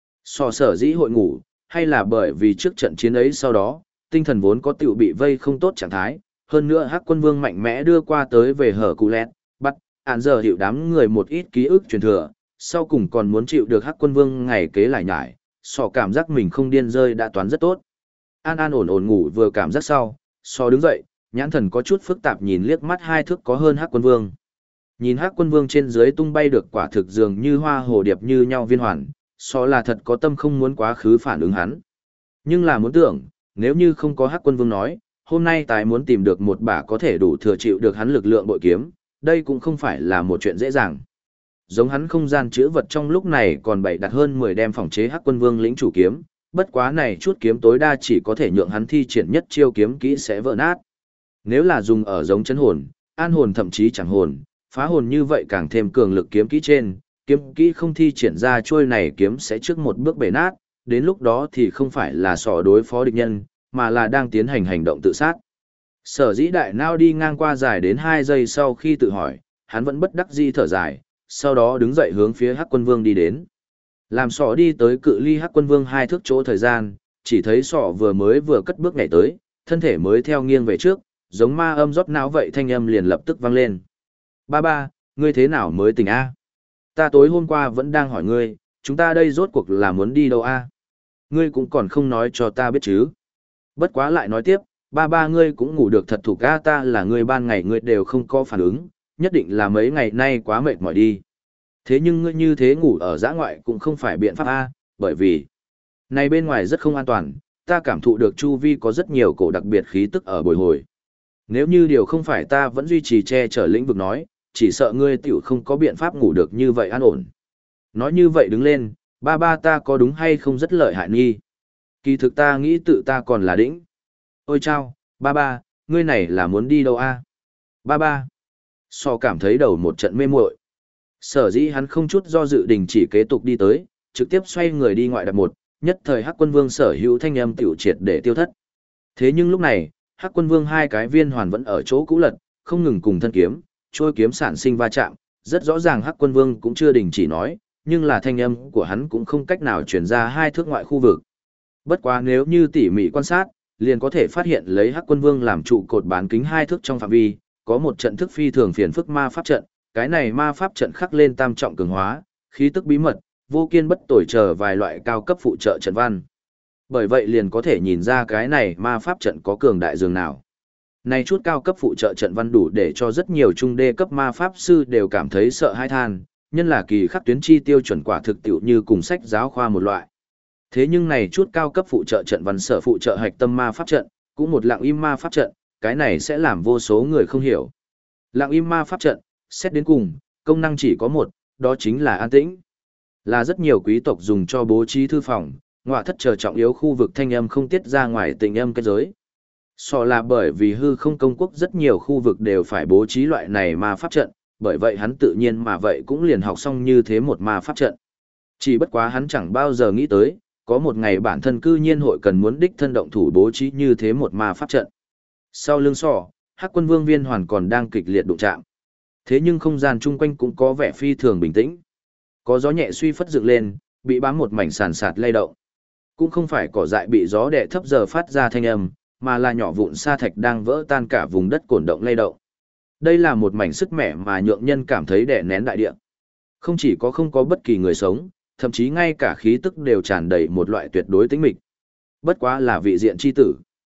S1: Sở dĩ hội ngủ, hay là bởi vì trước trận chiến ấy sau đó, tinh thần vốn có tiểu bị vây không tốt trạng thái, hơn nữa Hắc Quân Vương mạnh mẽ đưa qua tới về hở cụ lẹt, bắt, ản giờ hiệu đám người một ít ký ức truyền thừa, sau cùng còn muốn chịu được Hắc Quân Vương ngày kế lại nhải, cảm giác mình không điên rơi đã toán rất tốt. An ổn ngủ vừa cảm giác sau, đứng dậy, nhãn thần có chút phức tạp nhìn liếc mắt hai thước có hơn Hắc Quân Vương. Nhìn Hắc Quân Vương trên dưới tung bay được quả thực dường như hoa hồ điệp như nhau viên hoàn, là thật có tâm không muốn quá khứ phản ứng hắn. Nhưng là muốn tưởng, nếu như không có Hắc Quân Vương nói, hôm nay tài muốn tìm được một bả có thể đủ thừa chịu được hắn lực lượng bội kiếm, đây cũng không phải là một chuyện dễ dàng. Giống hắn không gian chứa vật trong lúc này còn bày đặt hơn 10 đem phòng chế Hắc Quân Vương lĩnh chủ kiếm, bất quá này chút kiếm tối đa chỉ có thể nhượng hắn thi triển nhất chiêu kiếm kỹ sẽ vỡ nát. Nếu là dùng ở giống chấn hồn, an hồn thậm chí chẳng hồn, phá hồn như vậy càng thêm cường lực kiếm kỹ trên, kiếm kỹ không thi triển ra trôi này kiếm sẽ trước một bước bể nát, đến lúc đó thì không phải là đối phó địch nhân, mà là đang tiến hành hành động tự sát. Sở dĩ đại nao đi ngang qua dài đến 2 giây sau khi tự hỏi, hắn vẫn bất đắc dĩ thở dài, sau đó đứng dậy hướng phía Hắc Quân Vương đi đến. Làm đi tới cự ly Hắc Quân Vương 2 thước chỗ thời gian, chỉ thấy vừa cất bước nhảy tới, thân thể mới theo nghiêng về trước, giống ma âm rót não vậy thanh âm liền lập tức vang lên. Ba, ngươi thế nào mới tỉnh a? Ta tối hôm qua vẫn đang hỏi ngươi, chúng ta đây rốt cuộc là muốn đi đâu a? Ngươi cũng còn không nói cho ta biết chứ. Bất quá lại nói tiếp, ba ngươi cũng ngủ được thật thủ ca, ta là ngươi ban ngày ngươi đều không có phản ứng, nhất định là mấy ngày nay quá mệt mỏi đi. Thế nhưng ngươi như thế ngủ ở dã ngoại cũng không phải biện pháp a, bởi vì này bên ngoài rất không an toàn, ta cảm thụ được chu vi có rất nhiều cổ đặc biệt khí tức ở bồi hồi. Nếu như điều không phải ta vẫn duy trì che chở lĩnh vực nói, chỉ sợ ngươi tiểu không có biện pháp ngủ được như vậy an ổn. Nói như vậy đứng lên, ba ta có đúng hay không rất lợi hại nghi. Kỳ thực ta nghĩ tự ta còn là đỉnh. Ôi chao, ba, ngươi này là muốn đi đâu a? Ba. Cảm thấy đầu một trận mê muội. Sở dĩ hắn không chút do dự đình chỉ kế tục đi tới, trực tiếp xoay người đi ngoại đặt một, nhất thời Hắc Quân Vương sở hữu thanh âm tiểu triệt để tiêu thất. Thế nhưng lúc này, Hắc Quân Vương hai cái viên hoàn vẫn ở chỗ cũ lật, không ngừng cùng thân kiếm, trôi kiếm sản sinh va chạm, rất rõ ràng Hắc Quân Vương cũng chưa đình chỉ nói, nhưng là thanh âm của hắn cũng không cách nào truyền ra 2 thước ngoại khu vực. Bất quá nếu như tỉ mỉ quan sát, liền có thể phát hiện lấy Hắc Quân Vương làm trụ cột bán kính 2 thước trong phạm vi, có một trận thức phi thường phiền phức ma pháp trận, cái này ma pháp trận khắc lên tam trọng cường hóa, khí tức bí mật, vô kiên bất tồi chờ vài loại cao cấp phụ trợ trận văn. Bởi vậy liền có thể nhìn ra cái này ma pháp trận có cường đại dường nào. Này chút cao cấp phụ trợ trận văn đủ để cho rất nhiều trung đê cấp ma pháp sư đều cảm thấy sợ hãi than, nhân là kỳ khắc tuyến chi tiêu chuẩn quả thực tiệu như cùng sách giáo khoa một loại. Thế nhưng này chút cao cấp phụ trợ trận văn sở phụ trợ hạch tâm ma pháp trận, cũng một lặng im ma pháp trận, cái này sẽ làm vô số người không hiểu. Lặng im ma pháp trận, xét đến cùng, công năng chỉ có một, đó chính là an tĩnh. Là rất nhiều quý tộc dùng cho bố trí thư phòng, ngọa thất chờ trọng yếu khu vực thanh âm không tiết ra ngoài tình âm kết giới. Là bởi vì hư không công quốc rất nhiều khu vực đều phải bố trí loại này ma pháp trận, bởi vậy hắn tự nhiên mà vậy cũng liền học xong như thế một ma pháp trận. Chỉ bất quá hắn chẳng bao giờ nghĩ tới, có một ngày bản thân cư nhiên hội cần muốn đích thân động thủ bố trí như thế một ma pháp trận. Sau lưng Hắc Quân Vương Viên Hoàn còn đang kịch liệt đụng chạm. Thế nhưng không gian chung quanh cũng có vẻ phi thường bình tĩnh. Có gió nhẹ suy phất dựng lên, bị bám một mảnh sàn sạt lay động. Cũng không phải cỏ dại bị gió đè thấp giờ phát ra thanh âm, mà là nhỏ vụn sa thạch đang vỡ tan cả vùng đất cổn động lay động. Đây là một mảnh sức mẻ mà nhượng nhân cảm thấy đè nén đại địa. Không chỉ có không có bất kỳ người sống, thậm chí ngay cả khí tức đều tràn đầy một loại tuyệt đối tĩnh mịch. Bất quá là vị diện chi tử.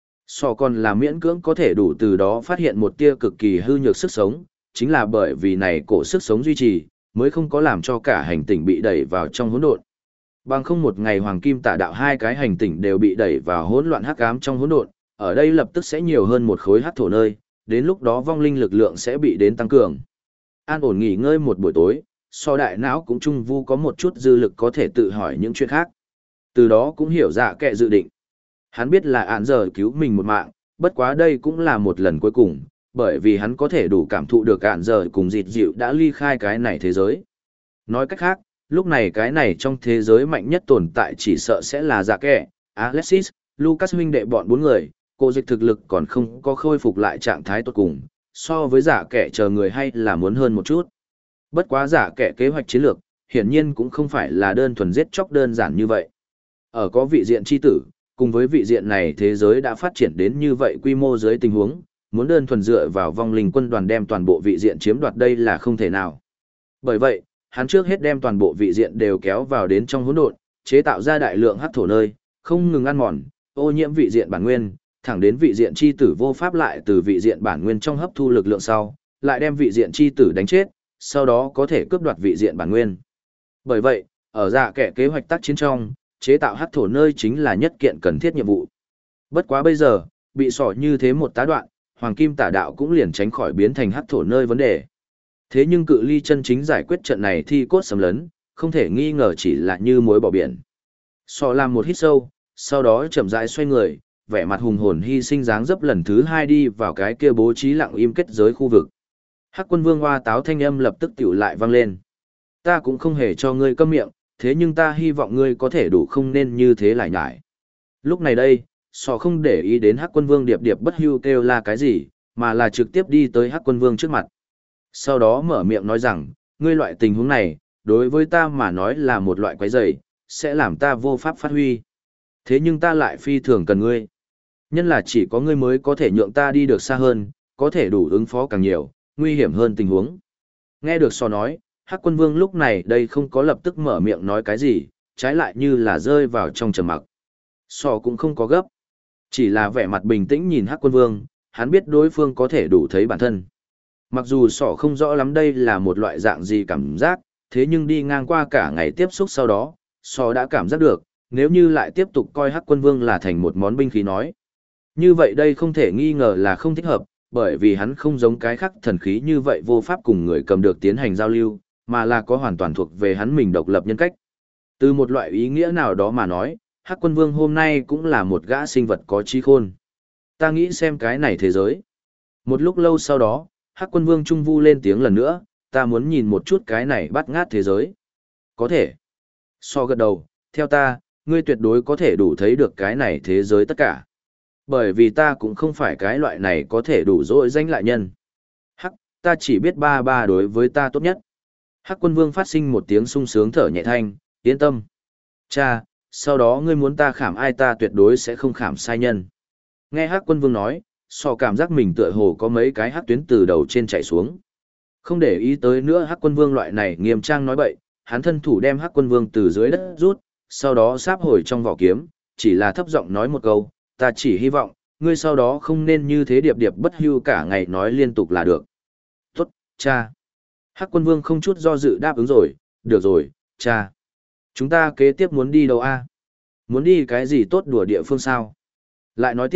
S1: Còn là miễn cưỡng có thể đủ từ đó phát hiện một tia cực kỳ hư nhược sức sống, chính là bởi vì này cổ sức sống duy trì, mới không có làm cho cả hành tinh bị đẩy vào trong hỗn độn. Bằng không một ngày Hoàng Kim Tả Đạo hai cái hành tinh đều bị đẩy vào hỗn loạn hắc ám trong hỗn độn, ở đây lập tức sẽ nhiều hơn một khối hắc thổ nơi, đến lúc đó vong linh lực lượng sẽ bị đến tăng cường. An ổn nghỉ ngơi một buổi tối, đại não cũng trung vu có một chút dư lực có thể tự hỏi những chuyện khác. Từ đó cũng hiểu dạ kệ dự định. Hắn biết là án giờ cứu mình một mạng, bất quá đây cũng là một lần cuối cùng, bởi vì hắn có thể đủ cảm thụ được án giờ cùng dịt dịu đã ly khai cái này thế giới. Nói cách khác, lúc này cái này trong thế giới mạnh nhất tồn tại chỉ sợ sẽ là dạ kệ, Alexis, Lucas huynh đệ bọn bốn người, cô dịch thực lực còn không có khôi phục lại trạng thái tốt cùng, so với giả kẻ chờ người hay là muốn hơn một chút. Bất quá giả kẻ kế hoạch chiến lược, hiển nhiên cũng không phải là đơn thuần giết chóc đơn giản như vậy. Ở có vị diện chi tử, cùng với vị diện này thế giới đã phát triển đến như vậy quy mô dưới tình huống, muốn đơn thuần dựa vào vong linh quân đoàn đem toàn bộ vị diện chiếm đoạt đây là không thể nào. Bởi vậy, hắn trước hết đem toàn bộ vị diện đều kéo vào đến trong hỗn độn, chế tạo ra đại lượng hắc thổ nơi, không ngừng ăn mòn, ô nhiễm vị diện bản nguyên, thẳng đến vị diện chi tử vô pháp lại từ vị diện bản nguyên trong hấp thu lực lượng sau, lại đem vị diện chi tử đánh chết, sau đó có thể cướp đoạt vị diện bản nguyên. Bởi vậy, ở dạ kẻ kế hoạch tác chiến trong, chế tạo hắc thổ nơi chính là nhất kiện cần thiết nhiệm vụ. Bất quá bây giờ, bị sỏ như thế một tá đoạn, Hoàng Kim Tả Đạo cũng liền tránh khỏi biến thành hắc thổ nơi vấn đề. Thế nhưng cự ly chân chính giải quyết trận này thi cốt sầm lấn, không thể nghi ngờ chỉ là như muối bỏ biển. Sọ làm một hít sâu, sau đó chậm rãi xoay người, vẻ mặt hùng hồn hy sinh dáng dấp lần thứ hai đi vào cái kia bố trí lặng im kết giới khu vực. Hắc Quân Vương Hoa Táo thanh âm lập tức tiểu lại vang lên. Ta cũng không hề cho ngươi câm miệng, thế nhưng ta hy vọng ngươi có thể đủ không nên như thế lại nhải. Lúc này đây, Sọ không để ý đến Hắc Quân Vương điệp điệp bất hưu kêu là cái gì, mà là trực tiếp đi tới Hắc Quân Vương trước mặt. Sau đó mở miệng nói rằng, ngươi loại tình huống này, đối với ta mà nói là một loại quái rầy, sẽ làm ta vô pháp phát huy. Thế nhưng ta lại phi thường cần ngươi. Nhân là chỉ có ngươi mới có thể nhượng ta đi được xa hơn, có thể đủ ứng phó càng nhiều, nguy hiểm hơn tình huống. Nghe được Sọ nói, Hắc Quân Vương lúc này đây không có lập tức mở miệng nói cái gì, trái lại như là rơi vào trong trầm mặc. Sọ cũng không có gấp, chỉ là vẻ mặt bình tĩnh nhìn Hắc Quân Vương, hắn biết đối phương có thể đủ thấy bản thân. Mặc dù Sọ không rõ lắm đây là một loại dạng gì cảm giác, thế nhưng đi ngang qua cả ngày tiếp xúc sau đó, Sọ đã cảm giác được, nếu như lại tiếp tục coi Hắc Quân Vương là thành một món binh khí nói. Như vậy đây không thể nghi ngờ là không thích hợp, bởi vì hắn không giống cái khác thần khí như vậy vô pháp cùng người cầm được tiến hành giao lưu, mà là có hoàn toàn thuộc về hắn mình độc lập nhân cách. Từ một loại ý nghĩa nào đó mà nói, Hắc Quân Vương hôm nay cũng là một gã sinh vật có trí khôn. Ta nghĩ xem cái này thế giới. Một lúc lâu sau đó, Hắc Quân Vương trung vu lên tiếng lần nữa, ta muốn nhìn một chút cái này bắt ngát thế giới. Có thể. So gật đầu, theo ta, ngươi tuyệt đối có thể đủ thấy được cái này thế giới tất cả. Bởi vì ta cũng không phải cái loại này có thể đủ dỗi danh lại nhân. Hắc, ta chỉ biết ba đối với ta tốt nhất. Hắc Quân Vương phát sinh một tiếng sung sướng thở nhẹ thanh, yên tâm. Cha, sau đó ngươi muốn ta khảm ai ta tuyệt đối sẽ không khảm sai nhân. Nghe Hắc Quân Vương nói, Sọ cảm giác mình tựa hồ có mấy cái hắc tuyến từ đầu trên chạy xuống. Không để ý tới nữa Hắc Quân Vương loại này nghiêm trang nói bậy, hắn thân thủ đem Hắc Quân Vương từ dưới đất rút, sau đó sáp hồi trong vỏ kiếm, chỉ là thấp giọng nói một câu, ta chỉ hy vọng, ngươi sau đó không nên như thế điệp điệp bất hưu cả ngày nói liên tục là được. Tốt, cha. Hắc Quân Vương không chút do dự đáp ứng rồi, được rồi, cha. Chúng ta kế tiếp muốn đi đâu a? Muốn đi cái gì tốt đùa địa phương sao? Lại nói tiếp,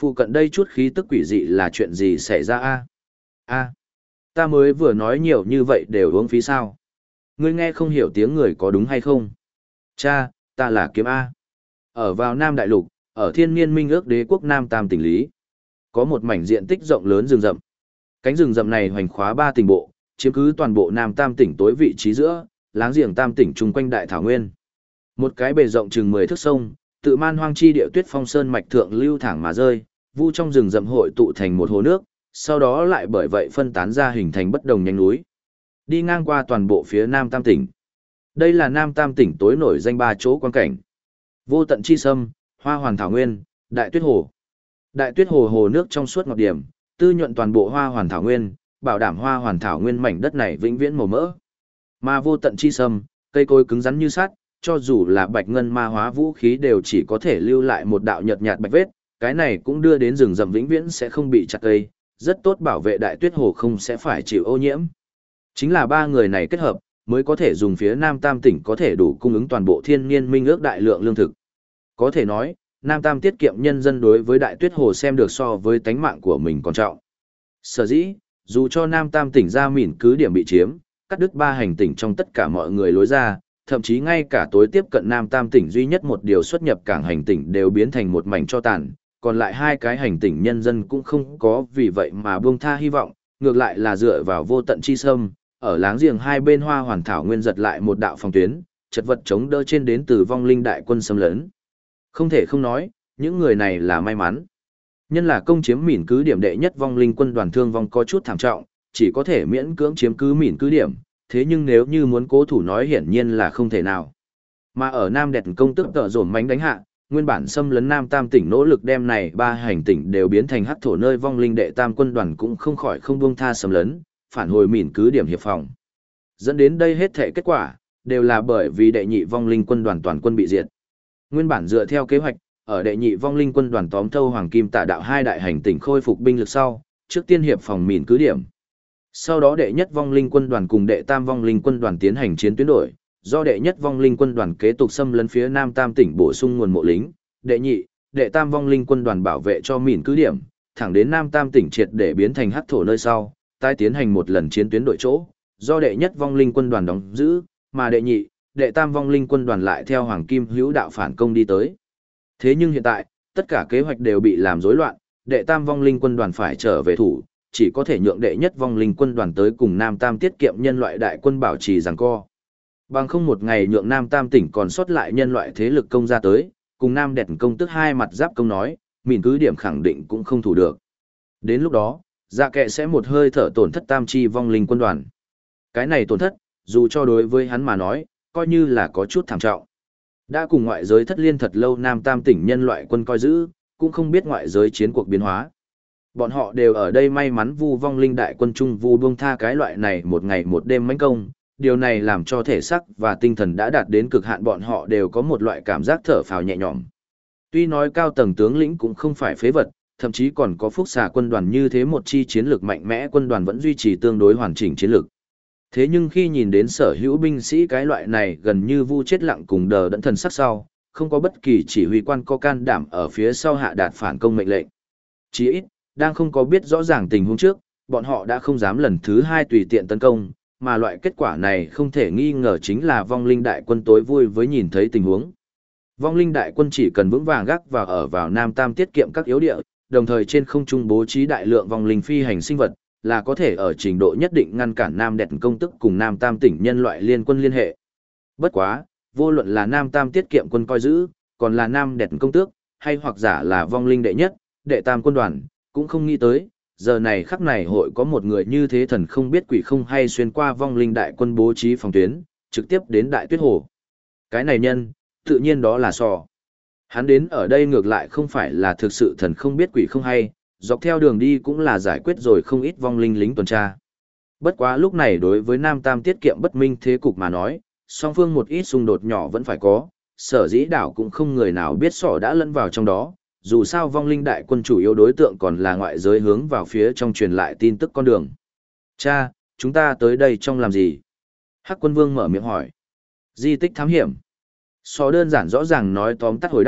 S1: Phụ cận đây chút khí tức quỷ dị là chuyện gì xảy ra a? A, ta mới vừa nói nhiều như vậy đều uống phí sao? Ngươi nghe không hiểu tiếng người có đúng hay không? Cha, ta là Kiếm A. Ở vào Nam Đại Lục, ở thiên niên minh ước đế quốc Nam Tam tỉnh Lý. Có một mảnh diện tích rộng lớn rừng rậm. Cánh rừng rậm này hoành khóa 3 tỉnh bộ, chiếm cứ toàn bộ Nam Tam tỉnh tối vị trí giữa, láng giềng Tam tỉnh chung quanh đại thảo nguyên. Một cái bề rộng chừng 10 thước sông, tự man hoang chi địa tuyết phong sơn mạch thượng lưu thẳng mà rơi, vu trong rừng rậm hội tụ thành một hồ nước, sau đó lại bởi vậy phân tán ra hình thành bất đồng nhánh núi. Đi ngang qua toàn bộ phía Nam Tam tỉnh. Đây là Nam Tam tỉnh tối nổi danh 3 chỗ quan cảnh. Vô tận chi sâm, Hoa Hoàn thảo nguyên, Đại Tuyết hồ. Đại Tuyết hồ hồ nước trong suốt ngọc điểm, tư nhuận toàn bộ Hoa Hoàn thảo nguyên, bảo đảm Hoa Hoàn thảo nguyên mảnh đất này vĩnh viễn màu mỡ. Mà vô tận chi sâm, cây cối cứng rắn như sắt, cho dù là bạch ngân ma hóa vũ khí đều chỉ có thể lưu lại một đạo nhợt nhạt bạch vết, cái này cũng đưa đến rừng rậm vĩnh viễn sẽ không bị chặt cây, rất tốt bảo vệ Đại Tuyết hồ không sẽ phải chịu ô nhiễm. Chính là 3 người này kết hợp, mới có thể dùng phía Nam Tam tỉnh có thể đủ cung ứng toàn bộ thiên niên minh ước đại lượng lương thực. Có thể nói, Nam Tam tiết kiệm nhân dân đối với Đại Tuyết hồ xem được so với tánh mạng của mình còn trọng. Sở dĩ, dù cho Nam Tam tỉnh ra mìn cứ điểm bị chiếm, cắt đứt 3 hành tỉnh trong tất cả mọi người lối ra, thậm chí ngay cả tối tiếp cận Nam Tam tỉnh duy nhất một điều xuất nhập cảng hành tỉnh đều biến thành một mảnh cho tàn, còn lại 2 cái hành tỉnh nhân dân cũng không có vì vậy mà buông tha hy vọng, ngược lại là dựa vào vô tận chi sâm, ở láng giềng hai bên Hoa Hoàn thảo nguyên giật lại một đạo phòng tuyến, chật vật chống đỡ trên đến từ vong linh đại quân xâm lấn. Không thể không nói, những người này là may mắn. Nhân là công chiếm mìn cứ điểm đệ nhất vong linh quân đoàn thương vong có chút thảm trọng, chỉ có thể miễn cưỡng chiếm cứ mìn cứ điểm, thế nhưng nếu như muốn cố thủ nói hiển nhiên là không thể nào. Mà ở Nam Đẹp công tức tợ dồn mánh đánh hạ, nguyên bản xâm lấn Nam Tam tỉnh nỗ lực đem này 3 hành tỉnh đều biến thành hắc thổ nơi vong linh đệ tam quân đoàn cũng không khỏi không buông tha xâm lấn, phản hồi mìn cứ điểm hiệp phòng. Dẫn đến đây hết thể kết quả, đều là bởi vì đệ nhị vong linh quân đoàn toàn quân bị diệt. Nguyên bản dựa theo kế hoạch, ở đệ nhị vong linh quân đoàn tóm thâu Hoàng Kim Tả Đạo 2 đại hành tỉnh khôi phục binh lực sau, trước tiên hiệp phòng mìn cứ điểm. Sau đó đệ nhất vong linh quân đoàn cùng đệ tam vong linh quân đoàn tiến hành chiến tuyến đổi, do đệ nhất vong linh quân đoàn kế tục xâm lấn phía Nam Tam tỉnh bổ sung nguồn mộ lính, đệ nhị, đệ tam vong linh quân đoàn bảo vệ cho mìn cứ điểm, thẳng đến Nam Tam tỉnh triệt để biến thành hắc thổ nơi sau, tái tiến hành một lần chiến tuyến đổi chỗ, do đệ nhất vong linh quân đoàn đóng giữ, mà đệ nhị, đệ tam vong linh quân đoàn lại theo Hoàng Kim Hữu đạo phản công đi tới. Thế nhưng hiện tại, tất cả kế hoạch đều bị làm rối loạn, đệ tam vong linh quân đoàn phải trở về thủ, chỉ có thể nhượng đệ nhất vong linh quân đoàn tới cùng Nam Tam tiết kiệm nhân loại đại quân bảo trì giằng co. Bằng không một ngày nhượng Nam Tam tỉnh còn sót lại nhân loại thế lực công ra tới, cùng Nam Đẹp công tức hai mặt giáp công nói, mìn cứ điểm khẳng định cũng không thủ được. Đến lúc đó, dạ kệ sẽ một hơi thở tổn thất tam chi vong linh quân đoàn. Cái này tổn thất, dù cho đối với hắn mà nói, coi như là có chút thảm trọng. Đã cùng ngoại giới thất liên thật lâu Nam Tam tỉnh nhân loại quân coi giữ, cũng không biết ngoại giới chiến cuộc biến hóa. Bọn họ đều ở đây may mắn vu vong linh đại quân trung vu buông tha cái loại này một ngày một đêm mãnh công, điều này làm cho thể xác và tinh thần đã đạt đến cực hạn, bọn họ đều có một loại cảm giác thở phào nhẹ nhõm. Tuy nói cao tầng tướng lĩnh cũng không phải phế vật, thậm chí còn có phúc xà quân đoàn như thế một chi chiến lược mạnh mẽ quân đoàn vẫn duy trì tương đối hoàn chỉnh chiến lược. Thế nhưng khi nhìn đến sở hữu binh sĩ cái loại này gần như vu chết lặng cùng đờ đẫn thần sắc sau, không có bất kỳ chỉ huy quan có can đảm ở phía sau hạ đạt phản công mệnh lệnh. Chỉ ít, đang không có biết rõ ràng tình huống trước, bọn họ đã không dám lần thứ hai tùy tiện tấn công, mà loại kết quả này không thể nghi ngờ chính là vong linh đại quân tối vui với nhìn thấy tình huống. Vong linh đại quân chỉ cần vững vàng gác và ở vào Nam Tam tiết kiệm các yếu địa, đồng thời trên không trung bố trí đại lượng vong linh phi hành sinh vật, là có thể ở trình độ nhất định ngăn cản Nam Đẹp công tức cùng Nam Tam tỉnh nhân loại liên quân liên hệ. Bất quá, vô luận là Nam Tam tiết kiệm quân coi giữ, còn là Nam Đẹp công tước, hay hoặc giả là vong linh đệ nhất, đệ tam quân đoàn, cũng không nghĩ tới, giờ này khắc này hội có một người như thế thần không biết quỷ không hay xuyên qua vong linh đại quân bố trí phòng tuyến, trực tiếp đến Đại Tuyết Hồ. Cái này nhân, tự nhiên đó là Sò. Hắn đến ở đây ngược lại không phải là thực sự thần không biết quỷ không hay, dọc theo đường đi cũng là giải quyết rồi không ít vong linh lính tuần tra. Bất quá lúc này đối với Nam Tam tiết kiệm bất minh thế cục mà nói, song phương một ít xung đột nhỏ vẫn phải có, sở dĩ đảo cũng không người nào biết Sò đã lẫn vào trong đó, dù sao vong linh đại quân chủ yếu đối tượng còn là ngoại giới hướng vào phía trong truyền lại tin tức con đường. Cha, chúng ta tới đây trong làm gì? Hắc Quân Vương mở miệng hỏi. Di tích thám hiểm. Sò đơn giản rõ ràng nói tóm tắt hồi đáp,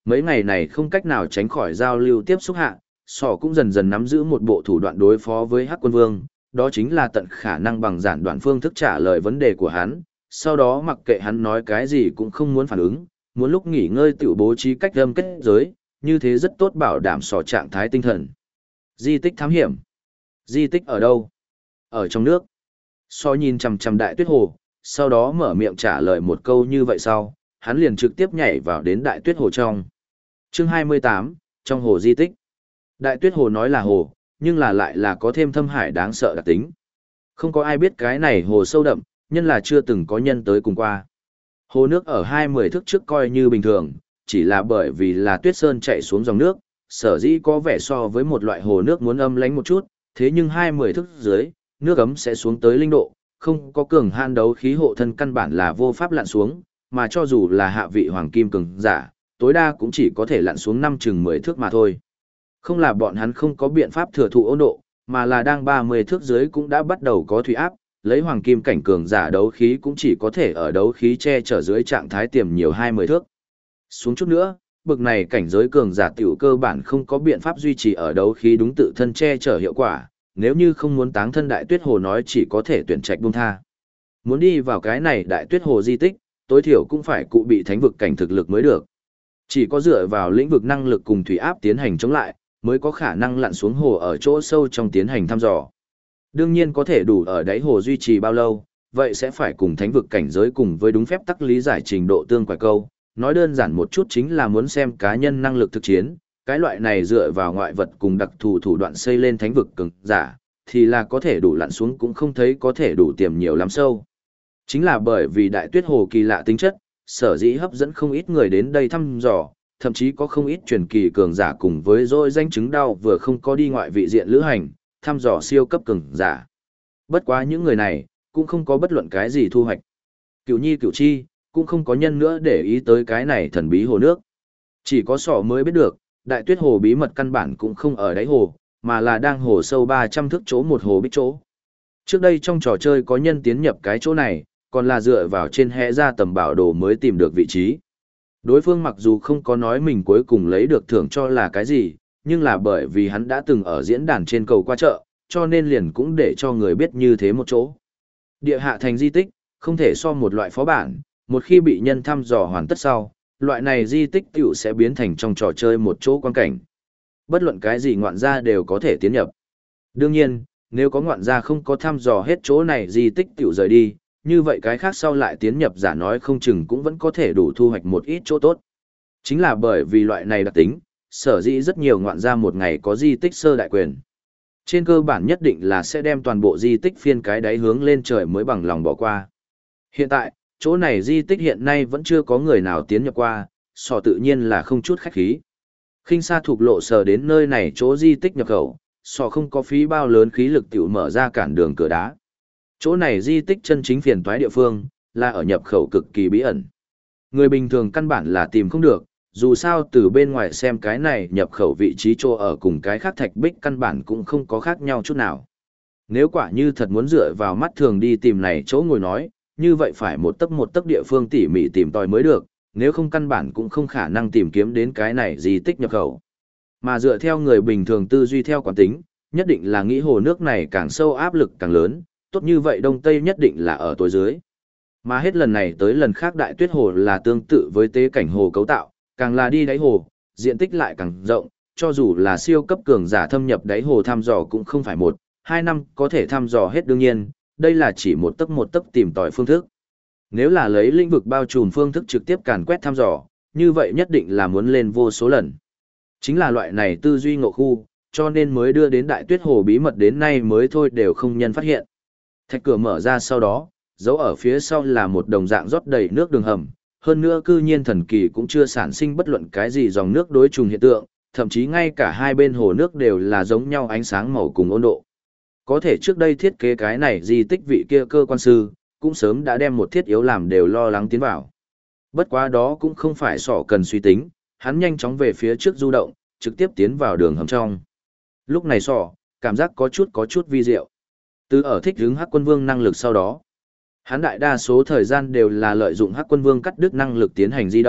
S1: mấy ngày này không cách nào tránh khỏi giao lưu tiếp xúc hạ, sỏ cũng dần dần nắm giữ một bộ thủ đoạn đối phó với Hắc Quân Vương, đó chính là tận khả năng bằng giản đoạn phương thức trả lời vấn đề của hắn, sau đó mặc kệ hắn nói cái gì cũng không muốn phản ứng, muốn lúc nghỉ ngơi tự bố trí cách âm kết giới, như thế rất tốt bảo đảm sỏ trạng thái tinh thần. Di tích thám hiểm. Di tích ở đâu? Ở trong nước. So nhìn chằm chằm Đại Tuyết Hồ, sau đó mở miệng trả lời một câu như vậy sau, hắn liền trực tiếp nhảy vào đến Đại Tuyết Hồ trong. Chương 28, trong hồ di tích. Đại Tuyết Hồ nói là hồ, nhưng là lại là có thêm thâm hải đáng sợ đặc tính. Không có ai biết cái này hồ sâu đậm, nhân là chưa từng có nhân tới cùng qua. Hồ nước ở 20 thước trước coi như bình thường, chỉ là bởi vì là tuyết sơn chạy xuống dòng nước, sở dĩ có vẻ so với một loại hồ nước muốn âm lánh một chút, thế nhưng 20 thước dưới, nước ấm sẽ xuống tới linh độ, không có cường han đấu khí hộ thân căn bản là vô pháp lặn xuống, mà cho dù là hạ vị hoàng kim cường giả, tối đa cũng chỉ có thể lặn xuống 5-10 thước mà thôi. Không là bọn hắn không có biện pháp thừa thụ ôn độ, mà là đang 30 thước dưới cũng đã bắt đầu có thủy áp, lấy hoàng kim cảnh cường giả đấu khí cũng chỉ có thể ở đấu khí che chở dưới trạng thái tiềm nhiều 20 thước. Xuống chút nữa, bực này cảnh giới cường giả tiểu cơ bản không có biện pháp duy trì ở đấu khí đúng tự thân che chở hiệu quả, nếu như không muốn táng thân Đại Tuyết Hồ nói chỉ có thể tuyển trạch buông tha. Muốn đi vào cái này Đại Tuyết Hồ di tích, tối thiểu cũng phải cụ bị thánh vực cảnh thực lực mới được. Chỉ có dựa vào lĩnh vực năng lực cùng thủy áp tiến hành chống lại, mới có khả năng lặn xuống hồ ở chỗ sâu trong tiến hành thăm dò. Đương nhiên có thể đủ ở đáy hồ duy trì bao lâu, vậy sẽ phải cùng thánh vực cảnh giới cùng với đúng phép tắc lý giải trình độ tương quải câu. Nói đơn giản một chút chính là muốn xem cá nhân năng lực thực chiến, cái loại này dựa vào ngoại vật cùng đặc thù thủ đoạn xây lên thánh vực cường giả, thì là có thể đủ lặn xuống cũng không thấy có thể đủ tiềm nhiều lắm sâu. Chính là bởi vì Đại Tuyết Hồ kỳ lạ tính chất, sở dĩ hấp dẫn không ít người đến đây thăm dò, thậm chí có không ít truyền kỳ cường giả cùng với dôi danh chứng đau vừa không có đi ngoại vị diện lữ hành, thăm dò siêu cấp cường giả. Bất quá những người này, cũng không có bất luận cái gì thu hoạch. Cửu Nhi Cửu Chi, cũng không có nhân nữa để ý tới cái này thần bí hồ nước. Chỉ có sỏ mới biết được, Đại Tuyết Hồ bí mật căn bản cũng không ở đáy hồ, mà là đang hồ sâu 300 thước chỗ một hồ bích chỗ. Trước đây trong trò chơi có nhân tiến nhập cái chỗ này, còn là dựa vào trên hệ ra tầm bảo đồ mới tìm được vị trí. Đối phương mặc dù không có nói mình cuối cùng lấy được thưởng cho là cái gì, nhưng là bởi vì hắn đã từng ở diễn đàn trên cầu qua chợ, cho nên liền cũng để cho người biết như thế một chỗ. Địa hạ thành di tích, không thể so một loại phó bản, một khi bị nhân thăm dò hoàn tất sau, loại này di tích tiểu sẽ biến thành trong trò chơi một chỗ quan cảnh. Bất luận cái gì ngoạn gia đều có thể tiến nhập. Đương nhiên, nếu có ngoạn gia không có thăm dò hết chỗ này di tích tiểu rời đi, như vậy cái khác sau lại tiến nhập giả nói không chừng cũng vẫn có thể đủ thu hoạch một ít chỗ tốt. Chính là bởi vì loại này đặc tính, sở dĩ rất nhiều ngoạn gia một ngày có di tích sơ đại quyền. Trên cơ bản nhất định là sẽ đem toàn bộ di tích phiên cái đáy hướng lên trời mới bằng lòng bỏ qua. Hiện tại, chỗ này di tích hiện nay vẫn chưa có người nào tiến nhập qua, sò tự nhiên là không chút khách khí. Khinh xa thuộc lộ sờ đến nơi này chỗ di tích nhập khẩu, sò không có phí bao lớn khí lực tiểu mở ra cản đường cửa đá. Chỗ này di tích chân chính phiền toái địa phương, là ở nhập khẩu cực kỳ bí ẩn. Người bình thường căn bản là tìm không được, dù sao từ bên ngoài xem cái này nhập khẩu vị trí chỗ ở cùng cái khác thạch bích căn bản cũng không có khác nhau chút nào. Nếu quả như thật muốn dựa vào mắt thường đi tìm này chỗ ngồi nói, như vậy phải một tấc địa phương tỉ mỉ tìm tòi mới được, nếu không căn bản cũng không khả năng tìm kiếm đến cái này di tích nhập khẩu. Mà dựa theo người bình thường tư duy theo quán tính, nhất định là nghĩ hồ nước này càng sâu áp lực càng lớn, tốt như vậy đông tây nhất định là ở tối dưới. Mà hết lần này tới lần khác Đại Tuyết Hồ là tương tự với tế cảnh hồ cấu tạo, càng là đi đáy hồ, diện tích lại càng rộng, cho dù là siêu cấp cường giả thâm nhập đáy hồ thăm dò cũng không phải 1-2 năm có thể thăm dò hết đương nhiên, đây là chỉ một tấc tìm tòi phương thức. Nếu là lấy lĩnh vực bao trùm phương thức trực tiếp càn quét thăm dò, như vậy nhất định là muốn lên vô số lần. Chính là loại này tư duy ngộ khu, cho nên mới đưa đến Đại Tuyết Hồ bí mật đến nay mới thôi đều không nhân phát hiện. Thạch cửa mở ra sau đó, dấu ở phía sau là một đồng dạng rót đầy nước đường hầm, hơn nữa cư nhiên thần kỳ cũng chưa sản sinh bất luận cái gì dòng nước đối trùng hiện tượng, thậm chí ngay cả hai bên hồ nước đều là giống nhau ánh sáng màu cùng 温độ. Có thể trước đây thiết kế cái này di tích vị kia cơ quan sư, cũng sớm đã đem một thiết yếu làm đều lo lắng tiến vào. Bất quá đó cũng không phải sỏ cần suy tính, hắn nhanh chóng về phía trước du động, trực tiếp tiến vào đường hầm trong. Lúc này sỏ, cảm giác có chút vi diệu. Từ ở thích hứng Hắc Quân Vương năng lực sau đó, hắn đại đa số thời gian đều là lợi dụng Hắc Quân Vương cắt đứt năng lực tiến hành di động,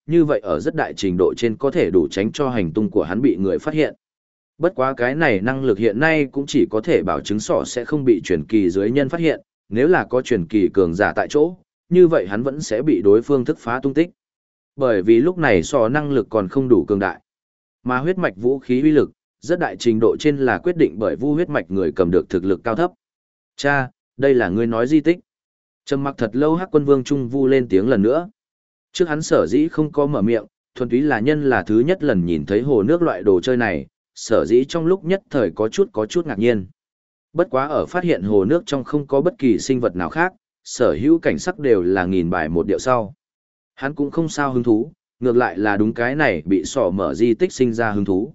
S1: như vậy ở rất đại trình độ trên có thể đủ tránh cho hành tung của hắn bị người phát hiện. Bất quá cái này năng lực hiện nay cũng chỉ có thể bảo chứng sọ sẽ không bị truyền kỳ dưới nhân phát hiện, nếu là có truyền kỳ cường giả tại chỗ, như vậy hắn vẫn sẽ bị đối phương thức phá tung tích. Bởi vì lúc này sọ năng lực còn không đủ cường đại. Mà huyết mạch vũ khí uy lực, rất đại trình độ trên là quyết định bởi vu huyết mạch người cầm được thực lực cao thấp. Cha, đây là ngươi nói di tích. Trầm mặc thật lâu Hắc Quân Vương Trung vu lên tiếng lần nữa. Trước hắn sở dĩ không có mở miệng, thuần túy là nhân là thứ nhất lần nhìn thấy hồ nước loại đồ chơi này, sở dĩ trong lúc nhất thời có chút ngạc nhiên. Bất quá ở phát hiện hồ nước trong không có bất kỳ sinh vật nào khác, sở hữu cảnh sắc đều là nghìn bài một điệu sau. Hắn cũng không sao hứng thú, ngược lại là đúng cái này bị sỏ mở di tích sinh ra hứng thú.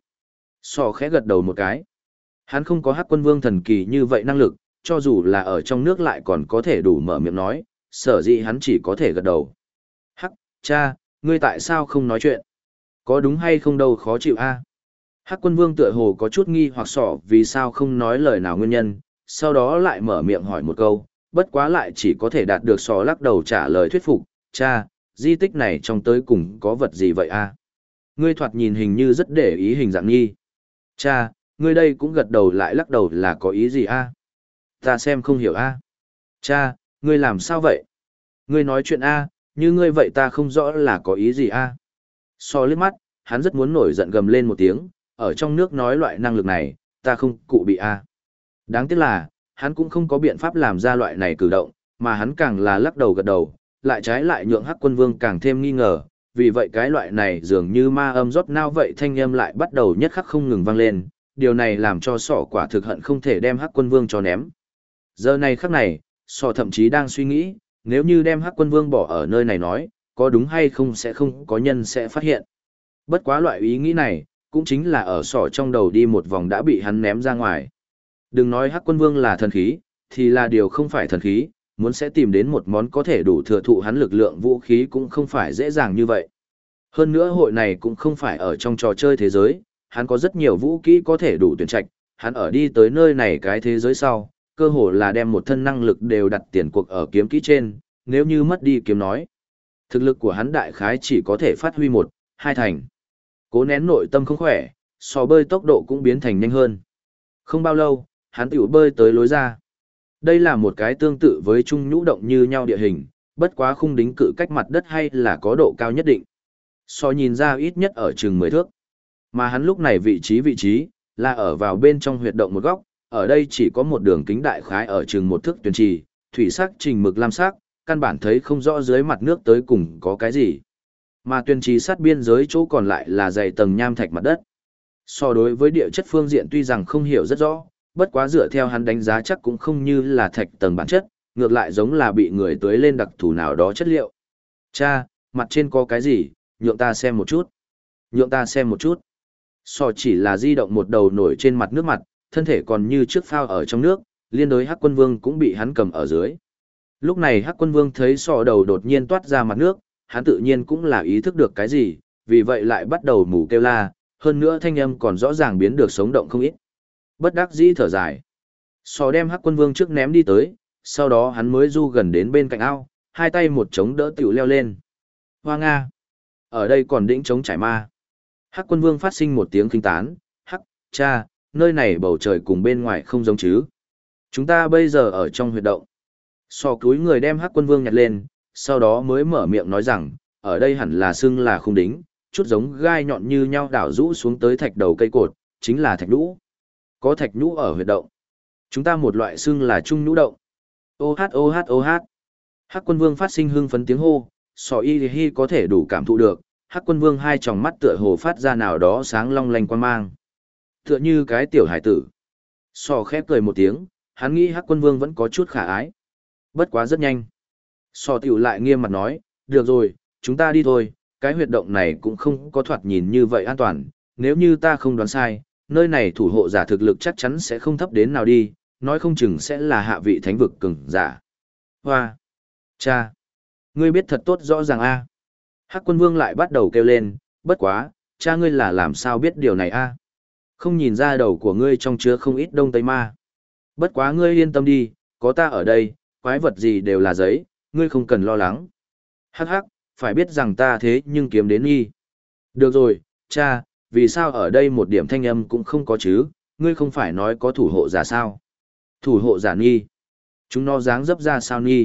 S1: Sỏ khẽ gật đầu một cái. Hắn không có Hắc Quân Vương thần kỳ như vậy năng lực, cho dù là ở trong nước lại còn có thể đủ mở miệng nói, sở dĩ hắn chỉ có thể gật đầu. Hắc, cha, ngươi tại sao không nói chuyện? Có đúng hay không đâu khó chịu a? Hắc Quân Vương tựa hồ có chút nghi hoặc sỏ vì sao không nói lời nào nguyên nhân, sau đó lại mở miệng hỏi một câu, bất quá lại chỉ có thể đạt được sỏ lắc đầu trả lời thuyết phục, cha, di tích này trong tới cùng có vật gì vậy a? Ngươi thoạt nhìn hình như rất để ý hình dạng nghi. Cha, ngươi đây cũng gật đầu lại lắc đầu là có ý gì a? Ta xem không hiểu a. Cha, ngươi làm sao vậy? Ngươi nói chuyện a, như ngươi vậy ta không rõ là có ý gì a. So liếc mắt, hắn rất muốn nổi giận gầm lên một tiếng, ở trong nước nói loại năng lực này, ta không cụ bị a. Đáng tiếc là, hắn cũng không có biện pháp làm ra loại này cử động, mà hắn càng là lắc đầu gật đầu, lại trái lại nhượng Hắc Quân Vương càng thêm nghi ngờ, vì vậy cái loại này dường như ma âm rót nao vậy thanh âm lại bắt đầu nhất khắc không ngừng vang lên, điều này làm cho sỏ quả thực hận không thể đem Hắc Quân Vương cho ném. Giờ này khắc này, sỏ thậm chí đang suy nghĩ, nếu như đem Hắc Quân Vương bỏ ở nơi này nói, có đúng hay không sẽ không có nhân sẽ phát hiện. Bất quá loại ý nghĩ này, cũng chính là ở sỏ trong đầu đi một vòng đã bị hắn ném ra ngoài. Đừng nói Hắc Quân Vương là thần khí, thì là điều không phải thần khí, muốn sẽ tìm đến một món có thể đủ thừa thụ hắn lực lượng vũ khí cũng không phải dễ dàng như vậy. Hơn nữa hội này cũng không phải ở trong trò chơi thế giới, hắn có rất nhiều vũ kỹ có thể đủ tuyển trạch, hắn ở đi tới nơi này cái thế giới sau, cơ hồ là đem một thân năng lực đều đặt tiền cuộc ở kiếm kỹ trên, nếu như mất đi kiếm nói. Thực lực của hắn đại khái chỉ có thể phát huy 1, 2 thành. Cố nén nội tâm không khỏe, so bơi tốc độ cũng biến thành nhanh hơn. Không bao lâu, hắn tiểu bơi tới lối ra. Đây là một cái tương tự với trung nhũ động như nhau địa hình, bất quá khung đính cự cách mặt đất hay là có độ cao nhất định. So nhìn ra ít nhất ở chừng 10 thước. Mà hắn lúc này vị trí, là ở vào bên trong huyệt động một góc, ở đây chỉ có một đường kính đại khái ở chừng 1 thước tuyển trì, thủy sắc trình mực lam sắc, căn bản thấy không rõ dưới mặt nước tới cùng có cái gì. Mà tuyển trì sát biên giới chỗ còn lại là dày tầng nham thạch mặt đất. So đối với địa chất phương diện tuy rằng không hiểu rất rõ, bất quá dựa theo hắn đánh giá chắc cũng không như là thạch tầng bản chất, ngược lại giống là bị người tưới lên đặc thù nào đó chất liệu. Cha, mặt trên có cái gì, nhượng ta xem một chút. Nhượng ta xem một chút. So chỉ là di động một đầu nổi trên mặt nước mặt, thân thể còn như trước phao ở trong nước, liên đối Hắc Quân Vương cũng bị hắn cầm ở dưới. Lúc này Hắc Quân Vương thấy sọ đầu đột nhiên toát ra mặt nước, hắn tự nhiên cũng là ý thức được cái gì, vì vậy lại bắt đầu mù kêu la, hơn nữa thanh âm còn rõ ràng biến được sống động không ít. Bất đắc dĩ thở dài. Sọ đem Hắc Quân Vương trước ném đi tới, sau đó hắn mới du gần đến bên cạnh ao, hai tay một chống đỡ tiểu leo lên. Hoa Nga! Ở đây còn đĩnh chống trải ma. Hắc Quân Vương phát sinh một tiếng kinh tán, Hắc, cha, nơi này bầu trời cùng bên ngoài không giống chứ. Chúng ta bây giờ ở trong huyệt động. Sọ cúi người đem Hắc Quân Vương nhặt lên, sau đó mới mở miệng nói rằng, ở đây hẳn là xưng là khung đính, chút giống gai nhọn như nhau đảo rũ xuống tới thạch đầu cây cột, chính là thạch nhũ. Có thạch nhũ ở huyệt động. Chúng ta một loại xưng là trung nhũ động. Ô hát ô hát ô hát. Hắc Quân Vương phát sinh hưng phấn tiếng hô, Sọ Y Hi có thể đủ cảm thụ được, Hắc Quân Vương hai tròng mắt tựa hồ phát ra nào đó sáng long lanh quan mang. Tựa như cái tiểu hải tử. Sọ khép cười một tiếng, hắn nghĩ Hắc Quân Vương vẫn có chút khả ái. Bất quá rất nhanh. Sọ tiểu lại nghiêm mặt nói, được rồi, chúng ta đi thôi, cái huyệt động này cũng không có thoạt nhìn như vậy an toàn, nếu như ta không đoán sai, nơi này thủ hộ giả thực lực chắc chắn sẽ không thấp đến nào đi, nói không chừng sẽ là hạ vị thánh vực cường giả. Hoa! Cha! Ngươi biết thật tốt rõ ràng a. Hắc Quân Vương lại bắt đầu kêu lên, bất quá, cha ngươi là làm sao biết điều này a? Không nhìn ra đầu của ngươi trong chứa không ít đông tây ma. Bất quá ngươi yên tâm đi, có ta ở đây, quái vật gì đều là giấy, ngươi không cần lo lắng. Hắc hắc, phải biết rằng ta thế nhưng kiếm đến nghi. Được rồi, cha, vì sao ở đây một điểm thanh âm cũng không có chứ, ngươi không phải nói có thủ hộ giả sao? Thủ hộ giả nghi. Chúng nó dáng dấp ra sao nghi?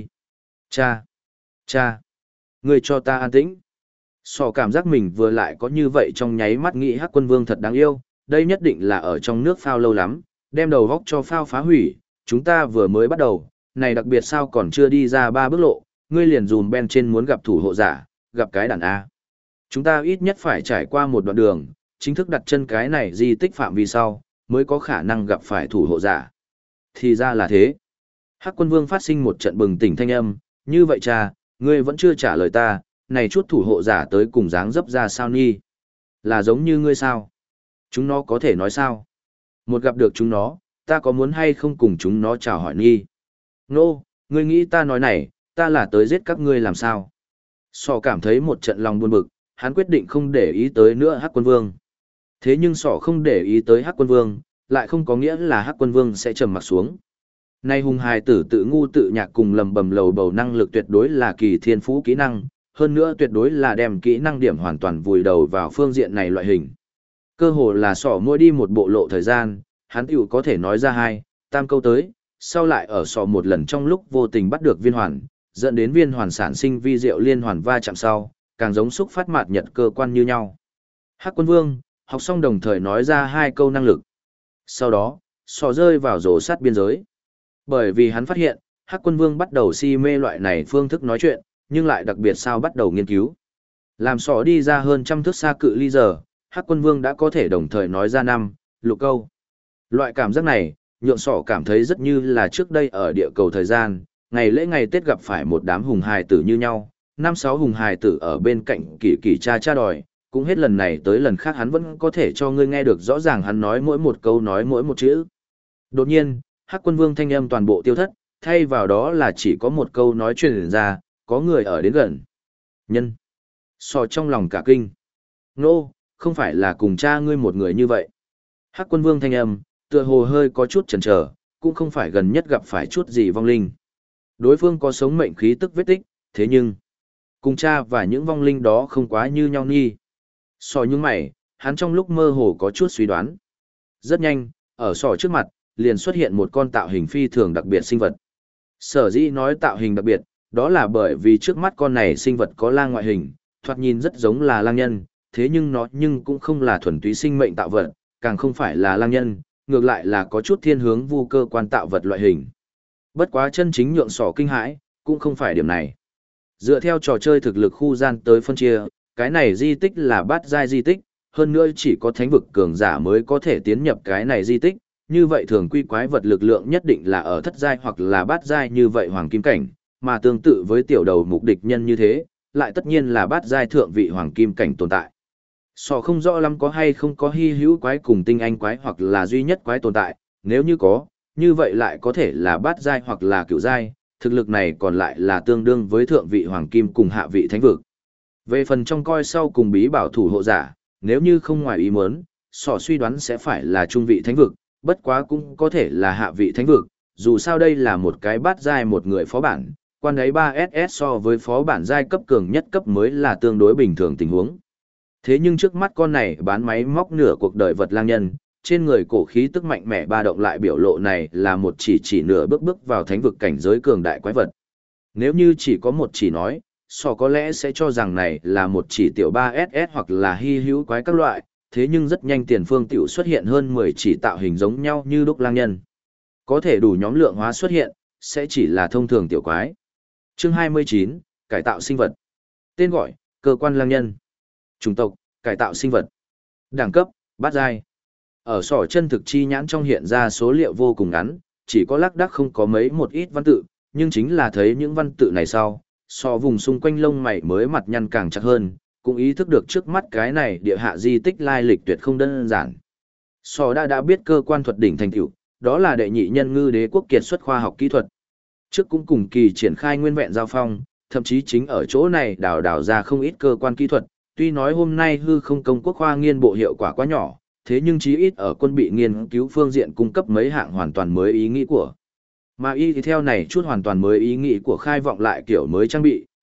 S1: Cha, ngươi cho ta an tĩnh. Sọ cảm giác mình vừa lại có như vậy trong nháy mắt nghĩ Hắc Quân Vương thật đáng yêu, đây nhất định là ở trong nước phao lâu lắm, đem đầu góc cho phao phá hủy, chúng ta vừa mới bắt đầu, này đặc biệt sao còn chưa đi ra 3 bước lộ, ngươi liền dùm ben trên muốn gặp thủ hộ giả, gặp cái đàn A. Chúng ta ít nhất phải trải qua một đoạn đường, chính thức đặt chân cái này di tích phạm vi sau, mới có khả năng gặp phải thủ hộ giả. Thì ra là thế. Hắc Quân Vương phát sinh một trận bừng tỉnh thanh âm, như vậy cha, ngươi vẫn chưa trả lời ta, này chút thủ hộ giả tới cùng dáng dấp ra sao nhi? Là giống như ngươi sao? Chúng nó có thể nói sao? Một gặp được chúng nó, ta có muốn hay không cùng chúng nó chào hỏi nhi? Nô, ngươi nghĩ ta nói này, ta là tới giết các ngươi làm sao? Sọ cảm thấy một trận lòng buồn bực, hắn quyết định không để ý tới nữa Hắc Quân Vương. Thế nhưng Sọ không để ý tới Hắc Quân Vương, lại không có nghĩa là Hắc Quân Vương sẽ trầm mặc xuống. Nay hùng hài tử tự ngu tự nhạc cùng lầm bầm lầu bầu năng lực tuyệt đối là kỳ thiên phú kỹ năng, hơn nữa tuyệt đối là đem kỹ năng điểm hoàn toàn vùi đầu vào phương diện này loại hình. Cơ hồ là Sọ mỗi đi một bộ lộ thời gian, hắn tiểu có thể nói ra 2, 3 câu tới, sau lại ở Sọ một lần trong lúc vô tình bắt được viên hoàn, dẫn đến viên hoàn sản sinh vi diệu liên hoàn va chạm sau, càng giống xúc phát mạt nhật cơ quan như nhau. Hắc Quân Vương, học xong đồng thời nói ra 2 câu năng lực. Sau đó, Sọ rơi vào rổ sát biên giới. Bởi vì hắn phát hiện, Hắc Quân Vương bắt đầu si mê loại này phương thức nói chuyện, nhưng lại đặc biệt sao bắt đầu nghiên cứu. Làm Sọ đi ra hơn 100 thước xa cự ly giờ, Hắc Quân Vương đã có thể đồng thời nói ra 5, 6 câu. Loại cảm giác này, nhượng Sọ cảm thấy rất như là trước đây ở địa cầu thời gian, ngày lễ ngày Tết gặp phải một đám hùng hài tử như nhau, 5-6 hùng hài tử ở bên cạnh kỳ kỳ cha đòi, cũng hết lần này tới lần khác hắn vẫn có thể cho ngươi nghe được rõ ràng hắn nói mỗi một câu nói mỗi một chữ. Đột nhiên, Hắc Quân Vương thanh âm toàn bộ tiêu thất, thay vào đó là chỉ có một câu nói truyền ra, có người ở đến gần. Nhân. Sọ trong lòng cả kinh. Nô, không phải là cùng cha ngươi một người như vậy. Hắc Quân Vương thanh âm, tựa hồ hơi có chút chần chờ, cũng không phải gần nhất gặp phải chút gì vong linh. Đối phương có sống mệnh khí tức vết tích, thế nhưng, cùng cha và những vong linh đó không quá như nhau nhi. Sọ những mày, hắn trong lúc mơ hồ có chút suy đoán. Rất nhanh, ở Sọ trước mặt, liền xuất hiện một con tạo hình phi thường đặc biệt sinh vật. Sở dĩ nói tạo hình đặc biệt, đó là bởi vì trước mắt con này sinh vật có lang ngoại hình, thoạt nhìn rất giống là lang nhân, thế nhưng nó cũng không là thuần túy sinh mệnh tạo vật, càng không phải là lang nhân, ngược lại là có chút thiên hướng vu cơ quan tạo vật loại hình. Bất quá chân chính nhượng Sọ kinh hãi, cũng không phải điểm này. Dựa theo trò chơi thực lực khu gian tới phân chia, cái này di tích là bát giai di tích, hơn nữa chỉ có thánh vực cường giả mới có thể tiến nhập cái này di tích, như vậy thường quy quái vật lực lượng nhất định là ở thất giai hoặc là bát giai như vậy hoàng kim cảnh, mà tương tự với tiểu đầu mục địch nhân như thế, lại tất nhiên là bát giai thượng vị hoàng kim cảnh tồn tại. Sọ không rõ lắm có hay không có hy hữu quái cùng tinh anh quái hoặc là duy nhất quái tồn tại, nếu như có, như vậy lại có thể là bát giai hoặc là cửu giai, thực lực này còn lại là tương đương với thượng vị hoàng kim cùng hạ vị thánh vực. Về phần trong coi sau cùng bí bảo thủ hộ giả, nếu như không ngoài ý muốn, Sọ suy đoán sẽ phải là trung vị thánh vực, bất quá cũng có thể là hạ vị thánh vực, dù sao đây là một cái bát giai một người phó bản, quan ấy 3SS so với phó bản giai cấp cường nhất cấp mới là tương đối bình thường tình huống. Thế nhưng trước mắt con này bán máy móc nửa cuộc đời vật lang nhân, trên người cổ khí tức mạnh mẽ ba động lại biểu lộ này là một chỉ nửa bước vào thánh vực cảnh giới cường đại quái vật. Nếu như chỉ có một chỉ nói, Sọ có lẽ sẽ cho rằng này là một chỉ tiểu 3SS hoặc là hy hữu quái các loại, thế nhưng rất nhanh tiền phương tiểu xuất hiện hơn 10 chỉ tạo hình giống nhau như đúc lang nhân. Có thể đủ nhóm lượng hóa xuất hiện, sẽ chỉ là thông thường tiểu quái. Chương 29, cải tạo sinh vật. Tên gọi, cơ quan lang nhân. Chủng tộc, cải tạo sinh vật. Đẳng cấp, bát giai. Ở Sọ chân thực chi nhãn trong hiện ra số liệu vô cùng ngắn, chỉ có lác đác không có mấy một ít văn tự, nhưng chính là thấy những văn tự này sau, Sọ vùng xung quanh lông mày mới mặt nhăn càng chặt hơn, cũng ý thức được trước mắt cái này địa hạ di tích lai lịch tuyệt không đơn giản. Sọ đã biết cơ quan thuật đỉnh thành tựu, đó là đệ nhị nhân ngư đế quốc kiệt xuất khoa học kỹ thuật. Trước cũng cùng kỳ triển khai nguyên vẹn giao phong, thậm chí chính ở chỗ này đào ra không ít cơ quan kỹ thuật, tuy nói hôm nay hư không công quốc khoa nghiên bộ hiệu quả quá nhỏ, thế nhưng chí ít ở quân bị nghiên cứu phương diện cung cấp mấy hạng hoàn toàn mới ý nghĩ của. Mà y thì theo này chút hoàn toàn mới ý nghĩ của khai vọng lại kiểu mới trang bị,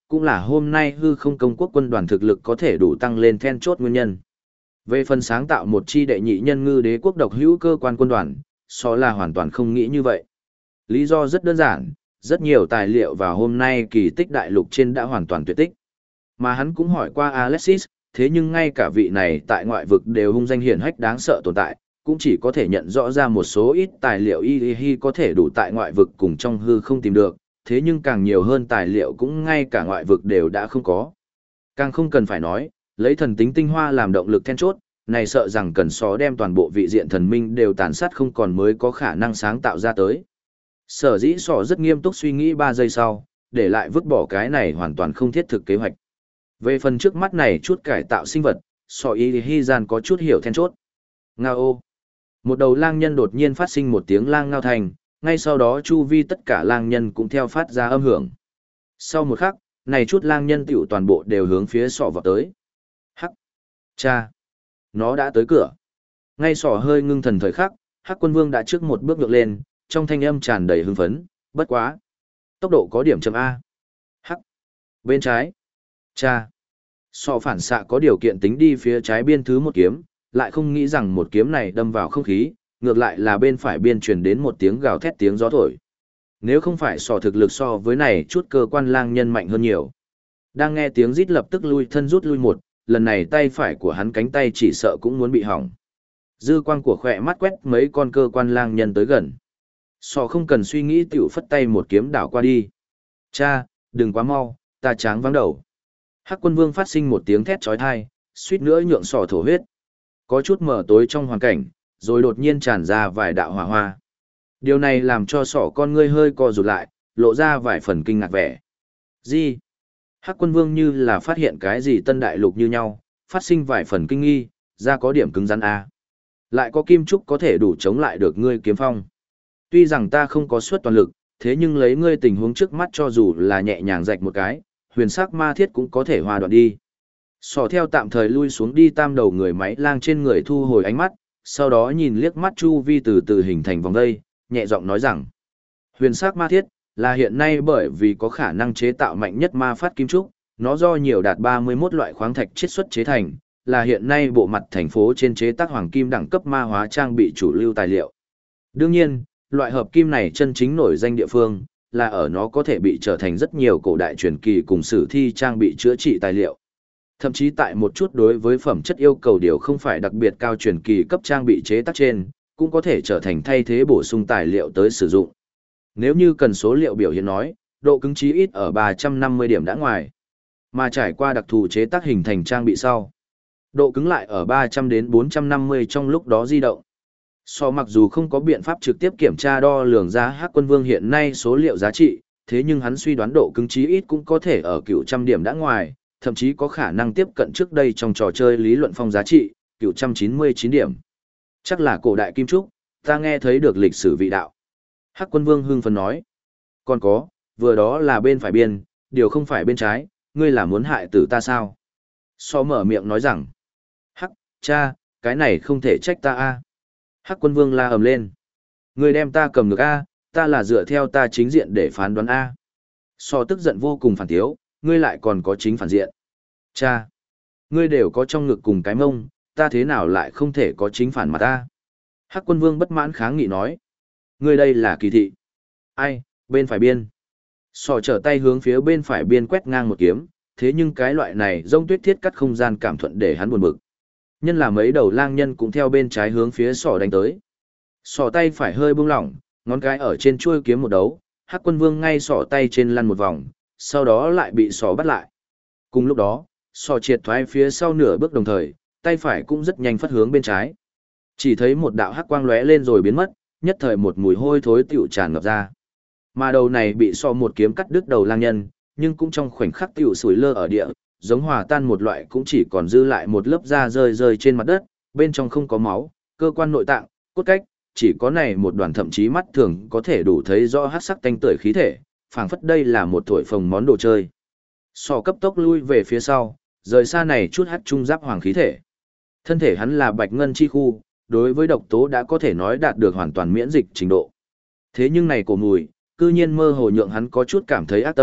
S1: cũng là hôm nay hư không công quốc quân đoàn thực lực có thể đủ tăng lên then chốt nguyên nhân. Về phần sáng tạo một chi đệ nhị nhân ngư đế quốc độc hữu cơ quan quân đoàn, so là hoàn toàn không nghĩ như vậy. Lý do rất đơn giản, rất nhiều tài liệu vào hôm nay kỳ tích đại lục trên đã hoàn toàn tuyệt tích. Mà hắn cũng hỏi qua Alexis, thế nhưng ngay cả vị này tại ngoại vực đều hung danh hiển hách đáng sợ tồn tại, cũng chỉ có thể nhận rõ ra một số ít tài liệu y có thể đủ tại ngoại vực cùng trong hư không tìm được, thế nhưng càng nhiều hơn tài liệu cũng ngay cả ngoại vực đều đã không có. Càng không cần phải nói, lấy thần tính tinh hoa làm động lực then chốt, này sợ rằng cần xó đem toàn bộ vị diện thần minh đều tàn sát không còn mới có khả năng sáng tạo ra tới. Sở dĩ sỏ rất nghiêm túc suy nghĩ 3 giây sau, để lại vứt bỏ cái này hoàn toàn không thiết thực kế hoạch. Về phần trước mắt này chút cải tạo sinh vật, sỏ y hy gian có chút hiểu then chốt. Ngao. Một đầu lang nhân đột nhiên phát sinh một tiếng lang ngao thành, ngay sau đó chu vi tất cả lang nhân cũng theo phát ra âm hưởng. Sau một khắc, này chút lang nhân tiểu toàn bộ đều hướng phía sỏ vào tới. Hắc. Cha. Nó đã tới cửa. Ngay sỏ hơi ngưng thần thời khắc, Hắc Quân Vương đã trước một bước ngược lên, trong thanh âm tràn đầy hưng phấn, bất quá. Tốc độ có điểm chậm A. Hắc. Bên trái. Cha. Sọ phản xạ có điều kiện tính đi phía trái biên thứ một kiếm, lại không nghĩ rằng một kiếm này đâm vào không khí, ngược lại là bên phải biên truyền đến một tiếng gào thét tiếng gió thổi. Nếu không phải sọ thực lực so với này chút cơ quan lang nhân mạnh hơn nhiều. Đang nghe tiếng rít lập tức lui thân rút lui một, lần này tay phải của hắn cánh tay chỉ sợ cũng muốn bị hỏng. Dư quang của khỏe mắt quét mấy con cơ quan lang nhân tới gần. Sọ không cần suy nghĩ tiểu phất tay một kiếm đảo qua đi. Cha, đừng quá mau, ta tráng vắng đầu. Hắc Quân Vương phát sinh một tiếng thét chói tai, suýt nữa nhượng sọ thổ huyết. Có chút mờ tối trong hoàn cảnh, rồi đột nhiên tràn ra vài đạo hỏa hoa. Điều này làm cho sọ con ngươi hơi co rụt lại, lộ ra vài phần kinh ngạc vẻ. Gì? Hắc Quân Vương như là phát hiện cái gì tân đại lục như nhau, phát sinh vài phần kinh nghi, ra có điểm cứng rắn a. Lại có kim trúc có thể đủ chống lại được ngươi kiếm phong. Tuy rằng ta không có suất toàn lực, thế nhưng lấy ngươi tình huống trước mắt cho dù là nhẹ nhàng rạch một cái, huyền sắc ma thiết cũng có thể hòa đoạn đi. Sỏ theo tạm thời lui xuống đi tam đầu người máy lang trên người thu hồi ánh mắt, sau đó nhìn liếc mắt chu vi từ từ hình thành vòng dây, nhẹ giọng nói rằng, huyền sắc ma thiết là hiện nay bởi vì có khả năng chế tạo mạnh nhất ma phát kim trúc, nó do nhiều đạt 31 loại khoáng thạch chiết xuất chế thành, là hiện nay bộ mặt thành phố trên chế tác hoàng kim đẳng cấp ma hóa trang bị chủ lưu tài liệu. Đương nhiên, loại hợp kim này chân chính nổi danh địa phương, là ở nó có thể bị trở thành rất nhiều cổ đại truyền kỳ cùng sử thi trang bị chữa trị tài liệu. Thậm chí tại một chút đối với phẩm chất yêu cầu điều không phải đặc biệt cao truyền kỳ cấp trang bị chế tác trên, cũng có thể trở thành thay thế bổ sung tài liệu tới sử dụng. Nếu như cần số liệu biểu hiện nói, độ cứng chí ít ở 350 điểm đã ngoài. Mà trải qua đặc thù chế tác hình thành trang bị sau, độ cứng lại ở 300 đến 450 trong lúc đó di động. So mặc dù không có biện pháp trực tiếp kiểm tra đo lường ra Hắc Quân Vương hiện nay số liệu giá trị, thế nhưng hắn suy đoán độ cứng chí ít cũng có thể ở cựu trăm điểm đã ngoài, thậm chí có khả năng tiếp cận trước đây trong trò chơi lý luận phong giá trị, cựu 199 điểm. Chắc là cổ đại kim trúc, ta nghe thấy được lịch sử vị đạo. Hắc Quân Vương hưng phấn nói. Còn có, vừa đó là bên phải biên, điều không phải bên trái, ngươi là muốn hại tử ta sao? So mở miệng nói rằng. Hắc, cha, cái này không thể trách ta a. Hắc Quân Vương la ầm lên. Ngươi đem ta cầm được a, ta là dựa theo ta chính diện để phán đoán a. So tức giận vô cùng phản thiếu, ngươi lại còn có chính phản diện. Cha, ngươi đều có trong ngực cùng cái mông, ta thế nào lại không thể có chính phản mặt ta? Hắc Quân Vương bất mãn kháng nghị nói. Ngươi đây là kỳ thị. Ai, bên phải biên. Sò trở tay hướng phía bên phải biên quét ngang một kiếm, thế nhưng cái loại này rông tuyết thiết cắt không gian cảm thuận để hắn buồn bực. Nhân là mấy đầu lang nhân cũng theo bên trái hướng phía sò đánh tới. Sò tay phải hơi buông lỏng, ngón cái ở trên chuôi kiếm một đấu, Hắc Quân Vương ngay sò tay trên lăn một vòng, sau đó lại bị sò bắt lại. Cùng lúc đó, sò triệt thoái phía sau nửa bước đồng thời, tay phải cũng rất nhanh phất hướng bên trái. Chỉ thấy một đạo hắc quang lóe lên rồi biến mất, nhất thời một mùi hôi thối tiểu tràn ngập ra. Mà đầu này bị so một kiếm cắt đứt đầu lang nhân, nhưng cũng trong khoảnh khắc tiểu sủi lơ ở địa, giống hòa tan một loại cũng chỉ còn dư lại một lớp da rơi rơi trên mặt đất, bên trong không có máu, cơ quan nội tạng, cốt cách, chỉ có này một đoàn thậm chí mắt thường có thể đủ thấy rõ hắc sắc tanh tưởi khí thể, phảng phất đây là một thổi phồng món đồ chơi. Sò cấp tốc lui về phía sau, rời xa này chút hắc trung giáp hoàng khí thể. Thân thể hắn là bạch ngân chi khu, đối với độc tố đã có thể nói đạt được hoàn toàn miễn dịch trình độ. Thế nhưng này cổ mùi, cư nhiên mơ hồ nhượng hắn có chút cảm thấy ác tâm,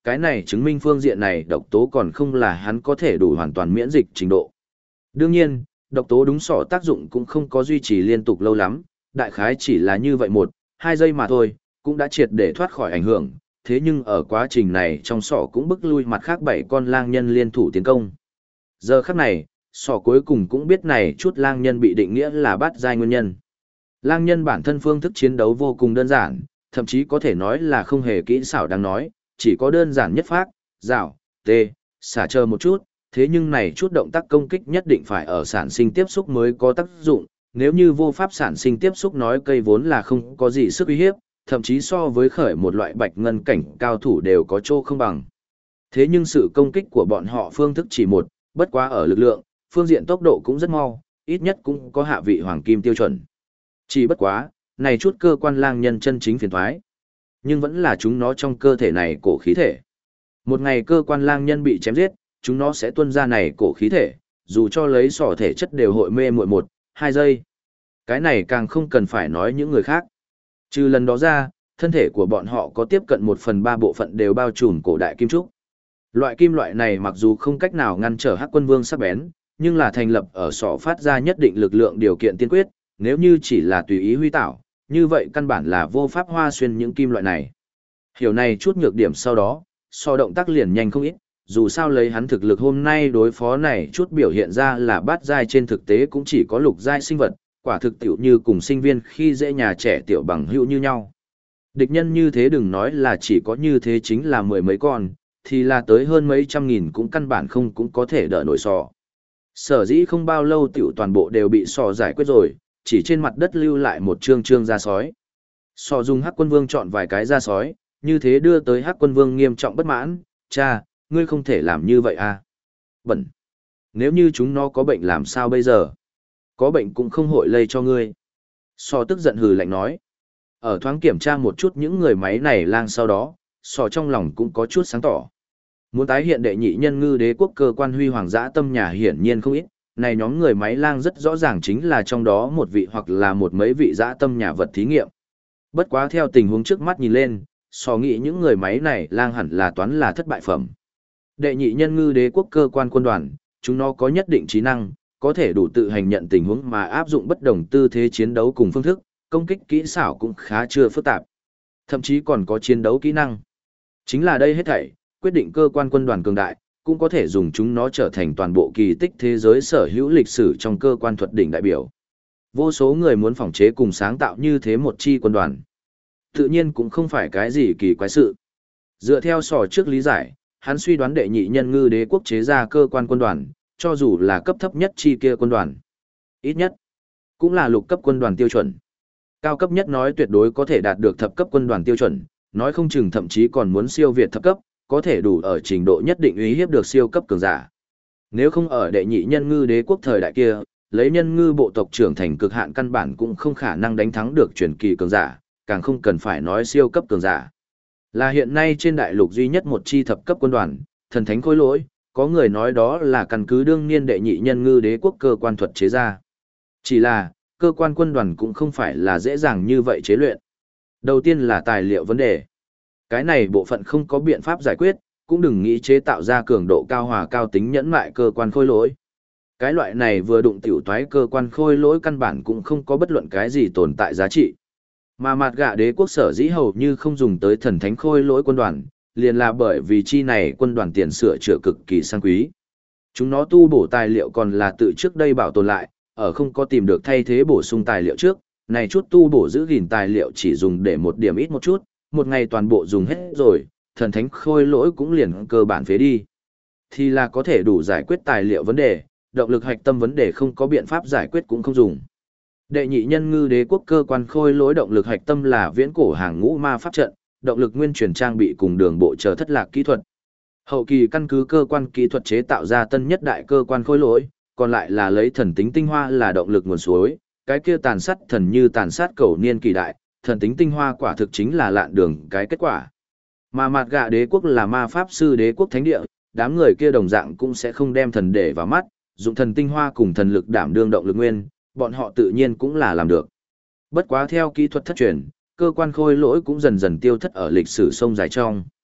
S1: cái này chứng minh phương diện này độc tố còn không là hắn có thể đủ hoàn toàn miễn dịch trình độ. Đương nhiên, độc tố đúng sọ tác dụng cũng không có duy trì liên tục lâu lắm, đại khái chỉ là như vậy 1-2 giây mà thôi, cũng đã triệt để thoát khỏi ảnh hưởng, thế nhưng ở quá trình này trong sọ cũng bức lui mặt khác 7 con lang nhân liên thủ tiến công. Giờ khắc này, sọ cuối cùng cũng biết này chút lang nhân bị định nghĩa là bát giai nguyên nhân. Lang nhân bản thân phương thức chiến đấu vô cùng đơn giản, thậm chí có thể nói là không hề kỹ xảo đáng nói, chỉ có đơn giản nhất phác, rào, tê, xả chờ một chút, thế nhưng này chút động tác công kích nhất định phải ở sản sinh tiếp xúc mới có tác dụng, nếu như vô pháp sản sinh tiếp xúc nói cây vốn là không có gì sức uy hiếp, thậm chí so với khởi một loại bạch ngân cảnh cao thủ đều có chỗ không bằng. Thế nhưng sự công kích của bọn họ phương thức chỉ một, bất quá ở lực lượng, phương diện tốc độ cũng rất mau, ít nhất cũng có hạ vị hoàng kim tiêu chuẩn. Chỉ bất quá, này chút cơ quan lang nhân chân chính phiền thoái, nhưng vẫn là chúng nó trong cơ thể này cổ khí thể. Một ngày cơ quan lang nhân bị chém giết, chúng nó sẽ tuôn ra này cổ khí thể, dù cho lấy sỏ thể chất đều hội mê muội 1-2 giây. Cái này càng không cần phải nói những người khác. Trừ lần đó ra, thân thể của bọn họ có tiếp cận 1/3 bộ phận đều bao trùm cổ đại kim trúc. Loại kim loại này mặc dù không cách nào ngăn trở Hắc Quân Vương sắc bén, nhưng là thành lập ở sọ phát ra nhất định lực lượng điều kiện tiên quyết, nếu như chỉ là tùy ý huy tạo, như vậy căn bản là vô pháp hoa xuyên những kim loại này. Hiểu này chút nhược điểm sau đó, sọ động tác liền nhanh không ít, dù sao lấy hắn thực lực hôm nay đối phó này chút biểu hiện ra là bát giai trên thực tế cũng chỉ có lục giai sinh vật, quả thực tiểu như cùng sinh viên khi dễ nhà trẻ tiểu bằng hữu như nhau. Địch nhân như thế đừng nói là chỉ có như thế chính là mười mấy con, thì là tới hơn mấy trăm nghìn cũng căn bản không cũng có thể đỡ nổi sọ. Sở dĩ không bao lâu tiểu toàn bộ đều bị sọ giải quyết rồi, chỉ trên mặt đất lưu lại một trương da sói. Sọ dùng Hắc Quân Vương chọn vài cái da sói, như thế đưa tới Hắc Quân Vương nghiêm trọng bất mãn, cha, ngươi không thể làm như vậy à. Bẩn. Nếu như chúng nó có bệnh làm sao bây giờ? Có bệnh cũng không hội lây cho ngươi. Sọ tức giận hừ lạnh nói. Ở thoáng kiểm tra một chút những người máy này lang sau đó, sọ trong lòng cũng có chút sáng tỏ. Muốn tái hiện đệ nhị nhân ngư đế quốc cơ quan huy hoàng dã tâm nhà hiển nhiên không ít, này nhóm người máy lang rất rõ ràng chính là trong đó một vị hoặc là một mấy vị dã tâm nhà vật thí nghiệm. Bất quá theo tình huống trước mắt nhìn lên, sọ nghĩ những người máy này lang hẳn là toán là thất bại phẩm. Đệ nhị nhân ngư đế quốc cơ quan quân đoàn, chúng nó có nhất định trí năng, có thể đủ tự hành nhận tình huống mà áp dụng bất đồng tư thế chiến đấu cùng phương thức, công kích kỹ xảo cũng khá chưa phức tạp. Thậm chí còn có chiến đấu kỹ năng. Chính là đây hết thảy, quyết định cơ quan quân đoàn cường đại, cũng có thể dùng chúng nó trở thành toàn bộ kỳ tích thế giới sở hữu lịch sử trong cơ quan thuật đỉnh đại biểu. Vô số người muốn phỏng chế cùng sáng tạo như thế một chi quân đoàn. Tự nhiên cũng không phải cái gì kỳ quái sự. Dựa theo sò trước lý giải, hắn suy đoán đệ nhị nhân ngư đế quốc chế ra cơ quan quân đoàn, cho dù là cấp thấp nhất chi kia quân đoàn. Ít nhất, cũng là lục cấp quân đoàn tiêu chuẩn. Cao cấp nhất nói tuyệt đối có thể đạt được thập cấp quân đoàn tiêu chuẩn, nói không chừng thậm chí còn muốn siêu việt thập cấp, có thể đủ ở trình độ nhất định uy hiếp được siêu cấp cường giả. Nếu không ở đệ nhị nhân ngư đế quốc thời đại kia, lấy nhân ngư bộ tộc trưởng thành cực hạn căn bản cũng không khả năng đánh thắng được truyền kỳ cường giả, càng không cần phải nói siêu cấp cường giả. Là hiện nay trên đại lục duy nhất một chi thập cấp quân đoàn, thần thánh khối lỗi, có người nói đó là căn cứ đương niên đệ nhị nhân ngư đế quốc cơ quan thuật chế ra. Chỉ là, cơ quan quân đoàn cũng không phải là dễ dàng như vậy chế luyện. Đầu tiên là tài liệu vấn đề. Cái này bộ phận không có biện pháp giải quyết, cũng đừng nghĩ chế tạo ra cường độ cao hòa cao tính nhẫn mại cơ quan khôi lỗi. Cái loại này vừa đụng tiểu toái cơ quan khôi lỗi căn bản cũng không có bất luận cái gì tồn tại giá trị. Mà mặt gạ đế quốc sở dĩ hầu như không dùng tới thần thánh khôi lỗi quân đoàn, liền là bởi vì chi này quân đoàn tiền sửa chữa cực kỳ sang quý. Chúng nó tu bổ tài liệu còn là tự trước đây bảo tồn lại, ở không có tìm được thay thế bổ sung tài liệu trước, này chút tu bổ giữ gìn tài liệu chỉ dùng để một điểm ít một chút, một ngày toàn bộ dùng hết rồi, thần thánh khôi lỗi cũng liền cơ bản phế đi. Thì là có thể đủ giải quyết tài liệu vấn đề, động lực hạch tâm vấn đề không có biện pháp giải quyết cũng không dùng. Đệ nhị nhân ngư đế quốc cơ quan khôi lỗi động lực hạch tâm là viễn cổ hàng ngũ ma pháp trận, động lực nguyên truyền trang bị cùng đường bộ chờ thất lạc kỹ thuật. Hậu kỳ căn cứ cơ quan kỹ thuật chế tạo ra tân nhất đại cơ quan khôi lỗi, còn lại là lấy thần tính tinh hoa là động lực nguồn suối, cái kia tàn sát thần như tàn sát cầu niên kỳ đại, thần tính tinh hoa quả thực chính là lạn đường cái kết quả. Mà mặt gạ đế quốc là ma pháp sư đế quốc thánh địa, đám người kia đồng dạng cũng sẽ không đem thần để vào mắt, dụng thần tinh hoa cùng thần lực đảm đương động lực nguyên, bọn họ tự nhiên cũng là làm được. Bất quá theo kỹ thuật thất truyền, cơ quan khôi lỗi cũng dần dần tiêu thất ở lịch sử sông dài trong.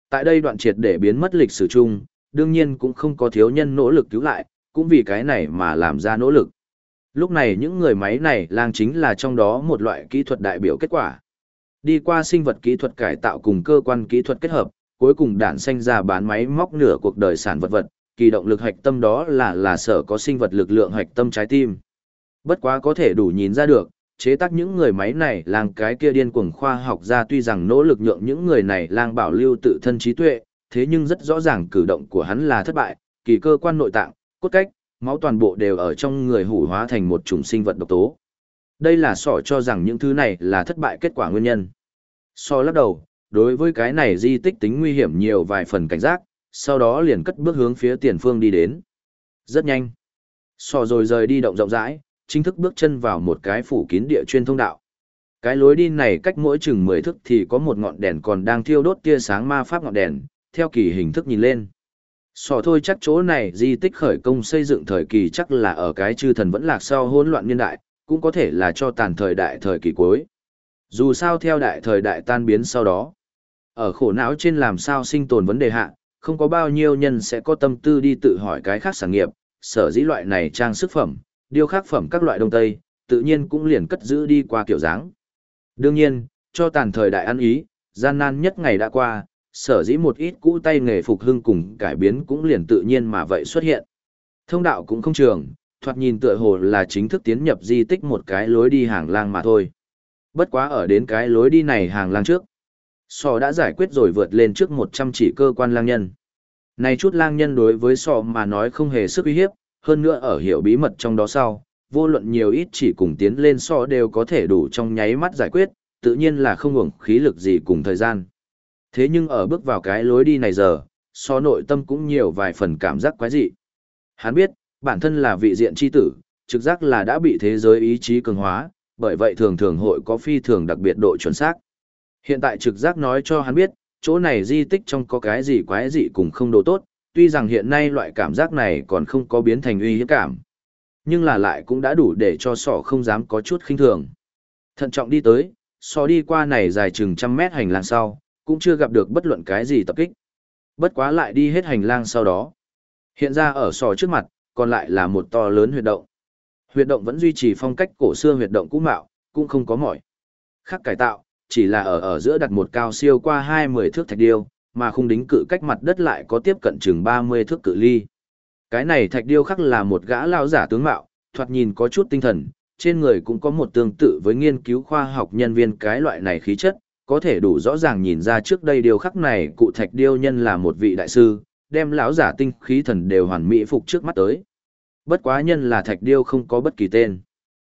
S1: Tại đây đoạn triệt để biến mất lịch sử chung, đương nhiên cũng không có thiếu nhân nỗ lực cứu lại, cũng vì cái này mà làm ra nỗ lực. Lúc này những người máy này lang chính là trong đó một loại kỹ thuật đại biểu kết quả. Đi qua sinh vật kỹ thuật cải tạo cùng cơ quan kỹ thuật kết hợp, cuối cùng đản sinh ra bán máy móc nửa cuộc đời sản vật vật, kỳ động lực hạch tâm đó là sở có sinh vật lực lượng hạch tâm trái tim. Bất quá có thể đủ nhìn ra được, chế tác những người máy này lang cái kia điên cuồng khoa học ra tuy rằng nỗ lực nhượng những người này lang bảo lưu tự thân trí tuệ, thế nhưng rất rõ ràng cử động của hắn là thất bại, kỳ cơ quan nội tạng, cốt cách, máu toàn bộ đều ở trong người hủ hóa thành một chủng sinh vật độc tố. Đây là sọ cho rằng những thứ này là thất bại kết quả nguyên nhân. Sọ lắc đầu, đối với cái này di tích tính nguy hiểm nhiều vài phần cảnh giác, sau đó liền cất bước hướng phía tiền phương đi đến. Rất nhanh. Sọ rồi rời đi động rộng rãi, chính thức bước chân vào một cái phủ kín địa chuyên thông đạo. Cái lối đi này cách mỗi chừng 10 thước thì có một ngọn đèn còn đang thiêu đốt tia sáng ma pháp ngọn đèn, theo kỳ hình thức nhìn lên. Sọ thôi chắc chỗ này di tích khởi công xây dựng thời kỳ chắc là ở cái chư thần vẫn lạc sau hỗn loạn niên đại, cũng có thể là cho tàn thời đại thời kỳ cuối. Dù sao theo đại thời đại tan biến sau đó, ở khổ não trên làm sao sinh tồn vấn đề hạ, không có bao nhiêu nhân sẽ có tâm tư đi tự hỏi cái khác sản nghiệp, sở dĩ loại này trang sức phẩm, điêu khắc phẩm các loại đông tây, tự nhiên cũng liền cất giữ đi qua kiểu dáng. Đương nhiên, cho tàn thời đại ăn ý, gian nan nhất ngày đã qua, sở dĩ một ít cũ tay nghề phục hưng cùng cải biến cũng liền tự nhiên mà vậy xuất hiện. Thông đạo cũng không trường, thoạt nhìn tựa hồ là chính thức tiến nhập di tích một cái lối đi hàng lang mà thôi. Bất quá ở đến cái lối đi này hàng lang trước, Sọ đã giải quyết rồi vượt lên trước 100 chỉ cơ quan lang nhân. Này chút lang nhân đối với Sọ mà nói không hề sức uy hiếp, hơn nữa ở hiểu bí mật trong đó sau, vô luận nhiều ít chỉ cùng tiến lên Sọ đều có thể đủ trong nháy mắt giải quyết, tự nhiên là không uổng khí lực gì cùng thời gian. Thế nhưng ở bước vào cái lối đi này giờ, Sọ nội tâm cũng nhiều vài phần cảm giác quái dị. Hắn biết, bản thân là vị diện chi tử, trực giác là đã bị thế giới ý chí cường hóa, bởi vậy thường thường hội có phi thường đặc biệt độ chuẩn xác. Hiện tại trực giác nói cho hắn biết, chỗ này di tích trong có cái gì quái dị cùng không đồ tốt, tuy rằng hiện nay loại cảm giác này còn không có biến thành uy hiếp cảm, nhưng là lại cũng đã đủ để cho Sọ không dám có chút khinh thường. Thận trọng đi tới, Sọ đi qua này dài chừng 100 mét hành lang sau, cũng chưa gặp được bất luận cái gì tập kích. Bất quá lại đi hết hành lang sau đó. Hiện ra ở Sọ trước mặt, còn lại là một to lớn huyệt động. Huyệt động vẫn duy trì phong cách cổ xưa huyệt động cũ mạo, cũng không có mỏi khác cải tạo, chỉ là ở giữa đặt một cao siêu qua 20 thước thạch điêu, mà khung đính cự cách mặt đất lại có tiếp cận chừng 30 thước cự ly. Cái này thạch điêu khắc là một gã lao giả tướng mạo, thoạt nhìn có chút tinh thần, trên người cũng có một tương tự với nghiên cứu khoa học nhân viên cái loại này khí chất, có thể đủ rõ ràng nhìn ra trước đây điêu khắc này cụ thạch điêu nhân là một vị đại sư, đem lão giả tinh khí thần đều hoàn mỹ phục trước mắt tới. Bất quá nhân là thạch điêu không có bất kỳ tên.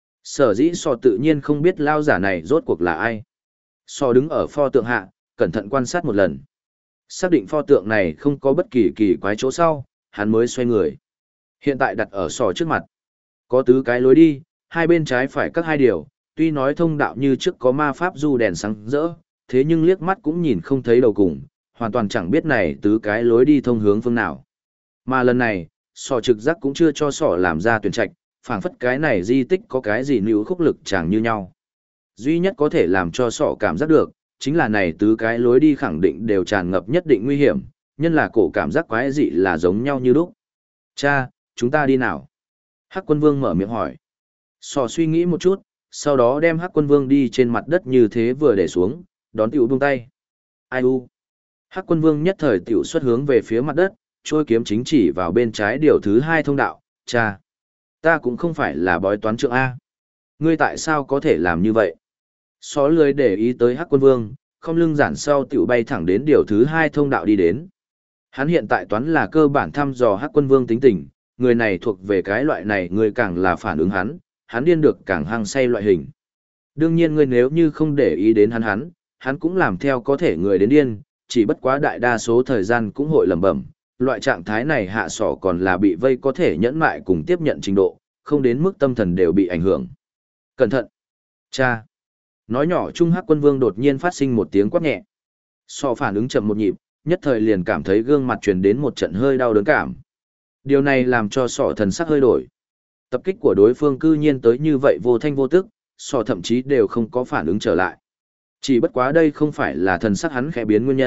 S1: Sở dĩ Sọ tự nhiên không biết lao giả này rốt cuộc là ai. Sọ đứng ở pho tượng hạ, cẩn thận quan sát một lần. Xác định pho tượng này không có bất kỳ kỳ quái chỗ sau, hắn mới xoay người. Hiện tại đặt ở Sọ trước mặt. Có tứ cái lối đi, hai bên trái phải các hai điều, tuy nói thông đạo như trước có ma pháp du đèn sáng rỡ, thế nhưng liếc mắt cũng nhìn không thấy đầu cùng, hoàn toàn chẳng biết này tứ cái lối đi thông hướng phương nào. Mà lần này, Sọ trực giác cũng chưa cho Sọ làm ra tuyển trạch, phảng phất cái này di tích có cái gì níu khúc lực chẳng như nhau. Duy nhất có thể làm cho Sọ cảm giác được, chính là này tứ cái lối đi khẳng định đều tràn ngập nhất định nguy hiểm, nhân là cổ cảm giác quái dị là giống nhau như lúc. Cha, chúng ta đi nào? Hắc Quân Vương mở miệng hỏi. Sọ suy nghĩ một chút, sau đó đem Hắc Quân Vương đi trên mặt đất như thế vừa để xuống, đón tiểu buông tay. Ai u? Hắc Quân Vương nhất thời tiểu xuất hướng về phía mặt đất, trôi kiếm chính chỉ vào bên trái điều thứ 2 thông đạo. Cha, ta cũng không phải là bói toán trượng A. Ngươi tại sao có thể làm như vậy? Sọ lười để ý tới Hắc Quân Vương, không lưng giản sau tiểu bay thẳng đến điều thứ 2 thông đạo đi đến. Hắn hiện tại toán là cơ bản thăm dò Hắc Quân Vương tính tình, người này thuộc về cái loại này người càng là phản ứng hắn điên được càng hăng say loại hình. Đương nhiên ngươi nếu như không để ý đến hắn cũng làm theo có thể người đến điên, chỉ bất quá đại đa số thời gian cũng hội lẩm bẩm, loại trạng thái này hạ Sọ còn là bị vây có thể nhẫn mại cùng tiếp nhận trình độ, không đến mức tâm thần đều bị ảnh hưởng. Cẩn thận! Cha! Nói nhỏ Trung Hắc Quân Vương đột nhiên phát sinh một tiếng quát nhẹ. Sọ phản ứng chậm một nhịp, nhất thời liền cảm thấy gương mặt truyền đến một trận hơi đau đớn cảm. Điều này làm cho Sọ thần sắc hơi đổi. Tập kích của đối phương cư nhiên tới như vậy vô thanh vô tức, Sọ thậm chí đều không có phản ứng trở lại. Chỉ bất quá đây không phải là thần sắc hắn khẽ biến nguyên nhân,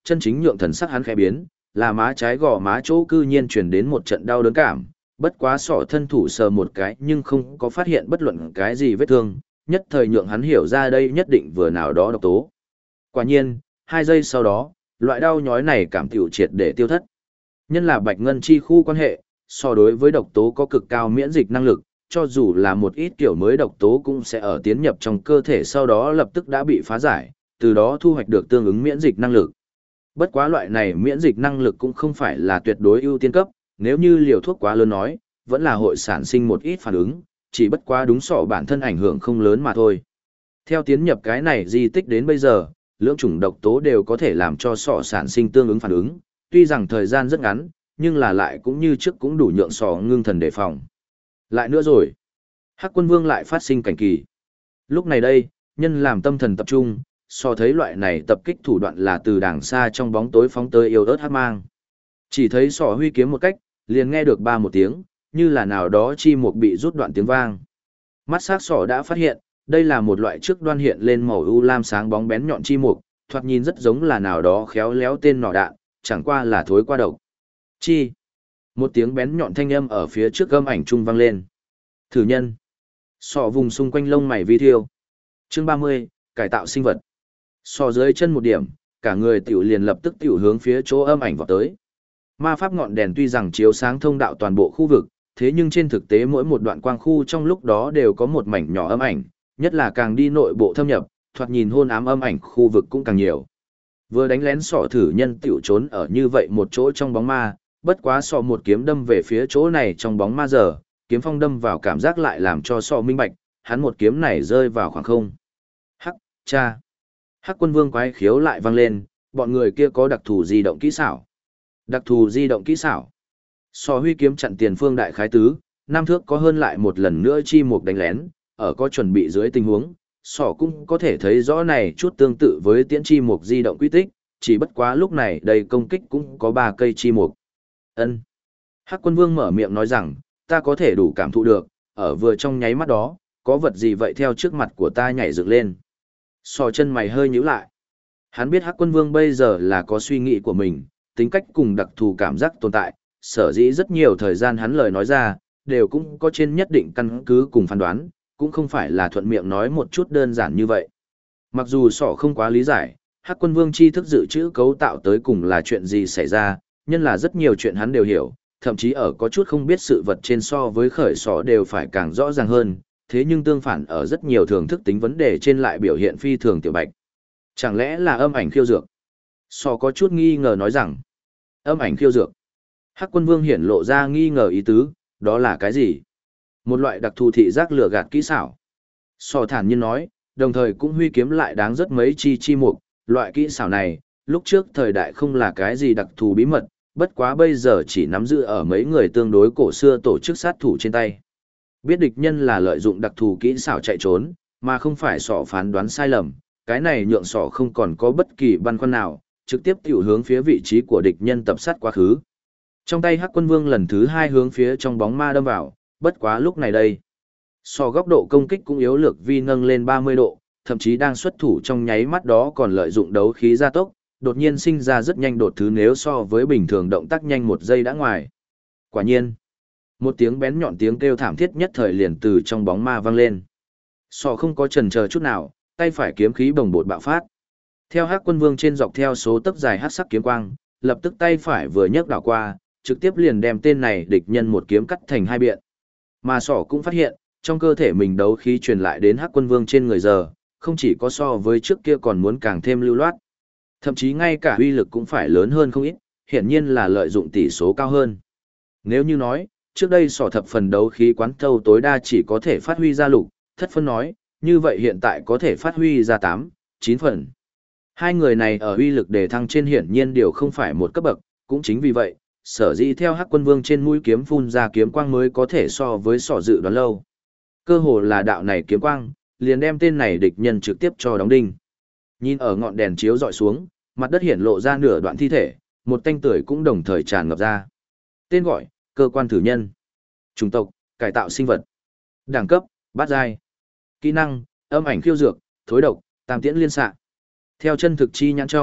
S1: chân chính nhượng thần sắc hắn khẽ biến, là má trái gò má chỗ cư nhiên truyền đến một trận đau đớn cảm, bất quá sọ thân thủ sờ một cái nhưng không có phát hiện bất luận cái gì vết thương, nhất thời nhượng hắn hiểu ra đây nhất định vừa nào đó độc tố. Quả nhiên, 2 giây sau đó, loại đau nhói này cảm tiểu triệt để tiêu thất. Nhân là bạch ngân chi khu quan hệ, so đối với độc tố có cực cao miễn dịch năng lực, cho dù là một ít kiểu mới độc tố cũng sẽ ở tiến nhập trong cơ thể sau đó lập tức đã bị phá giải, từ đó thu hoạch được tương ứng miễn dịch năng lực. Bất quá loại này miễn dịch năng lực cũng không phải là tuyệt đối ưu tiên cấp, nếu như liều thuốc quá lớn nói, vẫn là hội sản sinh một ít phản ứng, chỉ bất quá đúng sọ bản thân ảnh hưởng không lớn mà thôi. Theo tiến nhập cái này di tích đến bây giờ, lưỡng chủng độc tố đều có thể làm cho sọ sản sinh tương ứng phản ứng, tuy rằng thời gian rất ngắn, nhưng là lại cũng như trước cũng đủ nhượng sọ ngưng thần đề phòng. Lại nữa rồi, Hắc Quân Vương lại phát sinh cảnh kỳ. Lúc này đây, nhân làm tâm thần tập trung, so thấy loại này tập kích thủ đoạn là từ đàng xa trong bóng tối phóng tới yêu ớt hắc mang. Chỉ thấy sọ huy kiếm một cách, liền nghe được ba một tiếng, như là nào đó chi mục bị rút đoạn tiếng vang. Mắt sắc sọ đã phát hiện, đây là một loại trước đoan hiện lên màu u lam sáng bóng bén nhọn chi mục, thoạt nhìn rất giống là nào đó khéo léo tên nỏ đạn, chẳng qua là thối qua độc. Chi. Một tiếng bén nhọn thanh âm ở phía trước gâm ảnh trung vang lên. Thử nhân. Sọ vùng xung quanh lông mày vi thiêu. Chương 30, cải tạo sinh vật. Sọ dưới chân một điểm, cả người tiểu liền lập tức tiểu hướng phía chỗ âm ảnh vào tới. Ma pháp ngọn đèn tuy rằng chiếu sáng thông đạo toàn bộ khu vực, thế nhưng trên thực tế mỗi một đoạn quang khu trong lúc đó đều có một mảnh nhỏ âm ảnh, nhất là càng đi nội bộ thâm nhập, thoạt nhìn hôn ám âm ảnh khu vực cũng càng nhiều. Vừa đánh lén sọ thử nhân tiểu trốn ở như vậy một chỗ trong bóng ma, bất quá sọ một kiếm đâm về phía chỗ này trong bóng ma giờ, kiếm phong đâm vào cảm giác lại làm cho sọ minh bạch, hắn một kiếm này rơi vào khoảng không. Hắc, cha. Hắc Quân Vương quái khiếu lại vang lên, bọn người kia có đặc thù di động kỹ xảo. Đặc thù di động kỹ xảo. Sọ huy kiếm chặn tiền phương đại khái tứ, nam thước có hơn lại một lần nữa chi mục đánh lén, ở có chuẩn bị dưới tình huống, sọ cũng có thể thấy rõ này chút tương tự với tiễn chi mục di động quy tích, chỉ bất quá lúc này đầy công kích cũng có 3 cây chi mục. Ân. Hắc Quân Vương mở miệng nói rằng, ta có thể đủ cảm thụ được, ở vừa trong nháy mắt đó, có vật gì vậy theo trước mặt của ta nhảy dựng lên. Sọ chân mày hơi nhíu lại. Hắn biết Hắc Quân Vương bây giờ là có suy nghĩ của mình, tính cách cùng đặc thù cảm giác tồn tại, sở dĩ rất nhiều thời gian hắn lời nói ra, đều cũng có trên nhất định căn cứ cùng phán đoán, cũng không phải là thuận miệng nói một chút đơn giản như vậy. Mặc dù sọ không quá lý giải, Hắc Quân Vương tri thức dự trữ cấu tạo tới cùng là chuyện gì xảy ra, nhân là rất nhiều chuyện hắn đều hiểu, thậm chí ở có chút không biết sự vật trên so với khởi sọ đều phải càng rõ ràng hơn, thế nhưng tương phản ở rất nhiều thường thức tính vấn đề trên lại biểu hiện phi thường tiểu bạch. Chẳng lẽ là âm ảnh khiêu dược? Sọ có chút nghi ngờ nói rằng, âm ảnh khiêu dược. Hắc Quân Vương hiển lộ ra nghi ngờ ý tứ, đó là cái gì? Một loại đặc thù thị giác lừa gạt kỹ xảo. Sọ thản nhiên nói, đồng thời cũng huy kiếm lại đáng rất mấy chi mục, loại kỹ xảo này, lúc trước thời đại không là cái gì đặc thù bí mật, bất quá bây giờ chỉ nắm giữ ở mấy người tương đối cổ xưa tổ chức sát thủ trên tay. Biết địch nhân là lợi dụng đặc thù kỹ xảo chạy trốn, mà không phải sọ phán đoán sai lầm, cái này nhượng sọ không còn có bất kỳ băn khoăn nào, trực tiếp tiểu hướng phía vị trí của địch nhân tập sát quá khứ. Trong tay Hắc Quân Vương lần thứ 2 hướng phía trong bóng ma đâm vào, bất quá lúc này đây. Sọ góc độ công kích cũng yếu lược vi nâng lên 30 độ, thậm chí đang xuất thủ trong nháy mắt đó còn lợi dụng đấu khí gia tốc, đột nhiên sinh ra rất nhanh đột thứ nếu so với bình thường động tác nhanh 1 giây đã ngoài. Quả nhiên, một tiếng bén nhọn tiếng kêu thảm thiết nhất thời liền từ trong bóng ma vang lên. Sọ không có chần chờ chút nào, tay phải kiếm khí bồng bột bạo phát. Theo Hắc Quân Vương trên dọc theo số tấc dài hắc sắc kiếm quang, lập tức tay phải vừa nhấc đảo qua, trực tiếp liền đem tên này địch nhân một kiếm cắt thành 2 biện. Mà sọ cũng phát hiện, trong cơ thể mình đấu khí truyền lại đến Hắc Quân Vương trên người giờ, không chỉ có so với trước kia còn muốn càng thêm lưu loát. Thậm chí ngay cả uy lực cũng phải lớn hơn không ít, hiển nhiên là lợi dụng tỷ số cao hơn. Nếu như nói, trước đây sọ thập phần đấu khí quán thâu tối đa chỉ có thể phát huy ra lục, thất phân nói, như vậy hiện tại có thể phát huy ra 8, 9 phần. Hai người này ở uy lực đề thăng trên hiển nhiên đều không phải một cấp bậc, cũng chính vì vậy, sở dĩ theo Hắc Quân Vương trên mũi kiếm phun ra kiếm quang mới có thể so với sọ dự đoán lâu. Cơ hồ là đạo này kiếm quang, liền đem tên này địch nhân trực tiếp cho đóng đinh. Nhìn ở ngọn đèn chiếu dọi xuống, mặt đất hiển lộ ra nửa đoạn thi thể, một tanh tưởi cũng đồng thời tràn ngập ra. Tên gọi, cơ quan thử nhân. Chủng tộc, cải tạo sinh vật. Đẳng cấp, bát giai. Kỹ năng, âm ảnh khiêu dược, thối độc, tam tiễn liên xạ. Theo chân thực chi nhãn trong,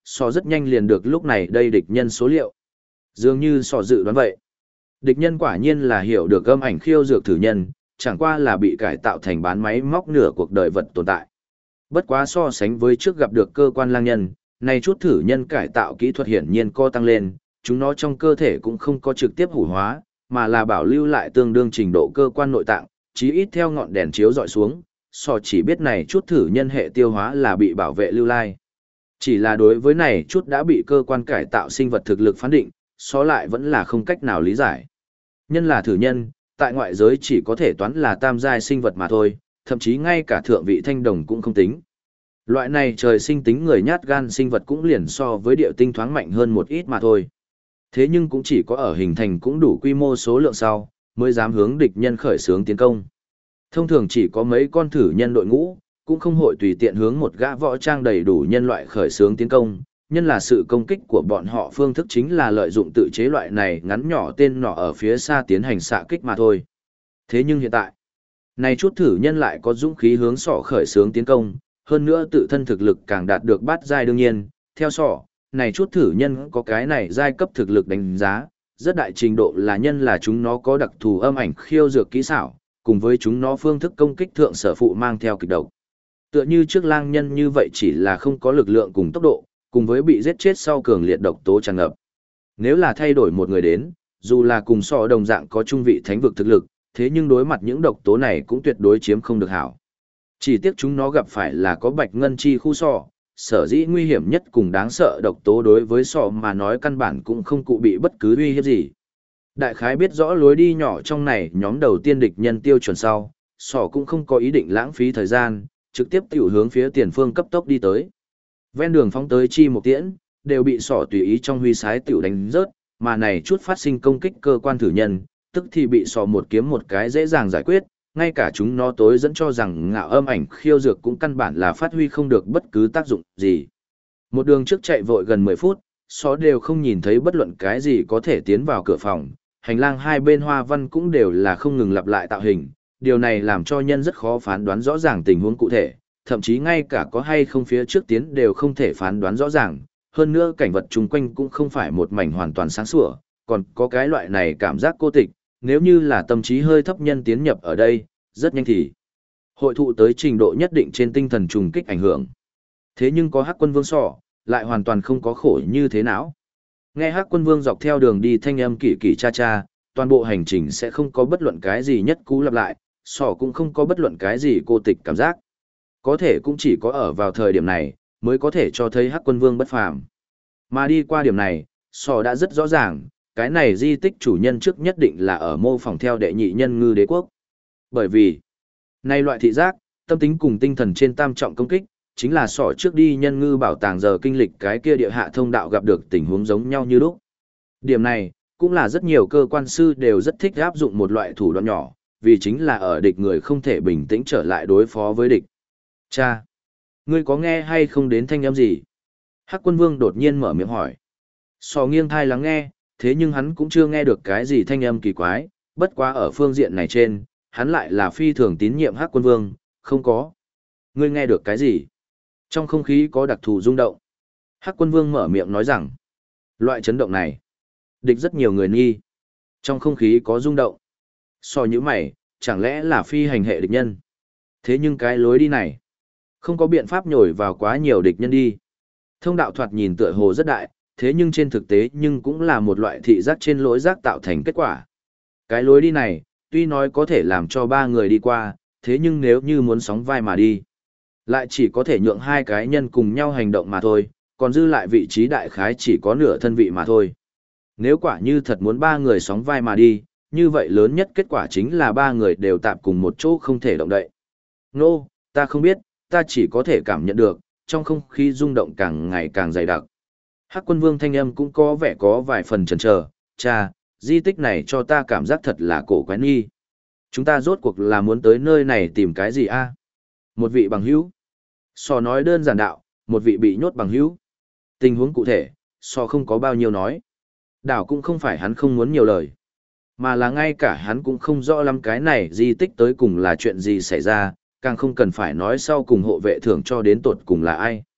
S1: so rất nhanh liền được lúc này đây địch nhân số liệu. Dường như so dự đoán vậy. Địch nhân quả nhiên là hiểu được âm ảnh khiêu dược thử nhân, chẳng qua là bị cải tạo thành bán máy móc nửa cuộc đời vật tồn tại. Bất quá so sánh với trước gặp được cơ quan lang nhân, này chút thử nhân cải tạo kỹ thuật hiển nhiên co tăng lên, chúng nó trong cơ thể cũng không có trực tiếp hủ hóa, mà là bảo lưu lại tương đương trình độ cơ quan nội tạng, chí ít theo ngọn đèn chiếu dọi xuống, so chỉ biết này chút thử nhân hệ tiêu hóa là bị bảo vệ lưu lai. Chỉ là đối với này chút đã bị cơ quan cải tạo sinh vật thực lực phán định, so lại vẫn là không cách nào lý giải. Nhân là thử nhân, tại ngoại giới chỉ có thể toán là tam giai sinh vật mà thôi, thậm chí ngay cả thượng vị thanh đồng cũng không tính. Loại này trời sinh tính người nhát gan sinh vật cũng liền so với địa tinh thoáng mạnh hơn một ít mà thôi. Thế nhưng cũng chỉ có ở hình thành cũng đủ quy mô số lượng sau, mới dám hướng địch nhân khởi xướng tiến công. Thông thường chỉ có mấy con thử nhân đội ngũ, cũng không hội tùy tiện hướng một gã võ trang đầy đủ nhân loại khởi xướng tiến công, nhân là sự công kích của bọn họ phương thức chính là lợi dụng tự chế loại này ngắn nhỏ tên nỏ ở phía xa tiến hành xạ kích mà thôi. Thế nhưng hiện tại, này chút thử nhân lại có dũng khí hướng sọ khởi xướng tiến công, hơn nữa tự thân thực lực càng đạt được bát giai đương nhiên, theo sọ, này chút thử nhân có cái này giai cấp thực lực đánh giá, rất đại trình độ là nhân là chúng nó có đặc thù âm ảnh khiêu dược kỹ xảo, cùng với chúng nó phương thức công kích thượng sở phụ mang theo kịch độc. Tựa như trước lang nhân như vậy chỉ là không có lực lượng cùng tốc độ, cùng với bị giết chết sau cường liệt độc tố tràn ngập. Nếu là thay đổi một người đến, dù là cùng sọ đồng dạng có trung vị thánh vực thực lực, thế nhưng đối mặt những độc tố này cũng tuyệt đối chiếm không được hảo. Chỉ tiếc chúng nó gặp phải là có bạch ngân chi khu sọ, sở dĩ nguy hiểm nhất cùng đáng sợ độc tố đối với sọ mà nói căn bản cũng không cụ bị bất cứ uy hiếp gì. Đại khái biết rõ lối đi nhỏ trong này nhóm đầu tiên địch nhân tiêu chuẩn sau, sọ cũng không có ý định lãng phí thời gian, trực tiếp tiểu hướng phía tiền phương cấp tốc đi tới. Ven đường phóng tới chi một tiễn, đều bị sọ tùy ý trong huy sái tiểu đánh rớt, mà này chút phát sinh công kích cơ quan thử nhân, tức thì bị sọ một kiếm một cái dễ dàng giải quyết, ngay cả chúng nó tối dẫn cho rằng ngạo âm ảnh khiêu dược cũng căn bản là phát huy không được bất cứ tác dụng gì. Một đường trước chạy vội gần 10 phút, sọ đều không nhìn thấy bất luận cái gì có thể tiến vào cửa phòng, hành lang hai bên hoa văn cũng đều là không ngừng lặp lại tạo hình, điều này làm cho nhân rất khó phán đoán rõ ràng tình huống cụ thể, thậm chí ngay cả có hay không phía trước tiến đều không thể phán đoán rõ ràng, hơn nữa cảnh vật chung quanh cũng không phải một mảnh hoàn toàn sáng sủa, còn có cái loại này cảm giác cô tịch, nếu như là tâm trí hơi thấp nhân tiến nhập ở đây, rất nhanh thì hội thụ tới trình độ nhất định trên tinh thần trùng kích ảnh hưởng. Thế nhưng có Hắc Quân Vương sọ, lại hoàn toàn không có khổ như thế nào. Nghe Hắc Quân Vương dọc theo đường đi thanh âm kỳ kỳ cha cha, toàn bộ hành trình sẽ không có bất luận cái gì nhất cú lặp lại, sọ cũng không có bất luận cái gì cô tịch cảm giác. Có thể cũng chỉ có ở vào thời điểm này, mới có thể cho thấy Hắc Quân Vương bất phàm. Mà đi qua điểm này, sọ đã rất rõ ràng, cái này di tích chủ nhân trước nhất định là ở mô phỏng theo đệ nhị nhân ngư đế quốc. Bởi vì, nay loại thị giác, tâm tính cùng tinh thần trên tam trọng công kích, chính là sọ trước đi nhân ngư bảo tàng giờ kinh lịch cái kia địa hạ thông đạo gặp được tình huống giống nhau như lúc. Điểm này, cũng là rất nhiều cơ quan sư đều rất thích áp dụng một loại thủ đoạn nhỏ, vì chính là ở địch người không thể bình tĩnh trở lại đối phó với địch. Cha! Ngươi có nghe hay không đến thanh âm gì? Hắc Quân Vương đột nhiên mở miệng hỏi. Sọ nghiêng thai lắng nghe, thế nhưng hắn cũng chưa nghe được cái gì thanh âm kỳ quái, bất quá ở phương diện này trên, hắn lại là phi thường tín nhiệm Hắc Quân Vương, không có. Ngươi nghe được cái gì? Trong không khí có đặc thù rung động. Hắc Quân Vương mở miệng nói rằng, loại chấn động này, địch rất nhiều người nghi. Trong không khí có rung động. So như mày, chẳng lẽ là phi hành hệ địch nhân? Thế nhưng cái lối đi này, không có biện pháp nhồi vào quá nhiều địch nhân đi. Thông đạo thoạt nhìn tựa hồ rất đại, thế nhưng trên thực tế nhưng cũng là một loại thị giác trên lối giác tạo thành kết quả. Cái lối đi này, tuy nói có thể làm cho 3 người đi qua, thế nhưng nếu như muốn sóng vai mà đi, lại chỉ có thể nhượng 2 cái nhân cùng nhau hành động mà thôi, còn dư lại vị trí đại khái chỉ có nửa thân vị mà thôi. Nếu quả như thật muốn 3 người sóng vai mà đi, như vậy lớn nhất kết quả chính là 3 người đều tạp cùng một chỗ không thể động đậy. Nô, ta không biết, ta chỉ có thể cảm nhận được, trong không khí rung động càng ngày càng dày đặc. Hắc Quân Vương thanh âm cũng có vẻ có vài phần chần chờ, cha, di tích này cho ta cảm giác thật là cổ quái nghi. Chúng ta rốt cuộc là muốn tới nơi này tìm cái gì a? Một vị bằng hữu. Sò nói đơn giản đạo, một vị bị nhốt bằng hữu. Tình huống cụ thể, Sò không có bao nhiêu nói. Đảo cũng không phải hắn không muốn nhiều lời, mà là ngay cả hắn cũng không rõ lắm cái này di tích tới cùng là chuyện gì xảy ra, càng không cần phải nói sau cùng hộ vệ thưởng cho đến tột cùng là ai.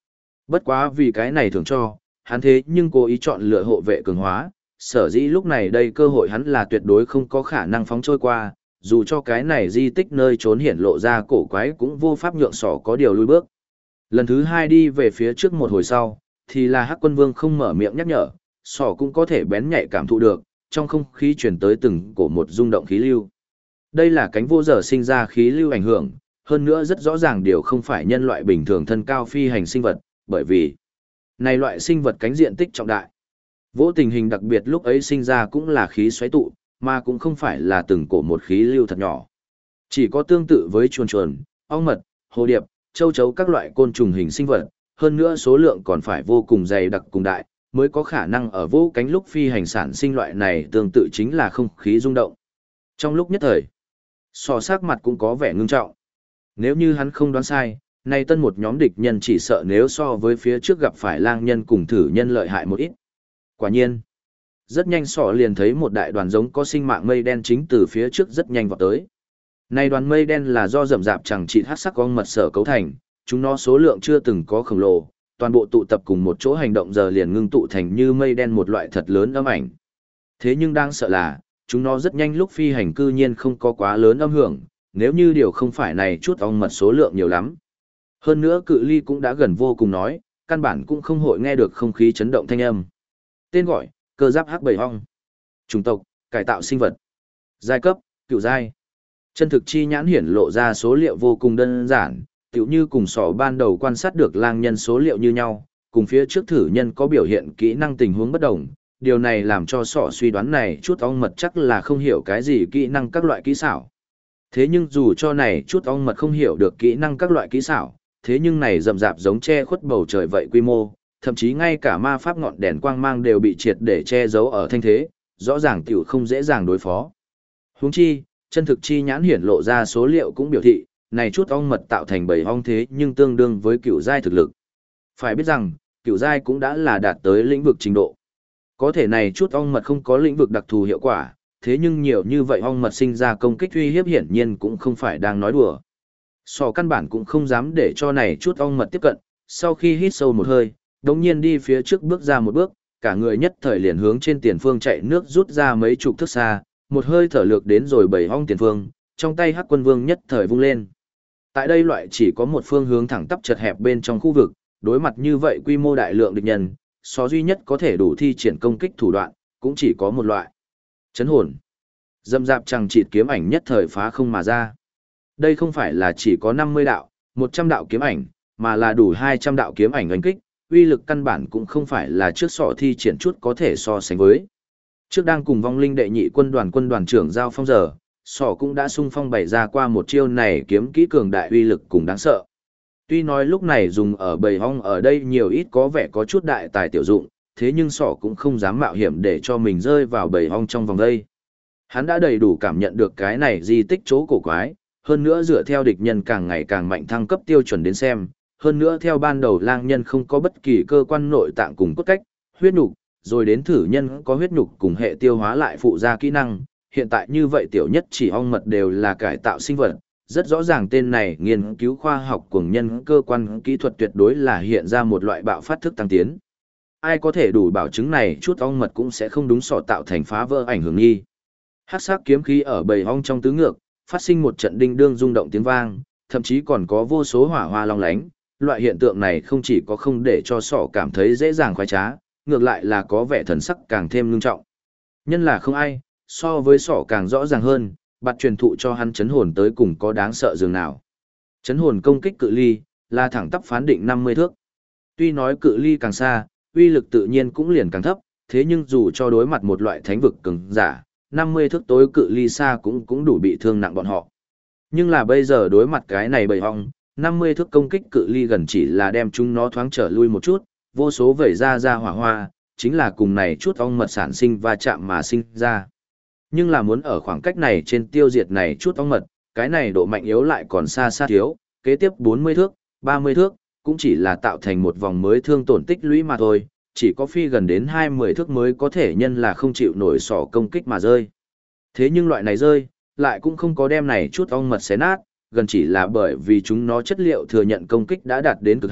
S1: Bất quá vì cái này thường cho, hắn thế nhưng cố ý chọn lựa hộ vệ cường hóa, sở dĩ lúc này đây cơ hội hắn là tuyệt đối không có khả năng phóng trôi qua, dù cho cái này di tích nơi trốn hiển lộ ra cổ quái cũng vô pháp nhượng sỏ có điều lui bước. Lần thứ hai đi về phía trước một hồi sau, thì là Hắc Quân Vương không mở miệng nhắc nhở, sỏ cũng có thể bén nhạy cảm thụ được, trong không khí truyền tới từng cổ một rung động khí lưu. Đây là cánh vô giờ sinh ra khí lưu ảnh hưởng, hơn nữa rất rõ ràng điều không phải nhân loại bình thường thân cao phi hành sinh vật, bởi vì này loại sinh vật cánh diện tích trọng đại. Vỗ tình hình đặc biệt lúc ấy sinh ra cũng là khí xoáy tụ, mà cũng không phải là từng cổ một khí lưu thật nhỏ. Chỉ có tương tự với chuồn chuồn, ong mật, hồ điệp, châu chấu các loại côn trùng hình sinh vật, hơn nữa số lượng còn phải vô cùng dày đặc cùng đại, mới có khả năng ở vô cánh lúc phi hành sản sinh loại này tương tự chính là không khí rung động. Trong lúc nhất thời, sò sắc mặt cũng có vẻ ngưng trọng. Nếu như hắn không đoán sai, nay tân một nhóm địch nhân chỉ sợ nếu so với phía trước gặp phải lang nhân cùng thử nhân lợi hại một ít. Quả nhiên, rất nhanh sọ liền thấy một đại đoàn giống có sinh mạng mây đen chính từ phía trước rất nhanh vọt tới. Này đoàn mây đen là do rậm rạp chẳng chịt hắc sắc ong mật sở cấu thành, chúng nó số lượng chưa từng có khổng lồ, toàn bộ tụ tập cùng một chỗ hành động giờ liền ngưng tụ thành như mây đen một loại thật lớn âm ảnh. Thế nhưng đang sợ là, chúng nó rất nhanh lúc phi hành cư nhiên không có quá lớn âm hưởng, nếu như điều không phải này chút ong mật số lượng nhiều lắm. Hơn nữa cự ly cũng đã gần vô cùng nói, căn bản cũng không hội nghe được không khí chấn động thanh âm. Tên gọi, cơ giáp hắc bầy ong. Chủng tộc, cải tạo sinh vật. Giai cấp, cựu giai. Chân thực chi nhãn hiển lộ ra số liệu vô cùng đơn giản, tựu như cùng sỏ ban đầu quan sát được lang nhân số liệu như nhau, cùng phía trước thử nhân có biểu hiện kỹ năng tình huống bất đồng. Điều này làm cho sỏ suy đoán này chút ong mật chắc là không hiểu cái gì kỹ năng các loại kỹ xảo. Thế nhưng dù cho này chút ong mật không hiểu được kỹ năng các loại kỹ xảo, thế nhưng này rậm rạp giống che khuất bầu trời vậy quy mô, thậm chí ngay cả ma pháp ngọn đèn quang mang đều bị triệt để che giấu ở thanh thế, rõ ràng tiểu không dễ dàng đối phó. Huống chi, chân thực chi nhãn hiển lộ ra số liệu cũng biểu thị, này chút ong mật tạo thành bầy ong thế nhưng tương đương với cựu giai thực lực. Phải biết rằng, cựu giai cũng đã là đạt tới lĩnh vực trình độ. Có thể này chút ong mật không có lĩnh vực đặc thù hiệu quả, thế nhưng nhiều như vậy ong mật sinh ra công kích uy hiếp hiển nhiên cũng không phải đang nói đùa. Sò căn bản cũng không dám để cho này chút ong mật tiếp cận, sau khi hít sâu một hơi, đống nhiên đi phía trước bước ra một bước, cả người nhất thời liền hướng trên tiền phương chạy nước rút ra mấy chục thước xa, một hơi thở lược đến rồi bầy ong tiền phương, trong tay Hắc Quân Vương nhất thời vung lên. Tại đây loại chỉ có một phương hướng thẳng tắp chật hẹp bên trong khu vực, đối mặt như vậy quy mô đại lượng địch nhân, so duy nhất có thể đủ thi triển công kích thủ đoạn, cũng chỉ có một loại. Chấn hồn. Dâm dạp chẳng chịt kiếm ảnh nhất thời phá không mà ra. Đây không phải là chỉ có 50 đạo, 100 đạo kiếm ảnh, mà là đủ 200 đạo kiếm ảnh đánh kích, uy lực căn bản cũng không phải là trước sọ thi triển chút có thể so sánh với. Trước đang cùng vong linh đệ nhị quân đoàn trưởng giao phong giờ, sọ cũng đã sung phong bày ra qua một chiêu này kiếm kỹ cường đại uy lực cùng đáng sợ. Tuy nói lúc này dùng ở bầy ong ở đây nhiều ít có vẻ có chút đại tài tiểu dụng, thế nhưng sọ cũng không dám mạo hiểm để cho mình rơi vào bầy ong trong vòng đây. Hắn đã đầy đủ cảm nhận được cái này di tích chỗ cổ quái, hơn nữa dựa theo địch nhân càng ngày càng mạnh thăng cấp tiêu chuẩn đến xem, hơn nữa theo ban đầu lang nhân không có bất kỳ cơ quan nội tạng cùng cốt cách, huyết nhục, rồi đến thử nhân có huyết nhục cùng hệ tiêu hóa lại phụ ra kỹ năng, hiện tại như vậy tiểu nhất chỉ ong mật đều là cải tạo sinh vật, rất rõ ràng tên này nghiên cứu khoa học cuồng nhân cơ quan kỹ thuật tuyệt đối là hiện ra một loại bạo phát thức tăng tiến. Ai có thể đủ bảo chứng này chút ong mật cũng sẽ không đúng sọ tạo thành phá vỡ ảnh hưởng nghi. Hắc sắc kiếm khí ở bầy ong trong tứ ngược, phát sinh một trận đinh đương rung động tiếng vang, thậm chí còn có vô số hỏa hoa long lánh. Loại hiện tượng này không chỉ có không để cho sọ cảm thấy dễ dàng khoái trá, ngược lại là có vẻ thần sắc càng thêm ngưng trọng. Nhân là không ai, so với sọ càng rõ ràng hơn, bạt truyền thụ cho hắn chấn hồn tới cùng có đáng sợ dường nào. Chấn hồn công kích cự ly, là thẳng tắp phán định 50 thước. Tuy nói cự ly càng xa, uy lực tự nhiên cũng liền càng thấp, thế nhưng dù cho đối mặt một loại thánh vực cường giả, 50 thước tối cự ly xa cũng đủ bị thương nặng bọn họ. Nhưng là bây giờ đối mặt cái này bầy ong, 50 thước công kích cự ly gần chỉ là đem chúng nó thoáng trở lui một chút, vô số vẩy ra hỏa hoa, chính là cùng này chút ong mật sản sinh và chạm mà sinh ra. Nhưng là muốn ở khoảng cách này trên tiêu diệt này chút ong mật, cái này độ mạnh yếu lại còn xa thiếu, kế tiếp 40 thước, 30 thước, cũng chỉ là tạo thành một vòng mới thương tổn tích lũy mà thôi, chỉ có phi gần đến 20 thước mới có thể nhân là không chịu nổi sỏ công kích mà rơi. Thế nhưng loại này rơi, lại cũng không có đem này chút ong mật xé nát, gần chỉ là bởi vì chúng nó chất liệu thừa nhận công kích đã đạt đến cực hạn,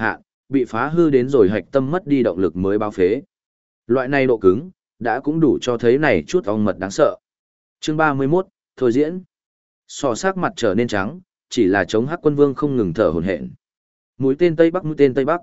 S1: bị phá hư đến rồi hạch tâm mất đi động lực mới báo phế. Loại này độ cứng, đã cũng đủ cho thấy này chút ong mật đáng sợ. Chương 31, thôi diễn. Sọ sắc mặt trở nên trắng, chỉ là chống Hắc Quân Vương không ngừng thở hổn hển. Mũi tên Tây Bắc, mũi tên Tây Bắc.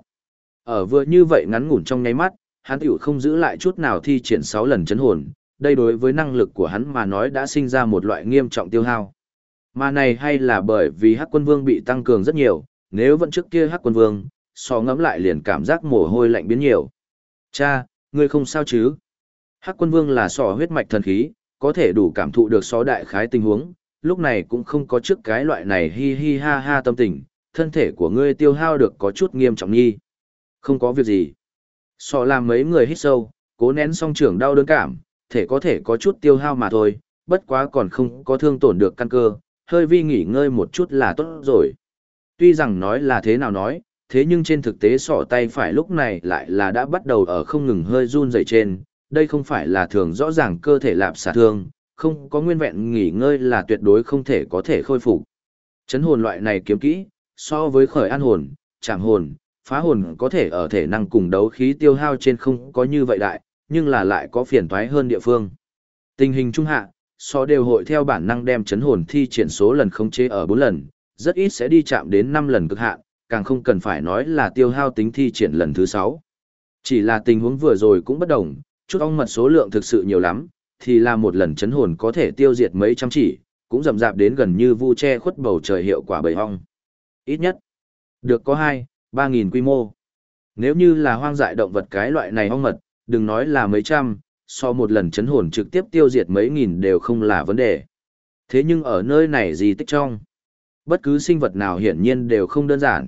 S1: Ở vừa như vậy ngắn ngủn trong nháy mắt, hắn tiểu không giữ lại chút nào thi triển 6 lần chấn hồn, đây đối với năng lực của hắn mà nói đã sinh ra một loại nghiêm trọng tiêu hao. Mà này hay là bởi vì Hắc Quân Vương bị tăng cường rất nhiều, nếu vẫn trước kia Hắc Quân Vương, Sọ ngẫm lại liền cảm giác mồ hôi lạnh biến nhiều. Cha, ngươi không sao chứ? Hắc Quân Vương là Sọ huyết mạch thần khí, có thể đủ cảm thụ được Sọ đại khái tình huống, lúc này cũng không có trước cái loại này hi hi ha ha tâm tình, thân thể của ngươi tiêu hao được có chút nghiêm trọng nghi. Không có việc gì. Sọ làm mấy người hít sâu, cố nén song trưởng đau đớn cảm, thể có thể có chút tiêu hao mà thôi, bất quá còn không có thương tổn được căn cơ, hơi vi nghỉ ngơi một chút là tốt rồi. Tuy rằng nói là thế nào nói, thế nhưng trên thực tế Sọ tay phải lúc này lại là đã bắt đầu ở không ngừng hơi run rẩy trên, đây không phải là thường rõ ràng cơ thể lạp xả thương, không có nguyên vẹn nghỉ ngơi là tuyệt đối không thể có thể khôi phục. Chấn hồn loại này kiếm kỹ, so với khởi an hồn, chạm hồn, phá hồn có thể ở thể năng cùng đấu khí tiêu hao trên không có như vậy đại, nhưng là lại có phiền toái hơn địa phương. Tình hình trung hạ, so đều hội theo bản năng đem chấn hồn thi triển số lần khống chế ở 4 lần, rất ít sẽ đi chạm đến 5 lần cực hạn, càng không cần phải nói là tiêu hao tính thi triển lần thứ 6. Chỉ là tình huống vừa rồi cũng bất đồng, chút ong mật số lượng thực sự nhiều lắm, thì là một lần chấn hồn có thể tiêu diệt mấy trăm chỉ, cũng rầm rạp đến gần như vu che khuất bầu trời hiệu quả bầy ong. Ít nhất, được có 2-3 nghìn quy mô. Nếu như là hoang dại động vật cái loại này ong mật, đừng nói là mấy trăm, so một lần chấn hồn trực tiếp tiêu diệt mấy nghìn đều không là vấn đề. Thế nhưng ở nơi này di tích trong, bất cứ sinh vật nào hiển nhiên đều không đơn giản.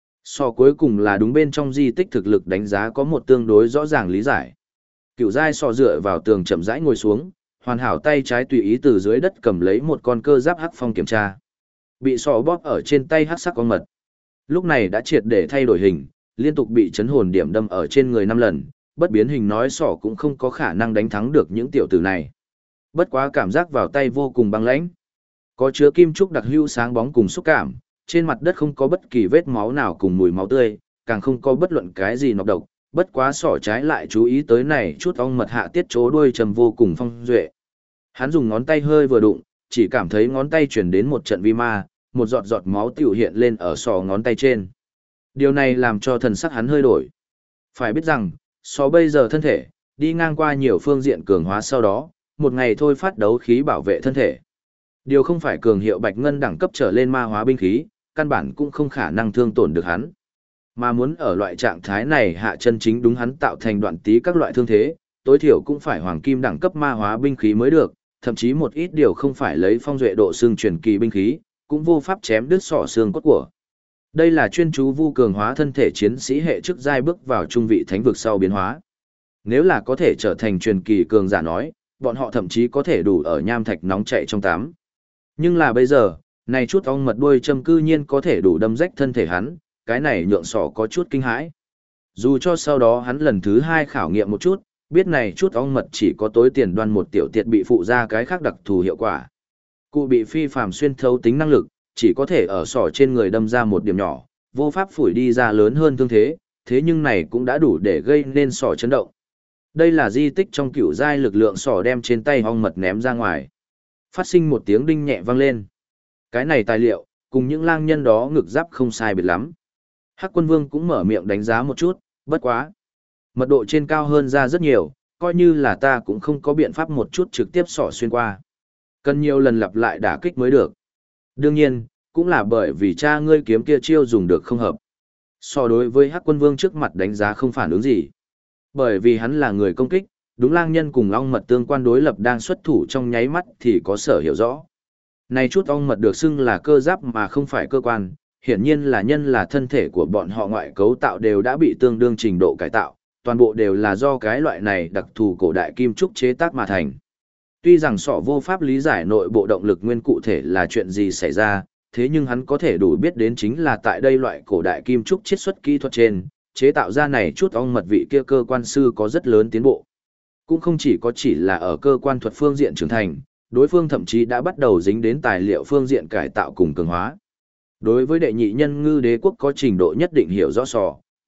S1: So cuối cùng là đúng bên trong di tích thực lực đánh giá có một tương đối rõ ràng lý giải. Cựu giai sọ dựa vào tường chậm rãi ngồi xuống, hoàn hảo tay trái tùy ý từ dưới đất cầm lấy một con cơ giáp hắc phong kiểm tra. Bị sọ bóp ở trên tay hắc sắc con mật. Lúc này đã triệt để thay đổi hình, liên tục bị chấn hồn điểm đâm ở trên người 5 lần, bất biến hình nói sọ cũng không có khả năng đánh thắng được những tiểu tử này. Bất quá cảm giác vào tay vô cùng băng lãnh. Có chứa kim trúc đặc hữu sáng bóng cùng xúc cảm, trên mặt đất không có bất kỳ vết máu nào cùng mùi máu tươi, càng không có bất luận cái gì nọc độc, bất quá sỏ trái lại chú ý tới này chút ong mật hạ tiết chỗ đuôi trầm vô cùng phong duệ. Hắn dùng ngón tay hơi vừa đụng, chỉ cảm thấy ngón tay chuyển đến một trận vi ma, một giọt giọt máu tiểu hiện lên ở sọ ngón tay trên. Điều này làm cho thần sắc hắn hơi đổi. Phải biết rằng, sọ bây giờ thân thể, đi ngang qua nhiều phương diện cường hóa sau đó, một ngày thôi phát đấu khí bảo vệ thân thể. Điều không phải cường hiệu bạch ngân đẳng cấp trở lên ma hóa binh khí, căn bản cũng không khả năng thương tổn được hắn. Mà muốn ở loại trạng thái này hạ chân chính đúng hắn tạo thành đoạn tí các loại thương thế, tối thiểu cũng phải hoàng kim đẳng cấp ma hóa binh khí mới được, thậm chí một ít điều không phải lấy phong duệ độ xương truyền kỳ binh khí, cũng vô pháp chém đứt sọ xương cốt của. Đây là chuyên chú vu cường hóa thân thể chiến sĩ hệ chức giai bước vào trung vị thánh vực sau biến hóa. Nếu là có thể trở thành truyền kỳ cường giả nói, bọn họ thậm chí có thể đủ ở nham thạch nóng chạy trong tám. Nhưng là bây giờ, này chút ong mật đuôi châm cư nhiên có thể đủ đâm rách thân thể hắn, cái này nhượng sọ có chút kinh hãi. Dù cho sau đó hắn lần thứ 2 khảo nghiệm một chút, biết này chút ong mật chỉ có tối tiền đoan một tiểu tiệt bị phụ ra cái khác đặc thù hiệu quả. Cụ bị phi phàm xuyên thấu tính năng lực, chỉ có thể ở sọ trên người đâm ra một điểm nhỏ, vô pháp phủi đi ra lớn hơn thương thế, thế nhưng này cũng đã đủ để gây nên sọ chấn động. Đây là di tích trong cựu giai lực lượng sọ đem trên tay ong mật ném ra ngoài. Phát sinh một tiếng đinh nhẹ vang lên. Cái này tài liệu, cùng những lang nhân đó ngực giáp không sai biệt lắm. Hắc Quân Vương cũng mở miệng đánh giá một chút, bất quá. Mật độ trên cao hơn ra rất nhiều, coi như là ta cũng không có biện pháp một chút trực tiếp xỏ xuyên qua. Cần nhiều lần lặp lại đả kích mới được. Đương nhiên, cũng là bởi vì cha ngươi kiếm kia chiêu dùng được không hợp. So đối với Hắc Quân Vương trước mặt đánh giá không phản ứng gì. Bởi vì hắn là người công kích, đúng lang nhân cùng ong mật tương quan đối lập đang xuất thủ trong nháy mắt thì có sở hiểu rõ. Này chút ong mật được xưng là cơ giáp mà không phải cơ quan, hiển nhiên là nhân là thân thể của bọn họ ngoại cấu tạo đều đã bị tương đương trình độ cải tạo, toàn bộ đều là do cái loại này đặc thù cổ đại kim trúc chế tác mà thành. Tuy rằng sọ vô pháp lý giải nội bộ động lực nguyên cụ thể là chuyện gì xảy ra, thế nhưng hắn có thể đủ biết đến chính là tại đây loại cổ đại kim trúc chiết xuất kỹ thuật trên, chế tạo ra này chút ong mật vị kia cơ quan sư có rất lớn tiến bộ. Cũng không chỉ là ở cơ quan thuật phương diện trưởng thành, đối phương thậm chí đã bắt đầu dính đến tài liệu phương diện cải tạo cùng cường hóa. Đối với đệ nhị nhân ngư đế quốc có trình độ nhất định hiểu rõ sò,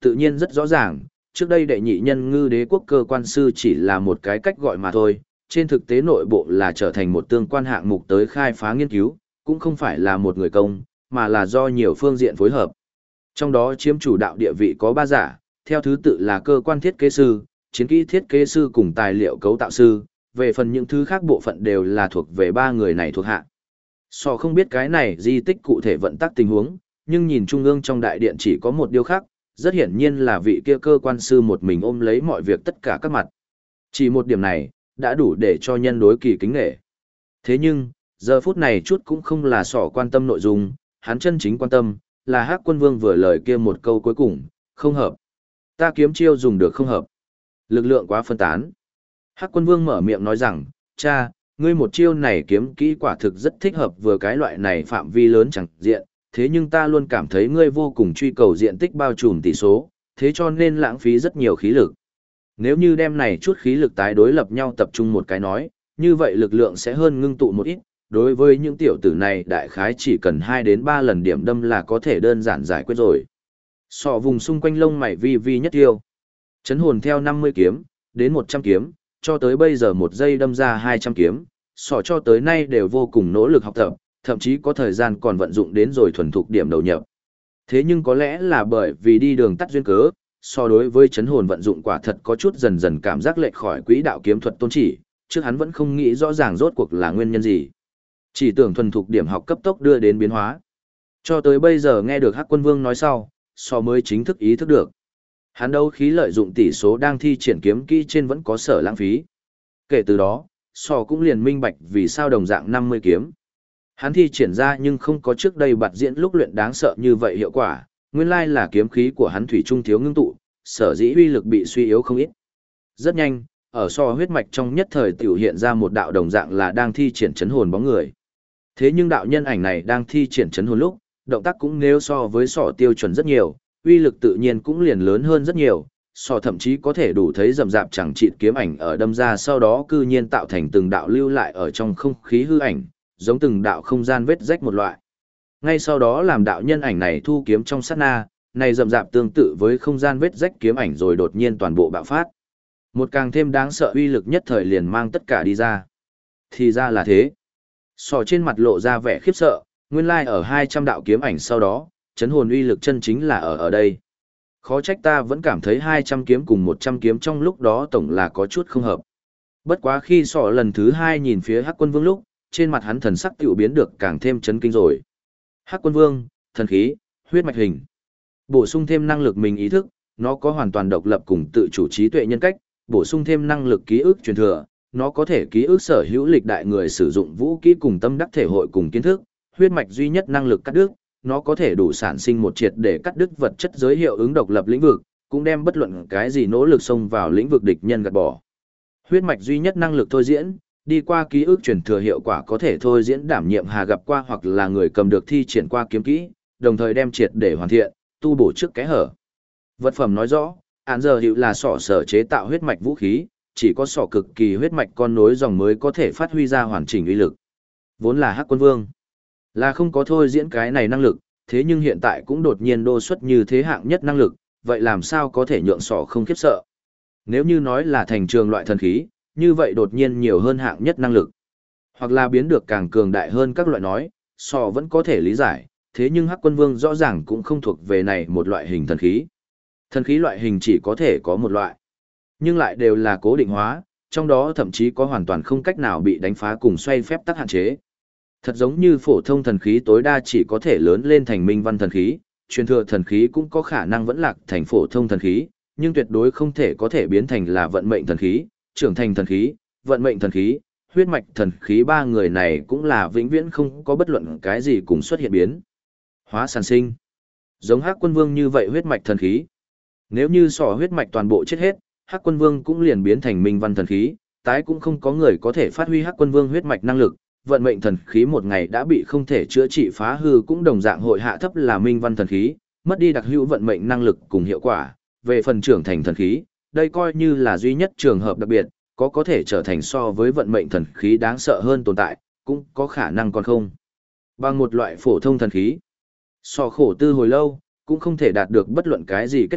S1: tự nhiên rất rõ ràng, trước đây đệ nhị nhân ngư đế quốc cơ quan sư chỉ là một cái cách gọi mà thôi, trên thực tế nội bộ là trở thành một tương quan hạng mục tới khai phá nghiên cứu, cũng không phải là một người công, mà là do nhiều phương diện phối hợp. Trong đó chiếm chủ đạo địa vị có 3 giả, theo thứ tự là cơ quan thiết kế sư, chiến kỹ thiết kế sư cùng tài liệu cấu tạo sư, về phần những thứ khác bộ phận đều là thuộc về 3 người này thuộc hạ. Sò không biết cái này di tích cụ thể vận tắc tình huống, nhưng nhìn trung ương trong đại điện chỉ có một điều khác, rất hiển nhiên là vị kia cơ quan sư một mình ôm lấy mọi việc tất cả các mặt. Chỉ một điểm này, đã đủ để cho nhân đối kỳ kính nghệ. Thế nhưng, giờ phút này chút cũng không là sỏ quan tâm nội dung, hắn chân chính quan tâm, là Hắc Quân Vương vừa lời kia một câu cuối cùng, không hợp. Ta kiếm chiêu dùng được không hợp. Lực lượng quá phân tán. Hắc Quân Vương mở miệng nói rằng, cha, ngươi một chiêu này kiếm kỹ quả thực rất thích hợp vừa cái loại này phạm vi lớn chẳng diện, thế nhưng ta luôn cảm thấy ngươi vô cùng truy cầu diện tích bao trùm tỷ số, thế cho nên lãng phí rất nhiều khí lực. Nếu như đem này chút khí lực tái đối lập nhau tập trung một cái nói, như vậy lực lượng sẽ hơn ngưng tụ một ít, đối với những tiểu tử này đại khái chỉ cần 2 đến 3 lần điểm đâm là có thể đơn giản giải quyết rồi. Sọ vùng xung quanh lông mày vi vi nhất tiêu. Chấn hồn theo 50 kiếm, đến 100 kiếm, cho tới bây giờ một giây đâm ra 200 kiếm, sọ cho tới nay đều vô cùng nỗ lực học tập, thậm chí có thời gian còn vận dụng đến rồi thuần thục điểm đầu nhập. Thế nhưng có lẽ là bởi vì đi đường tắt duyên cớ, so đối với chấn hồn vận dụng quả thật có chút dần dần cảm giác lệch khỏi quỹ đạo kiếm thuật tôn chỉ, trước hắn vẫn không nghĩ rõ ràng rốt cuộc là nguyên nhân gì. Chỉ tưởng thuần thục điểm học cấp tốc đưa đến biến hóa. Cho tới bây giờ nghe được Hắc Quân Vương nói sau, so mới chính thức ý thức được. Hắn đấu khí lợi dụng tỷ số đang thi triển kiếm kỹ trên vẫn có sở lãng phí. Kể từ đó, so cũng liền minh bạch vì sao đồng dạng 50 kiếm. Hắn thi triển ra nhưng không có trước đây bạt diễn lúc luyện đáng sợ như vậy hiệu quả, nguyên lai là kiếm khí của hắn thủy trung thiếu ngưng tụ, sở dĩ uy lực bị suy yếu không ít. Rất nhanh, ở so huyết mạch trong nhất thời tiểu hiện ra một đạo đồng dạng là đang thi triển chấn hồn bóng người. Thế nhưng đạo nhân ảnh này đang thi triển chấn hồn lúc, động tác cũng nếu so với sọ tiêu chuẩn rất nhiều, uy lực tự nhiên cũng liền lớn hơn rất nhiều, sọ thậm chí có thể đủ thấy rầm rạp chẳng chịt kiếm ảnh ở đâm ra sau đó cư nhiên tạo thành từng đạo lưu lại ở trong không khí hư ảnh, giống từng đạo không gian vết rách một loại. Ngay sau đó làm đạo nhân ảnh này thu kiếm trong sát na, này rầm rạp tương tự với không gian vết rách kiếm ảnh rồi đột nhiên toàn bộ bạo phát. Một càng thêm đáng sợ uy lực nhất thời liền mang tất cả đi ra. Thì ra là thế. Sọ trên mặt lộ ra vẻ khiếp sợ, nguyên lai ở 200 đạo kiếm ảnh sau đó, chấn hồn uy lực chân chính là ở đây. Khó trách ta vẫn cảm thấy 200 kiếm cùng 100 kiếm trong lúc đó tổng là có chút không hợp. Bất quá khi sọ lần thứ 2 nhìn phía Hắc Quân Vương lúc, trên mặt hắn thần sắc tiểu biến được càng thêm chấn kinh rồi. Hắc Quân Vương, thần khí, huyết mạch hình. Bổ sung thêm năng lực mình ý thức, nó có hoàn toàn độc lập cùng tự chủ trí tuệ nhân cách, bổ sung thêm năng lực ký ức truyền thừa, nó có thể ký ức sở hữu lịch đại người sử dụng vũ kỹ cùng tâm đắc thể hội cùng kiến thức, huyết mạch duy nhất năng lực cắt đứt, nó có thể đủ sản sinh một triệt để cắt đứt vật chất giới hiệu ứng độc lập lĩnh vực, cũng đem bất luận cái gì nỗ lực xông vào lĩnh vực địch nhân gạt bỏ. Huyết mạch duy nhất năng lực thôi diễn, đi qua ký ức truyền thừa hiệu quả có thể thôi diễn đảm nhiệm hà gặp qua hoặc là người cầm được thi triển qua kiếm kỹ, đồng thời đem triệt để hoàn thiện, tu bổ trước kẽ hở. Vật phẩm nói rõ, án giờ hiệu là sọ sở chế tạo huyết mạch vũ khí, chỉ có sọ cực kỳ huyết mạch con nối dòng mới có thể phát huy ra hoàn chỉnh uy lực. Vốn là Hắc Quân Vương, là không có thôi diễn cái này năng lực, thế nhưng hiện tại cũng đột nhiên đô xuất như thế hạng nhất năng lực, vậy làm sao có thể nhượng sọ không khiếp sợ. Nếu như nói là thành trường loại thần khí, như vậy đột nhiên nhiều hơn hạng nhất năng lực. Hoặc là biến được càng cường đại hơn các loại nói, sọ vẫn có thể lý giải, thế nhưng Hắc Quân Vương rõ ràng cũng không thuộc về này một loại hình thần khí. Thần khí loại hình chỉ có thể có một loại, nhưng lại đều là cố định hóa, trong đó thậm chí có hoàn toàn không cách nào bị đánh phá cùng xoay phép tắc hạn chế. Thật giống như phổ thông thần khí tối đa chỉ có thể lớn lên thành minh văn thần khí, truyền thừa thần khí cũng có khả năng vẫn lạc thành phổ thông thần khí, nhưng tuyệt đối không thể có thể biến thành là vận mệnh thần khí, trưởng thành thần khí, vận mệnh thần khí, huyết mạch thần khí, ba người này cũng là vĩnh viễn không có bất luận cái gì cùng xuất hiện biến hóa sản sinh. Giống Hắc Quân Vương như vậy huyết mạch thần khí. Nếu như sỏ huyết mạch toàn bộ chết hết, Hắc Quân Vương cũng liền biến thành minh văn thần khí, tái cũng không có người có thể phát huy Hắc Quân Vương huyết mạch năng lực, vận mệnh thần khí một ngày đã bị không thể chữa trị phá hư cũng đồng dạng hội hạ thấp là minh văn thần khí, mất đi đặc hữu vận mệnh năng lực cùng hiệu quả. Về phần trưởng thành thần khí, đây coi như là duy nhất trường hợp đặc biệt, có thể trở thành so với vận mệnh thần khí đáng sợ hơn tồn tại, cũng có khả năng còn không. Bằng một loại phổ thông thần khí, so khổ tư hồi lâu, cũng không thể đạt được bất luận cái gì kết luận,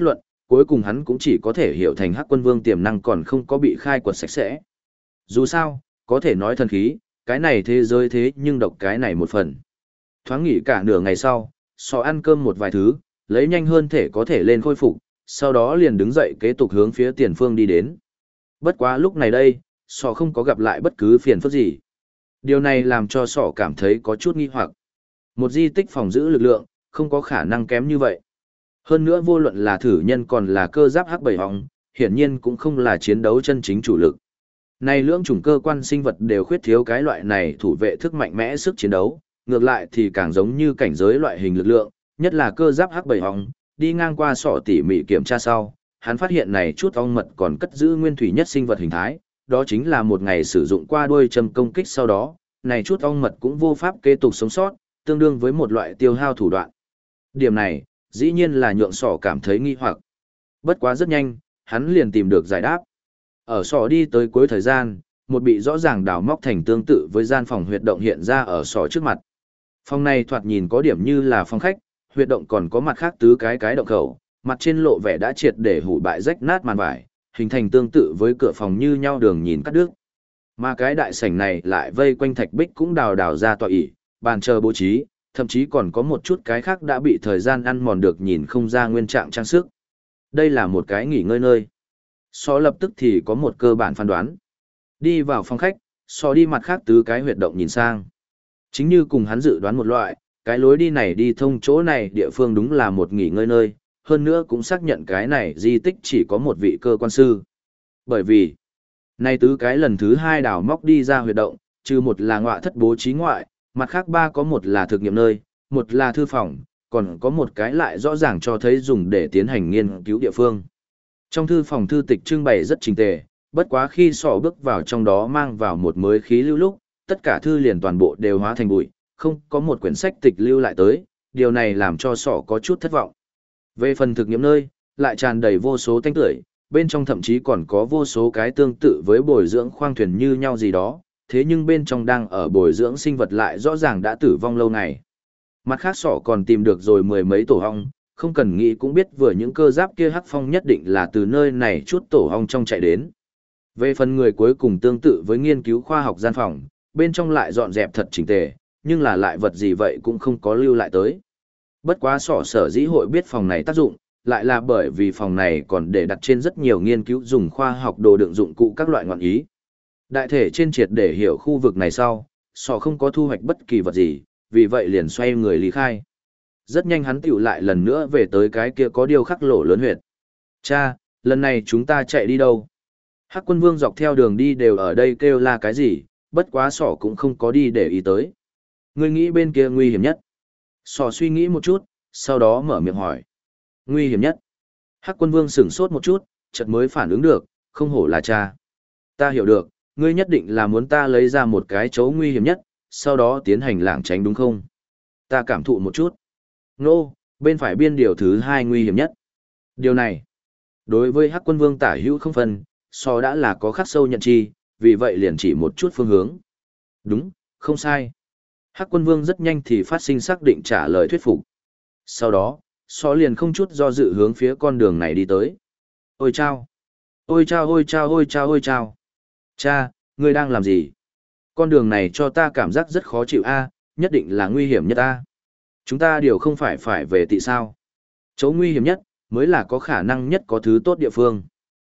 S1: cuối cùng hắn cũng chỉ có thể hiểu thành Hắc Quân Vương tiềm năng còn không có bị khai quật sạch sẽ. Dù sao, có thể nói thần khí, cái này thế giới thế nhưng độc cái này một phần. Thoáng nghỉ cả nửa ngày sau, sọ ăn cơm một vài thứ, lấy nhanh hơn thể có thể lên khôi phục, sau đó liền đứng dậy kế tục hướng phía tiền phương đi đến. Bất quá lúc này đây, sọ không có gặp lại bất cứ phiền phức gì. Điều này làm cho sọ cảm thấy có chút nghi hoặc. Một di tích phòng giữ lực lượng, không có khả năng kém như vậy. Hơn nữa vô luận là thử nhân còn là cơ giáp hắc bảy hóng, hiển nhiên cũng không là chiến đấu chân chính chủ lực. Này lưỡng chủng cơ quan sinh vật đều khuyết thiếu cái loại này thủ vệ thức mạnh mẽ sức chiến đấu, ngược lại thì càng giống như cảnh giới loại hình lực lượng, nhất là cơ giáp hắc bảy hóng, đi ngang qua sọ tỉ mỉ kiểm tra sau, hắn phát hiện này chút ong mật còn cất giữ nguyên thủy nhất sinh vật hình thái, đó chính là một ngày sử dụng qua đuôi châm công kích sau đó, này chút ong mật cũng vô pháp kế tục sống sót, tương đương với một loại tiêu hao thủ đoạn. Điểm này, dĩ nhiên là nhượng sọ cảm thấy nghi hoặc. Bất quá rất nhanh, hắn liền tìm được giải đáp. Ở sọ đi tới cuối thời gian, một bị rõ ràng đào móc thành tương tự với gian phòng huyệt động hiện ra ở sọ trước mặt. Phòng này thoạt nhìn có điểm như là phòng khách, huyệt động còn có mặt khác tứ cái động khẩu, mặt trên lộ vẻ đã triệt để hủ bại rách nát màn vải, hình thành tương tự với cửa phòng như nhau đường nhìn cắt đứt. Mà cái đại sảnh này lại vây quanh thạch bích cũng đào ra tọa ỷ, bàn chờ bố trí, thậm chí còn có một chút cái khác đã bị thời gian ăn mòn được nhìn không ra nguyên trạng trang sức. Đây là một cái nghỉ ngơi nơi. So lập tức thì có một cơ bản phán đoán. Đi vào phòng khách, so đi mặt khác tứ cái huyệt động nhìn sang. Chính như cùng hắn dự đoán một loại, cái lối đi này đi thông chỗ này địa phương đúng là một nghỉ ngơi nơi, hơn nữa cũng xác nhận cái này di tích chỉ có một vị cơ quan sư. Bởi vì, này tứ cái lần thứ hai đào móc đi ra huyệt động, trừ một là ngọa thất bố trí ngoại, mặt khác ba có một là thực nghiệm nơi, một là thư phòng, còn có một cái lại rõ ràng cho thấy dùng để tiến hành nghiên cứu địa phương. Trong thư phòng thư tịch trưng bày rất chỉnh tề, bất quá khi sọ bước vào trong đó mang vào một mới khí lưu lúc, tất cả thư liền toàn bộ đều hóa thành bụi, không có một quyển sách tịch lưu lại tới, điều này làm cho sọ có chút thất vọng. Về phần thực nghiệm nơi, lại tràn đầy vô số tanh tưởi, bên trong thậm chí còn có vô số cái tương tự với bồi dưỡng khoang thuyền như nhau gì đó, thế nhưng bên trong đang ở bồi dưỡng sinh vật lại rõ ràng đã tử vong lâu ngày. Mặt khác sọ còn tìm được rồi mười mấy tổ ong, không cần nghĩ cũng biết vừa những cơ giáp kia hắc phong nhất định là từ nơi này chút tổ ong trong chạy đến. Về phần người cuối cùng tương tự với nghiên cứu khoa học gian phòng, bên trong lại dọn dẹp thật chỉnh tề, nhưng là lại vật gì vậy cũng không có lưu lại tới. Bất quá sọ sở dĩ hội biết phòng này tác dụng, lại là bởi vì phòng này còn để đặt trên rất nhiều nghiên cứu dùng khoa học đồ đựng dụng cụ các loại ngọn ý. Đại thể trên triệt để hiểu khu vực này sau, sọ không có thu hoạch bất kỳ vật gì, vì vậy liền xoay người lý khai. Rất nhanh hắn tiểu lại lần nữa về tới cái kia có điêu khắc lỗ lớn huyệt. Cha, lần này chúng ta chạy đi đâu? Hắc Quân Vương dọc theo đường đi đều ở đây kêu la cái gì, bất quá sọ cũng không có đi để ý tới. Ngươi nghĩ bên kia nguy hiểm nhất. Sọ suy nghĩ một chút, sau đó mở miệng hỏi. Nguy hiểm nhất. Hắc Quân Vương sửng sốt một chút, chợt mới phản ứng được, không hổ là cha. Ta hiểu được, ngươi nhất định là muốn ta lấy ra một cái chỗ nguy hiểm nhất, sau đó tiến hành lảng tránh đúng không? Ta cảm thụ một chút. Nô, bên phải biên điều thứ hai nguy hiểm nhất. Điều này, đối với Hắc Quân Vương tả hữu không phân, so đã là có khắc sâu nhận chi, vì vậy liền chỉ một chút phương hướng. Đúng, không sai. Hắc Quân Vương rất nhanh thì phát sinh xác định trả lời thuyết phục. Sau đó, so liền không chút do dự hướng phía con đường này đi tới. Ôi chao! Ôi chao ôi chao ôi chao ôi chao! Cha, ngươi đang làm gì? Con đường này cho ta cảm giác rất khó chịu a, nhất định là nguy hiểm nhất a. Chúng ta đều không phải về tị sao. Chỗ nguy hiểm nhất, mới là có khả năng nhất có thứ tốt địa phương.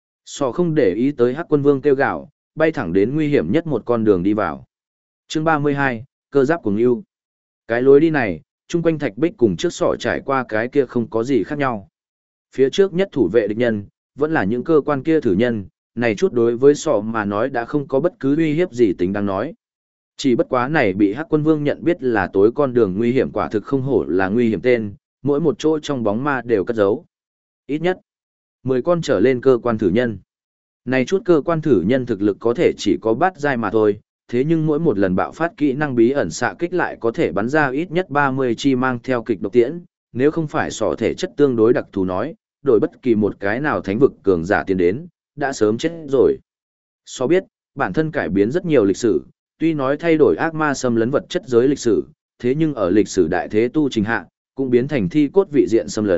S1: Sọ không để ý tới Hắc Quân Vương kêu gào, bay thẳng đến nguy hiểm nhất một con đường đi vào. Chương 32, cơ giáp cùng yêu. Cái lối đi này, chung quanh thạch bích cùng trước sọ trải qua cái kia không có gì khác nhau. Phía trước nhất thủ vệ địch nhân, vẫn là những cơ quan kia thử nhân, này chút đối với sọ mà nói đã không có bất cứ uy hiếp gì tính đáng nói. Chỉ bất quá này bị Hắc Quân Vương nhận biết là tối con đường nguy hiểm quả thực không hổ là nguy hiểm tên, mỗi một chỗ trong bóng ma đều cất giấu. Ít nhất, 10 con trở lên cơ quan thử nhân. Này chút cơ quan thử nhân thực lực có thể chỉ có bát giai mà thôi, thế nhưng mỗi một lần bạo phát kỹ năng bí ẩn xạ kích lại có thể bắn ra ít nhất 30 chi mang theo kịch độc tiễn, nếu không phải sọ thể chất tương đối đặc thù nói, đổi bất kỳ một cái nào thánh vực cường giả tiến đến, đã sớm chết rồi. So biết, bản thân cải biến rất nhiều lịch sử, tuy nói thay đổi ác ma xâm lấn vật chất giới lịch sử, thế nhưng ở lịch sử đại thế tu trình hạ, cũng biến thành thi cốt vị diện xâm lấn,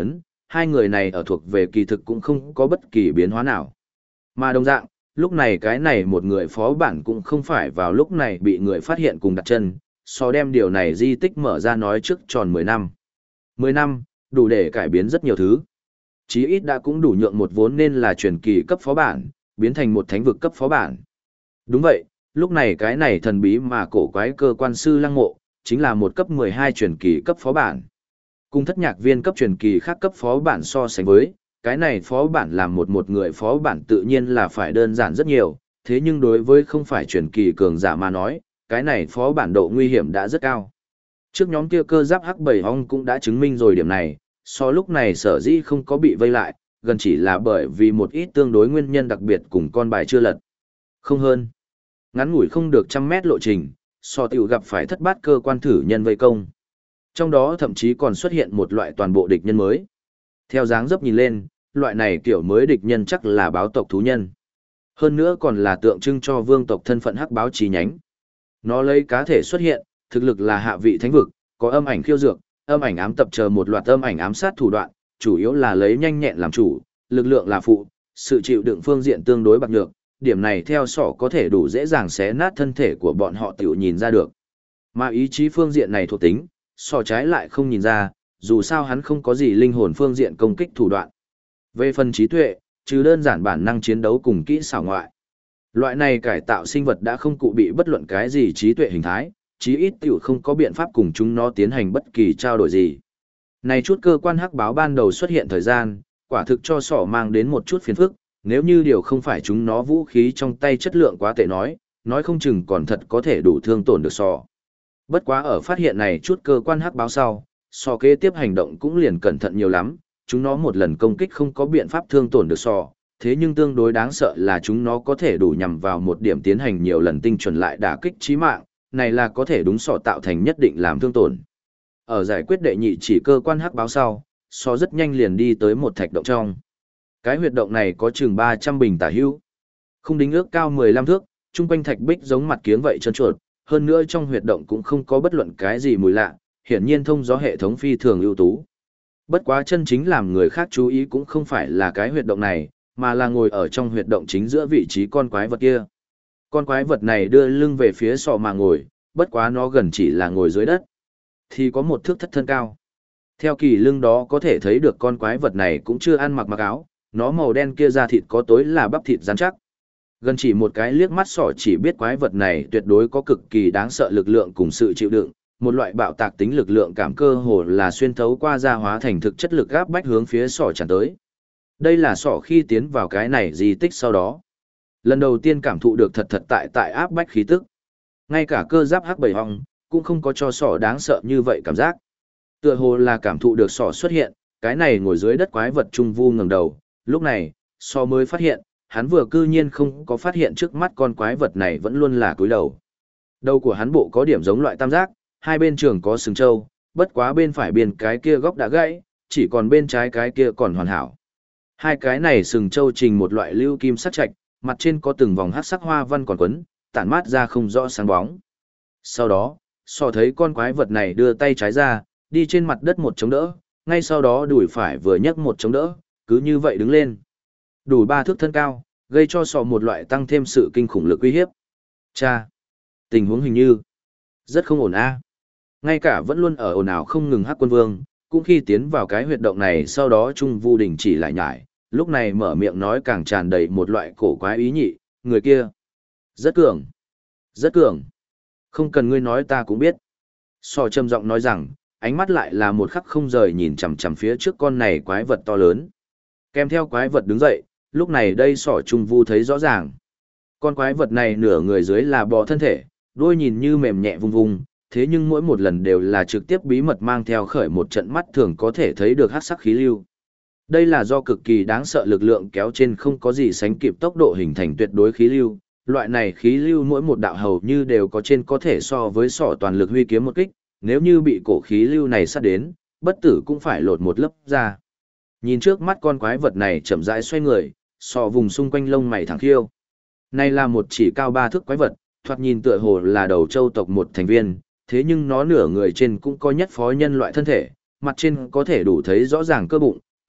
S1: hai người này ở thuộc về kỳ thực cũng không có bất kỳ biến hóa nào. Mà đồng dạng, lúc này cái này một người phó bản cũng không phải vào lúc này bị người phát hiện cùng đặt chân, so đem điều này di tích mở ra nói trước tròn 10 năm. 10 năm, đủ để cải biến rất nhiều thứ. Chí ít đã cũng đủ nhượng một vốn nên là truyền kỳ cấp phó bản, biến thành một thánh vực cấp phó bản. Đúng vậy, lúc này cái này thần bí mà cổ quái cơ quan sư lăng mộ, chính là một cấp 12 truyền kỳ cấp phó bản. Cùng thất nhạc viên cấp truyền kỳ khác cấp phó bản so sánh với, cái này phó bản làm một người phó bản tự nhiên là phải đơn giản rất nhiều, thế nhưng đối với không phải truyền kỳ cường giả mà nói, cái này phó bản độ nguy hiểm đã rất cao. Trước nhóm kia cơ giáp hắc bảy ong cũng đã chứng minh rồi điểm này, so lúc này sở dĩ không có bị vây lại, gần chỉ là bởi vì một ít tương đối nguyên nhân đặc biệt cùng con bài chưa lật. Không hơn. Ngắn ngủi không được 100 mét lộ trình, so tiểu gặp phải thất bát cơ quan thử nhân vây công. Trong đó thậm chí còn xuất hiện một loại toàn bộ địch nhân mới. Theo dáng dấp nhìn lên, loại này kiểu mới địch nhân chắc là báo tộc thú nhân. Hơn nữa còn là tượng trưng cho vương tộc thân phận hắc báo chí nhánh. Nó lấy cá thể xuất hiện, thực lực là hạ vị thánh vực, có âm ảnh khiêu dược, âm ảnh ám tập chờ một loạt âm ảnh ám sát thủ đoạn, chủ yếu là lấy nhanh nhẹn làm chủ, lực lượng là phụ, sự chịu đựng phương diện tương đối bạc nhược, điểm này theo sỏ có thể đủ dễ dàng xé nát thân thể của bọn họ tiểu nhìn ra được. Mà ý chí phương diện này thuộc tính, sỏ trái lại không nhìn ra, dù sao hắn không có gì linh hồn phương diện công kích thủ đoạn. Về phần trí tuệ, trừ đơn giản bản năng chiến đấu cùng kỹ xảo ngoại. Loại này cải tạo sinh vật đã không cụ bị bất luận cái gì trí tuệ hình thái, chí ít tiểu không có biện pháp cùng chúng nó tiến hành bất kỳ trao đổi gì. Này chút cơ quan hắc báo ban đầu xuất hiện thời gian, quả thực cho sỏ mang đến một chút phiền phức, nếu như điều không phải chúng nó vũ khí trong tay chất lượng quá tệ nói không chừng còn thật có thể đủ thương tổn được sỏ. Bất quá ở phát hiện này chút cơ quan hắc báo sau, sỏ kế tiếp hành động cũng liền cẩn thận nhiều lắm, chúng nó một lần công kích không có biện pháp thương tổn được sỏ, thế nhưng tương đối đáng sợ là chúng nó có thể đủ nhằm vào một điểm tiến hành nhiều lần tinh chuẩn lại đả kích chí mạng, này là có thể đúng sỏ tạo thành nhất định làm thương tổn. Ở giải quyết đệ nhị chỉ cơ quan hắc báo sau, sỏ rất nhanh liền đi tới một thạch động trong. Cái huyệt động này có chừng 300 bình tả hữu. Khung đính ước cao 15 thước, chung quanh thạch bích giống mặt kiếng vậy trơn chuột, hơn nữa trong huyệt động cũng không có bất luận cái gì mùi lạ, hiển nhiên thông gió hệ thống phi thường ưu tú. Bất quá chân chính làm người khác chú ý cũng không phải là cái huyệt động này, mà là ngồi ở trong huyệt động chính giữa vị trí con quái vật kia. Con quái vật này đưa lưng về phía sọ mà ngồi, bất quá nó gần chỉ là ngồi dưới đất. Thì có một thước thất thân cao. Theo kỳ lưng đó có thể thấy được con quái vật này cũng chưa ăn mặc áo, nó màu đen kia da thịt có tối là bắp thịt rắn chắc. Gần chỉ một cái liếc mắt sọ chỉ biết quái vật này tuyệt đối có cực kỳ đáng sợ lực lượng cùng sự chịu đựng, một loại bạo tạc tính lực lượng cảm cơ hồ là xuyên thấu qua da hóa thành thực chất lực áp bách hướng phía sọ tràn tới. Đây là sọ khi tiến vào cái này di tích sau đó. Lần đầu tiên cảm thụ được thật tại áp bách khí tức. Ngay cả cơ giáp hắc bảy hong cũng không có cho sọ đáng sợ như vậy cảm giác. Tựa hồ là cảm thụ được sọ xuất hiện, cái này ngồi dưới đất quái vật trung vu ngẩng đầu, lúc này, sọ mới phát hiện, hắn vừa cư nhiên không có phát hiện trước mắt con quái vật này vẫn luôn là cúi đầu. Đầu của hắn bộ có điểm giống loại tam giác, hai bên trường có sừng trâu, bất quá bên phải biên cái kia góc đã gãy, chỉ còn bên trái cái kia còn hoàn hảo. Hai cái này sừng trâu trình một loại lưu kim sắc trạch, mặt trên có từng vòng hắc sắc hoa văn còn quấn, tản mát ra không rõ sáng bóng. Sau đó, sọ thấy con quái vật này đưa tay trái ra, đi trên mặt đất một chống đỡ, ngay sau đó đùi phải vừa nhấc một chống đỡ, cứ như vậy đứng lên. Đủ 3 thước thân cao, gây cho sọ một loại tăng thêm sự kinh khủng lực uy hiếp. Cha! Tình huống hình như rất không ổn a. Ngay cả vẫn luôn ở ồn ào không ngừng hắc quân vương, cũng khi tiến vào cái huyệt động này sau đó Trung Vu Đình chỉ lại nhải, lúc này mở miệng nói càng tràn đầy một loại cổ quái ý nhị, người kia. Rất cường. Rất cường. Không cần ngươi nói ta cũng biết. Sọ trầm giọng nói rằng, ánh mắt lại là một khắc không rời nhìn chằm chằm phía trước con này quái vật to lớn. Kèm theo quái vật đứng dậy, lúc này đây sọ Trung Vu thấy rõ ràng. Con quái vật này nửa người dưới là bò thân thể, đuôi nhìn như mềm nhẹ vung vung, thế nhưng mỗi một lần đều là trực tiếp bí mật mang theo khởi một trận mắt thường có thể thấy được hắc sắc khí lưu. Đây là do cực kỳ đáng sợ lực lượng kéo trên không có gì sánh kịp tốc độ hình thành tuyệt đối khí lưu. Loại này khí lưu mỗi một đạo hầu như đều có trên có thể so với sọ toàn lực huy kiếm một kích, nếu như bị cổ khí lưu này sát đến, bất tử cũng phải lột một lớp ra. Nhìn trước mắt con quái vật này chậm rãi xoay người, sọ vùng xung quanh lông mày thẳng khiêu. Này là một chỉ cao 3 thước quái vật, thoạt nhìn tựa hồ là đầu châu tộc một thành viên, thế nhưng nó nửa người trên cũng có nhất phó nhân loại thân thể, mặt trên có thể đủ thấy rõ ràng cơ bụng,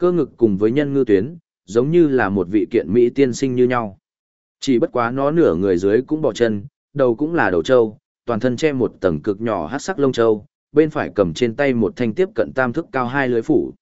S1: Cơ ngực cùng với nhân ngư tuyến, giống như là một vị kiện mỹ tiên sinh như nhau. Chỉ bất quá nó nửa người dưới cũng bỏ chân, đầu cũng là đầu trâu, toàn thân che một tầng cực nhỏ hắc sắc lông trâu, bên phải cầm trên tay một thanh tiếp cận tam thức cao hai lưới phủ.